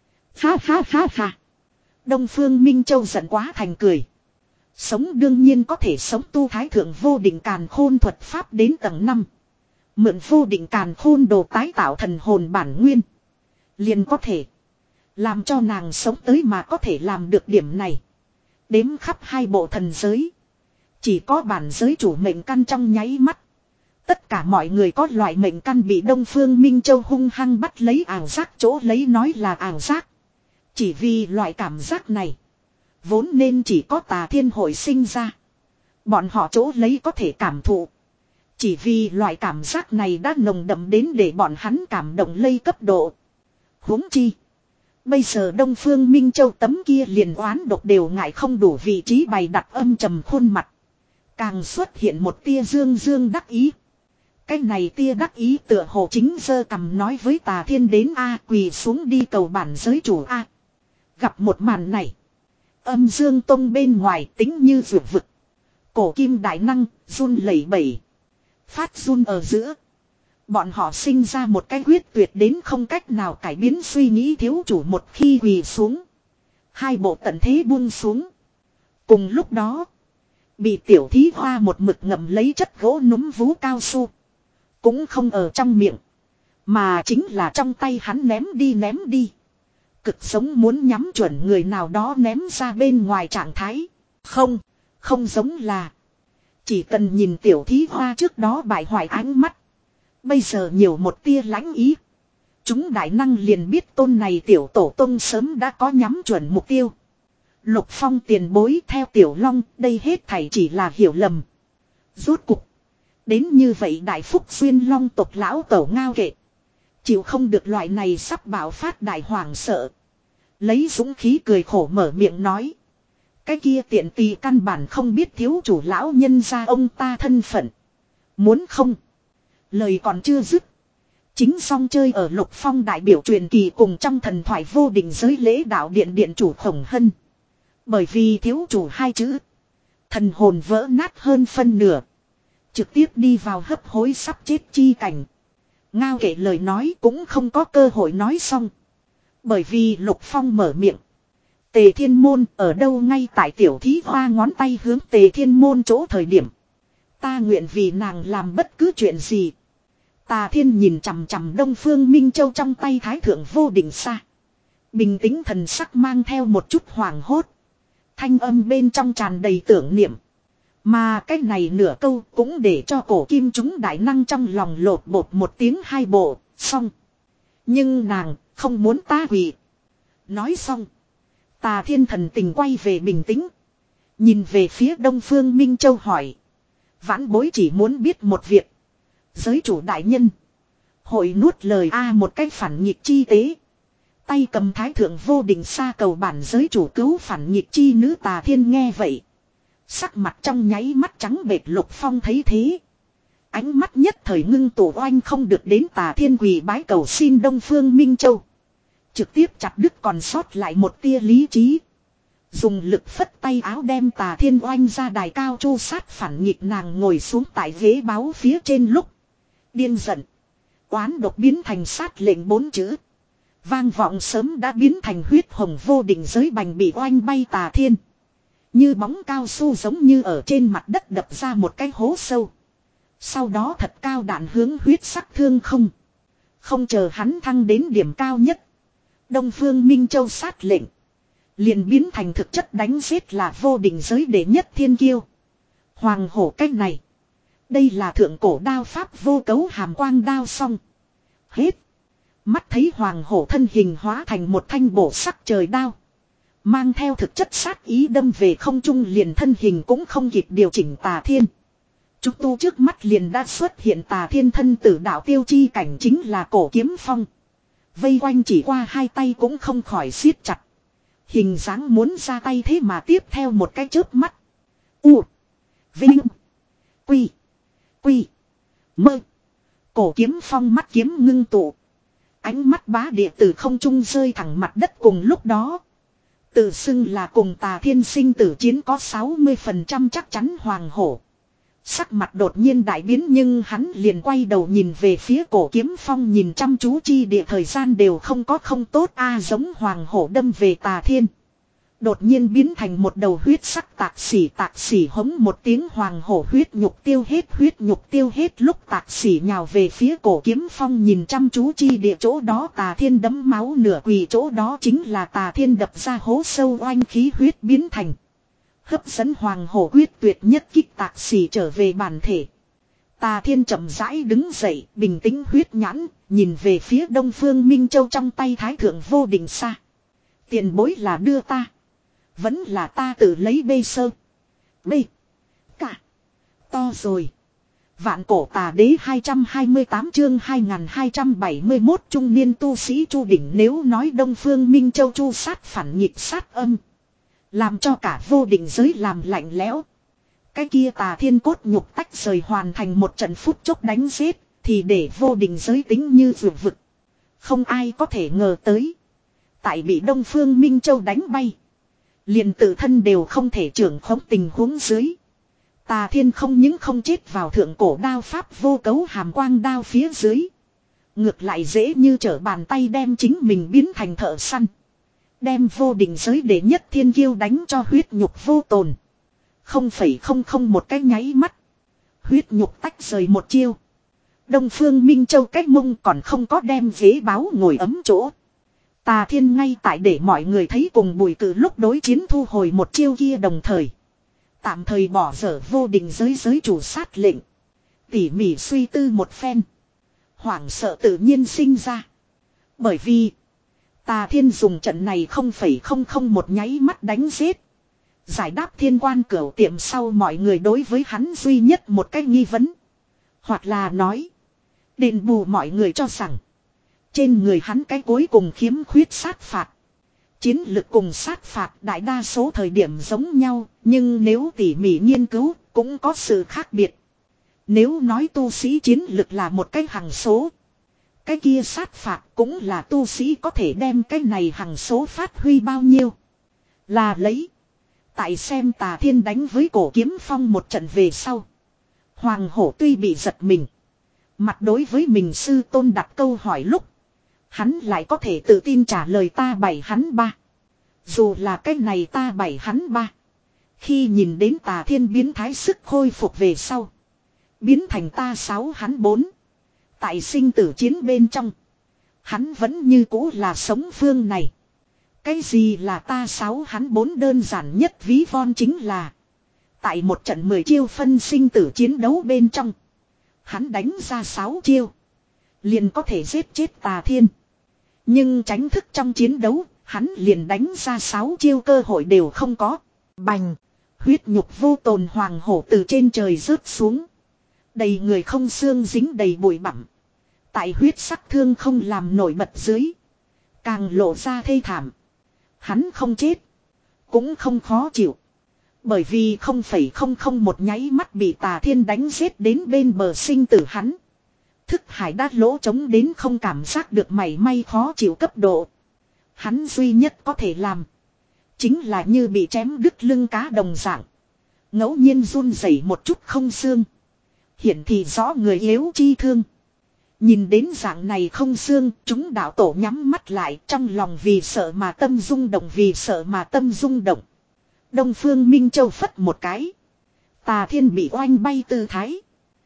Speaker 1: Ha ha ha ha. Đông Phương Minh Châu giận quá thành cười. Sống đương nhiên có thể sống, tu thái thượng vô định càn khôn thuật pháp đến tầng năm. Mượn vô định càn khôn đồ tái tạo thần hồn bản nguyên. Liền có thể. Làm cho nàng sống tới mà có thể làm được điểm này. Đếm khắp hai bộ thần giới. Chỉ có bản giới chủ mệnh căn trong nháy mắt. Tất cả mọi người có loại mệnh căn bị Đông Phương Minh Châu hung hăng bắt lấy ảo giác chỗ lấy nói là ảo giác. Chỉ vì loại cảm giác này. Vốn nên chỉ có Tà Thiên hội sinh ra. Bọn họ chỗ lấy có thể cảm thụ. Chỉ vì loại cảm giác này đã nồng đậm đến để bọn hắn cảm động lây cấp độ. Huống chi. Bây giờ Đông Phương Minh Châu tấm kia liền oán độc đều ngại không đủ vị trí bày đặt âm trầm khuôn mặt. Càng xuất hiện một tia dương dương đắc ý. Cái này tia đắc ý tựa hồ chính giơ cầm nói với Tà Thiên đến a, quỳ xuống đi cầu bản giới chủ a. Gặp một màn này. Âm dương tông bên ngoài tính như vượt vực. Cổ kim đại năng run lẩy bẩy. Phát run ở giữa. Bọn họ sinh ra một cái quyết tuyệt đến không cách nào cải biến suy nghĩ thiếu chủ một khi quỳ xuống. Hai bộ tận thế buông xuống. Cùng lúc đó. Bị tiểu thí hoa một mực ngậm lấy chất gỗ núm vú cao su. Cũng không ở trong miệng. Mà chính là trong tay hắn ném đi ném đi. Cực giống muốn nhắm chuẩn người nào đó ném ra bên ngoài trạng thái. Không, không giống là. Chỉ cần nhìn tiểu thí hoa trước đó bại hoại ánh mắt. Bây giờ nhiều một tia lãnh ý. Chúng đại năng liền biết tôn này tiểu tổ tông sớm đã có nhắm chuẩn mục tiêu. Lục Phong tiền bối theo Tiểu Long, đây hết thảy chỉ là hiểu lầm. Rốt cục. Đến như vậy đại phúc xuyên long tộc lão tổ ngao kệ. Chịu không được loại này sắp bạo phát đại hoàng sợ. Lấy dũng khí cười khổ mở miệng nói. Cái kia tiện tì căn bản không biết thiếu chủ lão nhân ra ông ta thân phận. Muốn không. Lời còn chưa dứt. Chính song chơi ở Lục Phong đại biểu truyền kỳ cùng trong thần thoại vô định giới lễ đạo điện điện chủ Khổng Hân. Bởi vì thiếu chủ hai chữ. Thần hồn vỡ nát hơn phân nửa. Trực tiếp đi vào hấp hối sắp chết chi cảnh. Ngao kệ lời nói cũng không có cơ hội nói xong. Bởi vì Lục Phong mở miệng. Tề Thiên Môn ở đâu ngay tại tiểu thí hoa ngón tay hướng Tề Thiên Môn chỗ thời điểm. Ta nguyện vì nàng làm bất cứ chuyện gì. Tà Thiên nhìn chằm chằm Đông Phương Minh Châu trong tay thái thượng vô đỉnh xa. Bình tĩnh thần sắc mang theo một chút hoảng hốt. Thanh âm bên trong tràn đầy tưởng niệm. Mà cái này nửa câu cũng để cho cổ kim chúng đại năng trong lòng lột bột một tiếng hai bộ, xong. Nhưng nàng không muốn ta quỳ. Nói xong. Tà Thiên thần tình quay về bình tĩnh. Nhìn về phía Đông Phương Minh Châu hỏi. Vãn bối chỉ muốn biết một việc. Giới chủ đại nhân. Hội nuốt lời A một cách phản nghịch chi tế. Tay cầm thái thượng vô đỉnh xa cầu bản giới chủ cứu phản nghịch chi nữ. Tà Thiên nghe vậy. Sắc mặt trong nháy mắt trắng bệch. Lục Phong thấy thế. Ánh mắt nhất thời ngưng tụ oanh không được đến Tà Thiên quỳ bái cầu xin Đông Phương Minh Châu. Trực tiếp chặt đứt còn sót lại một tia lý trí. Dùng lực phất tay áo đem Tà Thiên oanh ra đài cao chu sát phản nghịch. Nàng ngồi xuống tại ghế báo phía trên lúc. Điên giận. Oán độc biến thành sát lệnh bốn chữ. Vang vọng sớm đã biến thành huyết hồng vô định giới bành bị oanh bay Tà Thiên. Như bóng cao su giống như ở trên mặt đất đập ra một cái hố sâu. Sau đó thật cao đạn hướng huyết sắc thương không. Không chờ hắn thăng đến điểm cao nhất. Đông Phương Minh Châu sát lệnh. Liền biến thành thực chất đánh giết là vô định giới đệ nhất thiên kiêu. Hoàng hổ cách này. Đây là thượng cổ đao pháp vô cấu hàm quang đao xong. Hết. Mắt thấy hoàng hổ thân hình hóa thành một thanh bổ sắc trời đao. Mang theo thực chất sát ý đâm về không trung liền thân hình cũng không kịp điều chỉnh Tà Thiên. Chúng tu trước mắt liền đã xuất hiện Tà Thiên thân tử đạo tiêu chi cảnh chính là cổ kiếm phong. Vây quanh chỉ qua hai tay cũng không khỏi siết chặt. Hình dáng muốn ra tay thế mà tiếp theo một cái chớp mắt. U. Vinh. Quy. Quy. Mơ. Cổ kiếm phong mắt kiếm ngưng tụ. Ánh mắt bá địa từ không trung rơi thẳng mặt đất cùng lúc đó. Tự xưng là cùng Tà Thiên sinh tử chiến có sáu mươi phần trăm chắc chắn hoàng hổ. Sắc mặt đột nhiên đại biến nhưng hắn liền quay đầu nhìn về phía cổ kiếm phong nhìn chăm chú chi địa thời gian đều không có không tốt a giống hoàng hổ đâm về Tà Thiên. Đột nhiên biến thành một đầu huyết sắc tạc xỉ tạc xỉ hống một tiếng hoàng hổ huyết nhục tiêu hết huyết nhục tiêu hết lúc tạc xỉ nhào về phía cổ kiếm phong nhìn chăm chú chi địa chỗ đó Tà Thiên đấm máu nửa quỳ chỗ đó chính là Tà Thiên đập ra hố sâu oanh khí huyết biến thành. Hấp dẫn hoàng hổ quyết tuyệt nhất kích tạc xỉ trở về bản thể. Tà Thiên chậm rãi đứng dậy bình tĩnh huyết nhãn nhìn về phía Đông Phương Minh Châu trong tay thái thượng vô định xa. Tiền bối là đưa ta. Vẫn là ta tự lấy bê sơ. Bê. Cả. To rồi. Vạn cổ tà đế hai trăm hai mươi tám chương hai nghìn hai trăm bảy mươi mốt trung niên tu sĩ Chu Đỉnh nếu nói Đông Phương Minh Châu chu sát phản nghịch sát âm. Làm cho cả vô định giới làm lạnh lẽo. Cái kia Tà Thiên cốt nhục tách rời hoàn thành một trận phút chốc đánh giết. Thì để vô định giới tính như vượt vực. Không ai có thể ngờ tới. Tại bị Đông Phương Minh Châu đánh bay. Liền tự thân đều không thể trưởng khống tình huống dưới. Tà Thiên không những không chết vào thượng cổ đao pháp vô cấu hàm quang đao phía dưới. Ngược lại dễ như trở bàn tay đem chính mình biến thành thợ săn. Đem vô định giới để nhất thiên kiêu đánh cho huyết nhục vô tồn. Không phẩy không không một cái nháy mắt. Huyết nhục tách rời một chiêu. Đông Phương Minh Châu cách mông còn không có đem ghế báo ngồi ấm chỗ. Tà Thiên ngay tại để mọi người thấy cùng Bùi Cử lúc đối chiến thu hồi một chiêu kia đồng thời. Tạm thời bỏ dở vô định giới giới chủ sát lệnh. Tỉ mỉ suy tư một phen. Hoảng sợ tự nhiên sinh ra. Bởi vì Tà Thiên dùng trận này không phẩy không không một nháy mắt đánh giết. Giải đáp thiên quan cửu tiệm sau mọi người đối với hắn duy nhất một cái nghi vấn. Hoặc là nói. Đền bù mọi người cho rằng. Trên người hắn cái cuối cùng khiếm khuyết sát phạt. Chiến lực cùng sát phạt đại đa số thời điểm giống nhau. Nhưng nếu tỉ mỉ nghiên cứu cũng có sự khác biệt. Nếu nói tu sĩ chiến lực là một cái hằng số. Cái kia sát phạt cũng là tu sĩ có thể đem cái này hằng số phát huy bao nhiêu. Là lấy. Tại xem Tà Thiên đánh với cổ kiếm phong một trận về sau. Hoàng hổ tuy bị giật mình. Mặt đối với mình sư tôn đặt câu hỏi lúc. Hắn lại có thể tự tin trả lời ta bảy hắn ba. Dù là cái này ta bảy hắn ba. Khi nhìn đến Tà Thiên biến thái sức khôi phục về sau. Biến thành ta sáu hắn bốn. Tại sinh tử chiến bên trong. Hắn vẫn như cũ là sống phương này. Cái gì là ta sáu hắn bốn đơn giản nhất ví von chính là. Tại một trận mười chiêu phân sinh tử chiến đấu bên trong. Hắn đánh ra sáu chiêu. Liền có thể giết chết Tà Thiên. Nhưng tránh thức trong chiến đấu. Hắn liền đánh ra sáu chiêu cơ hội đều không có. Bành. Huyết nhục vô tồn hoàng hổ từ trên trời rớt xuống. Đầy người không xương dính đầy bụi bặm. Tại huyết sắc thương không làm nổi bật dưới. Càng lộ ra thê thảm. Hắn không chết. Cũng không khó chịu. Bởi vì không phẩy không không một nháy mắt bị Tà Thiên đánh giết đến bên bờ sinh tử hắn. Thức hải đã lỗ trống đến không cảm giác được mảy may khó chịu cấp độ. Hắn duy nhất có thể làm. Chính là như bị chém đứt lưng cá đồng dạng. Ngẫu nhiên run rẩy một chút không xương. Hiển thị rõ người yếu chi thương. Nhìn đến dạng này không xương, chúng đạo tổ nhắm mắt lại trong lòng vì sợ mà tâm rung động vì sợ mà tâm rung động. Đông Phương Minh Châu phất một cái. Tà Thiên bị oanh bay tư thái.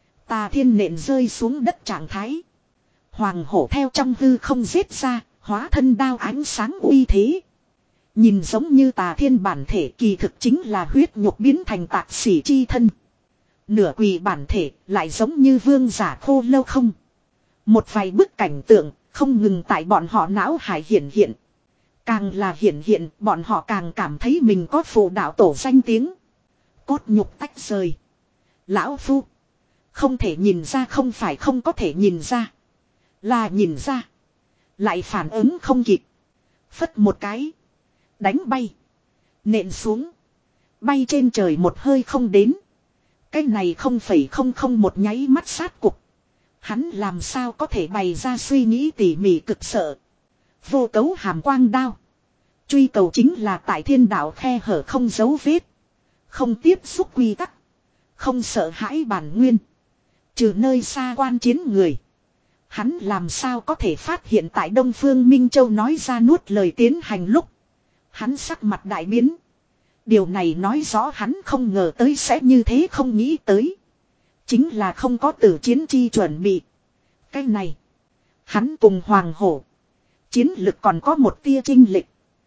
Speaker 1: Tà Thiên nện rơi xuống đất trạng thái. Hoàng hổ theo trong hư không giết ra, hóa thân đao ánh sáng uy thế. Nhìn giống như Tà Thiên bản thể kỳ thực chính là huyết nhục biến thành tạc xỉ chi thân. Nửa quỳ bản thể lại giống như vương giả khô lâu không. Một vài bức cảnh tượng không ngừng tại bọn họ não hải hiện hiện. Càng là hiện hiện bọn họ càng cảm thấy mình có phụ đạo tổ danh tiếng. Cốt nhục tách rời. Lão Phu. Không thể nhìn ra không phải không có thể nhìn ra. Là nhìn ra. Lại phản ứng không kịp. Phất một cái. Đánh bay. Nện xuống. Bay trên trời một hơi không đến. Cái này không phải không không một nháy mắt sát cục. Hắn làm sao có thể bày ra suy nghĩ tỉ mỉ cực sợ. Vô cấu hàm quang đao. Truy cầu chính là tại thiên đạo khe hở không dấu vết. Không tiếp xúc quy tắc. Không sợ hãi bản nguyên. Trừ nơi xa quan chiến người. Hắn làm sao có thể phát hiện tại Đông Phương Minh Châu nói ra nuốt lời tiến hành lúc. Hắn sắc mặt đại biến. Điều này nói rõ hắn không ngờ tới sẽ như thế không nghĩ tới. Chính là không có tử chiến chi chuẩn bị. Cái này. Hắn cùng Hoàng Hổ. Chiến lực còn có một tia chênh lệch.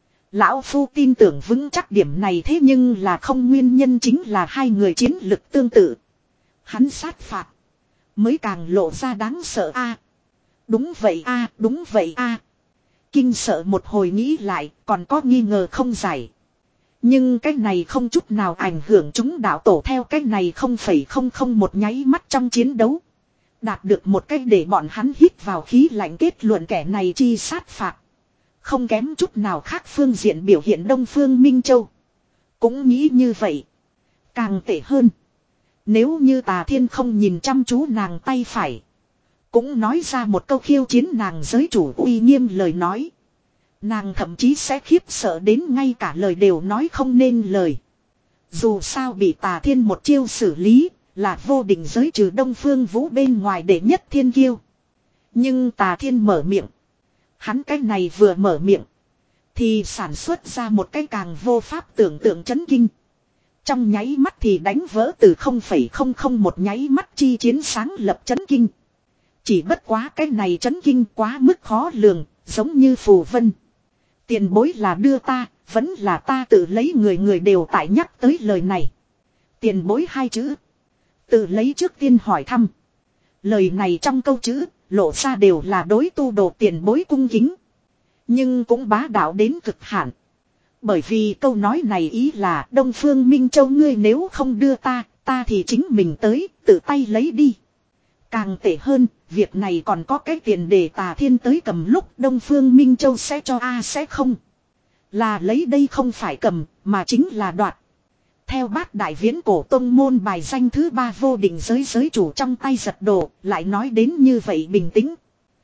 Speaker 1: Lão Phu tin tưởng vững chắc điểm này thế nhưng là không nguyên nhân chính là hai người chiến lực tương tự. Hắn sát phạt. Mới càng lộ ra đáng sợ a. Đúng vậy a, đúng vậy a. Kinh sợ một hồi nghĩ lại còn có nghi ngờ không giải. Nhưng cái này không chút nào ảnh hưởng chúng đạo tổ theo cái này không phải không không một nháy mắt trong chiến đấu. Đạt được một cách để bọn hắn hít vào khí lạnh kết luận kẻ này chi sát phạt. Không kém chút nào khác phương diện biểu hiện Đông Phương Minh Châu. Cũng nghĩ như vậy. Càng tệ hơn. Nếu như Tà Thiên không nhìn chăm chú nàng tay phải. Cũng nói ra một câu khiêu chiến nàng giới chủ uy nghiêm lời nói. Nàng thậm chí sẽ khiếp sợ đến ngay cả lời đều nói không nên lời. Dù sao bị Tà Thiên một chiêu xử lý. Là vô định giới trừ Đông Phương Vũ bên ngoài để nhất thiên kiêu. Nhưng Tà Thiên mở miệng. Hắn cái này vừa mở miệng. Thì sản xuất ra một cái càng vô pháp tưởng tượng chấn kinh. Trong nháy mắt thì đánh vỡ từ không phẩy không không một nháy mắt chi chiến sáng lập chấn kinh. Chỉ bất quá cái này chấn kinh quá mức khó lường, giống như phù vân. Tiền bối là đưa ta, vẫn là ta tự lấy người người đều tại nhắc tới lời này. Tiền bối hai chữ. Tự lấy trước tiên hỏi thăm. Lời này trong câu chữ, lộ ra đều là đối tu đồ tiền bối cung kính. Nhưng cũng bá đạo đến cực hạn. Bởi vì câu nói này ý là Đông Phương Minh Châu ngươi nếu không đưa ta, ta thì chính mình tới, tự tay lấy đi. Càng tệ hơn, việc này còn có cái tiền để Tà Thiên tới cầm lúc Đông Phương Minh Châu sẽ cho a sẽ không. Là lấy đây không phải cầm, mà chính là đoạt. Theo bát đại viễn cổ tông môn bài danh thứ ba vô định giới giới chủ trong tay giật đổ, lại nói đến như vậy bình tĩnh.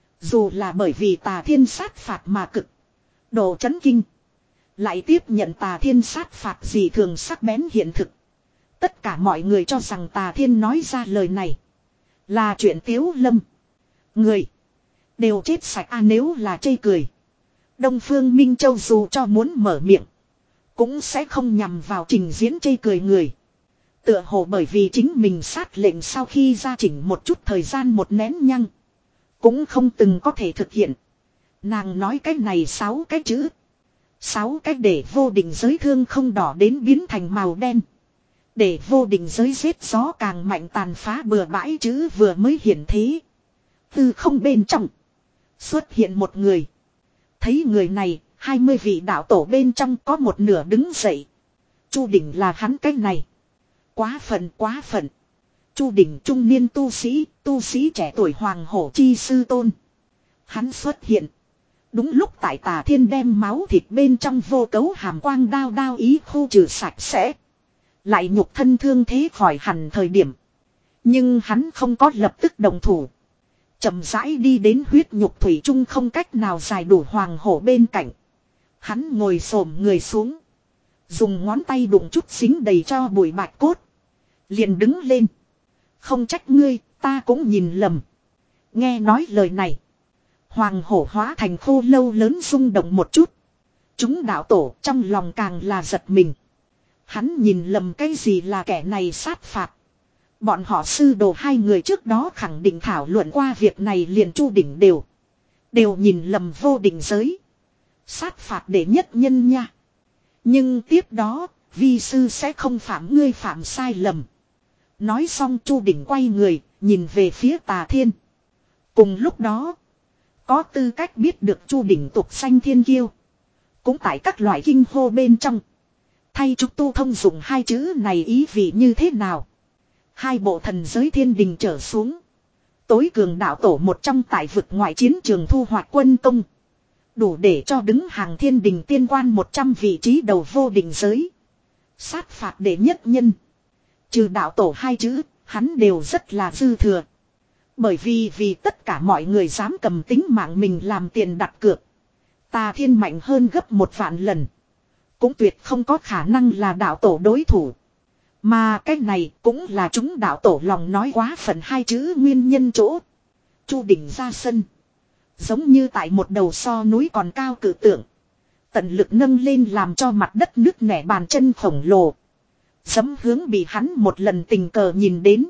Speaker 1: Dù là bởi vì Tà Thiên sát phạt mà cực. Độ chấn kinh. Lại tiếp nhận Tà Thiên sát phạt gì thường sắc bén hiện thực. Tất cả mọi người cho rằng Tà Thiên nói ra lời này. Là chuyện tiếu lâm. Người. Đều chết sạch a nếu là chê cười. Đông Phương Minh Châu dù cho muốn mở miệng. cũng sẽ không nhằm vào trình diễn chê cười người. Tựa hồ bởi vì chính mình sát lệnh sau khi ra chỉnh một chút thời gian một nén nhăng. Cũng không từng có thể thực hiện. Nàng nói cái này sáu cái chữ. Sáu cái để vô định giới thương không đỏ đến biến thành màu đen. Để vô định giới giết gió càng mạnh tàn phá bừa bãi chữ vừa mới hiển thế. Từ không bên trong. Xuất hiện một người. Thấy người này, hai mươi vị đạo tổ bên trong có một nửa đứng dậy. Chu Đỉnh là hắn cái này. Quá phận quá phận. Chu Đỉnh trung niên tu sĩ, tu sĩ trẻ tuổi hoàng hổ chi sư tôn. Hắn xuất hiện. Đúng lúc tại Tà Thiên đem máu thịt bên trong vô cấu hàm quang đao đao ý khu trừ sạch sẽ. Lại nhục thân thương thế khỏi hẳn thời điểm. Nhưng hắn không có lập tức đồng thủ. Chậm rãi đi đến huyết nhục thủy chung không cách nào giải đủ hoàng hổ bên cạnh. Hắn ngồi xổm người xuống. Dùng ngón tay đụng chút xính đầy cho bụi bạch cốt. Liền đứng lên. Không trách ngươi, ta cũng nhìn lầm. Nghe nói lời này. Hoàng hổ hóa thành khô lâu lớn rung động một chút. Chúng đạo tổ trong lòng càng là giật mình. Hắn nhìn lầm cái gì là kẻ này sát phạt. Bọn họ sư đồ hai người trước đó khẳng định thảo luận qua việc này liền Chu Đỉnh đều. Đều nhìn lầm vô định giới. Sát phạt để nhất nhân nha. Nhưng tiếp đó, vi sư sẽ không phạm ngươi phạm sai lầm. Nói xong Chu Đỉnh quay người, nhìn về phía Tà Thiên. Cùng lúc đó, có tư cách biết được Chu Đỉnh tục sanh thiên kiêu. Cũng tại các loại kinh hô bên trong. Thay trúc tu thông dụng hai chữ này ý vị như thế nào? Hai bộ thần giới thiên đình trở xuống. Tối cường đạo tổ một trong tại vực ngoại chiến trường thu hoạch quân công. Đủ để cho đứng hàng thiên đình tiên quan một trăm vị trí đầu vô định giới. Sát phạt đệ nhất nhân. Trừ đạo tổ hai chữ, hắn đều rất là dư thừa. Bởi vì vì tất cả mọi người dám cầm tính mạng mình làm tiền đặt cược. Tà Thiên mạnh hơn gấp một vạn lần. Cũng tuyệt không có khả năng là đạo tổ đối thủ. Mà cái này cũng là chúng đạo tổ lòng nói quá phần hai chữ nguyên nhân chỗ. Chu Đỉnh ra sân. Giống như tại một đầu so núi còn cao cự tượng. Tận lực nâng lên làm cho mặt đất nứt nẻ bàn chân khổng lồ. Sấm hướng bị hắn một lần tình cờ nhìn đến.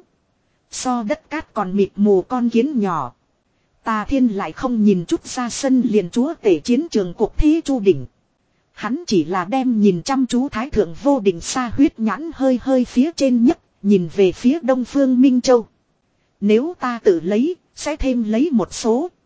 Speaker 1: So đất cát còn mịt mù con kiến nhỏ. Tà Thiên lại không nhìn chút ra sân liền chúa tể chiến trường cuộc thi Chu Đỉnh. Hắn chỉ là đem nhìn chăm chú thái thượng vô định xa huyết nhãn hơi hơi phía trên nhất, nhìn về phía đông phương Minh Châu. Nếu ta tự lấy, sẽ thêm lấy một số,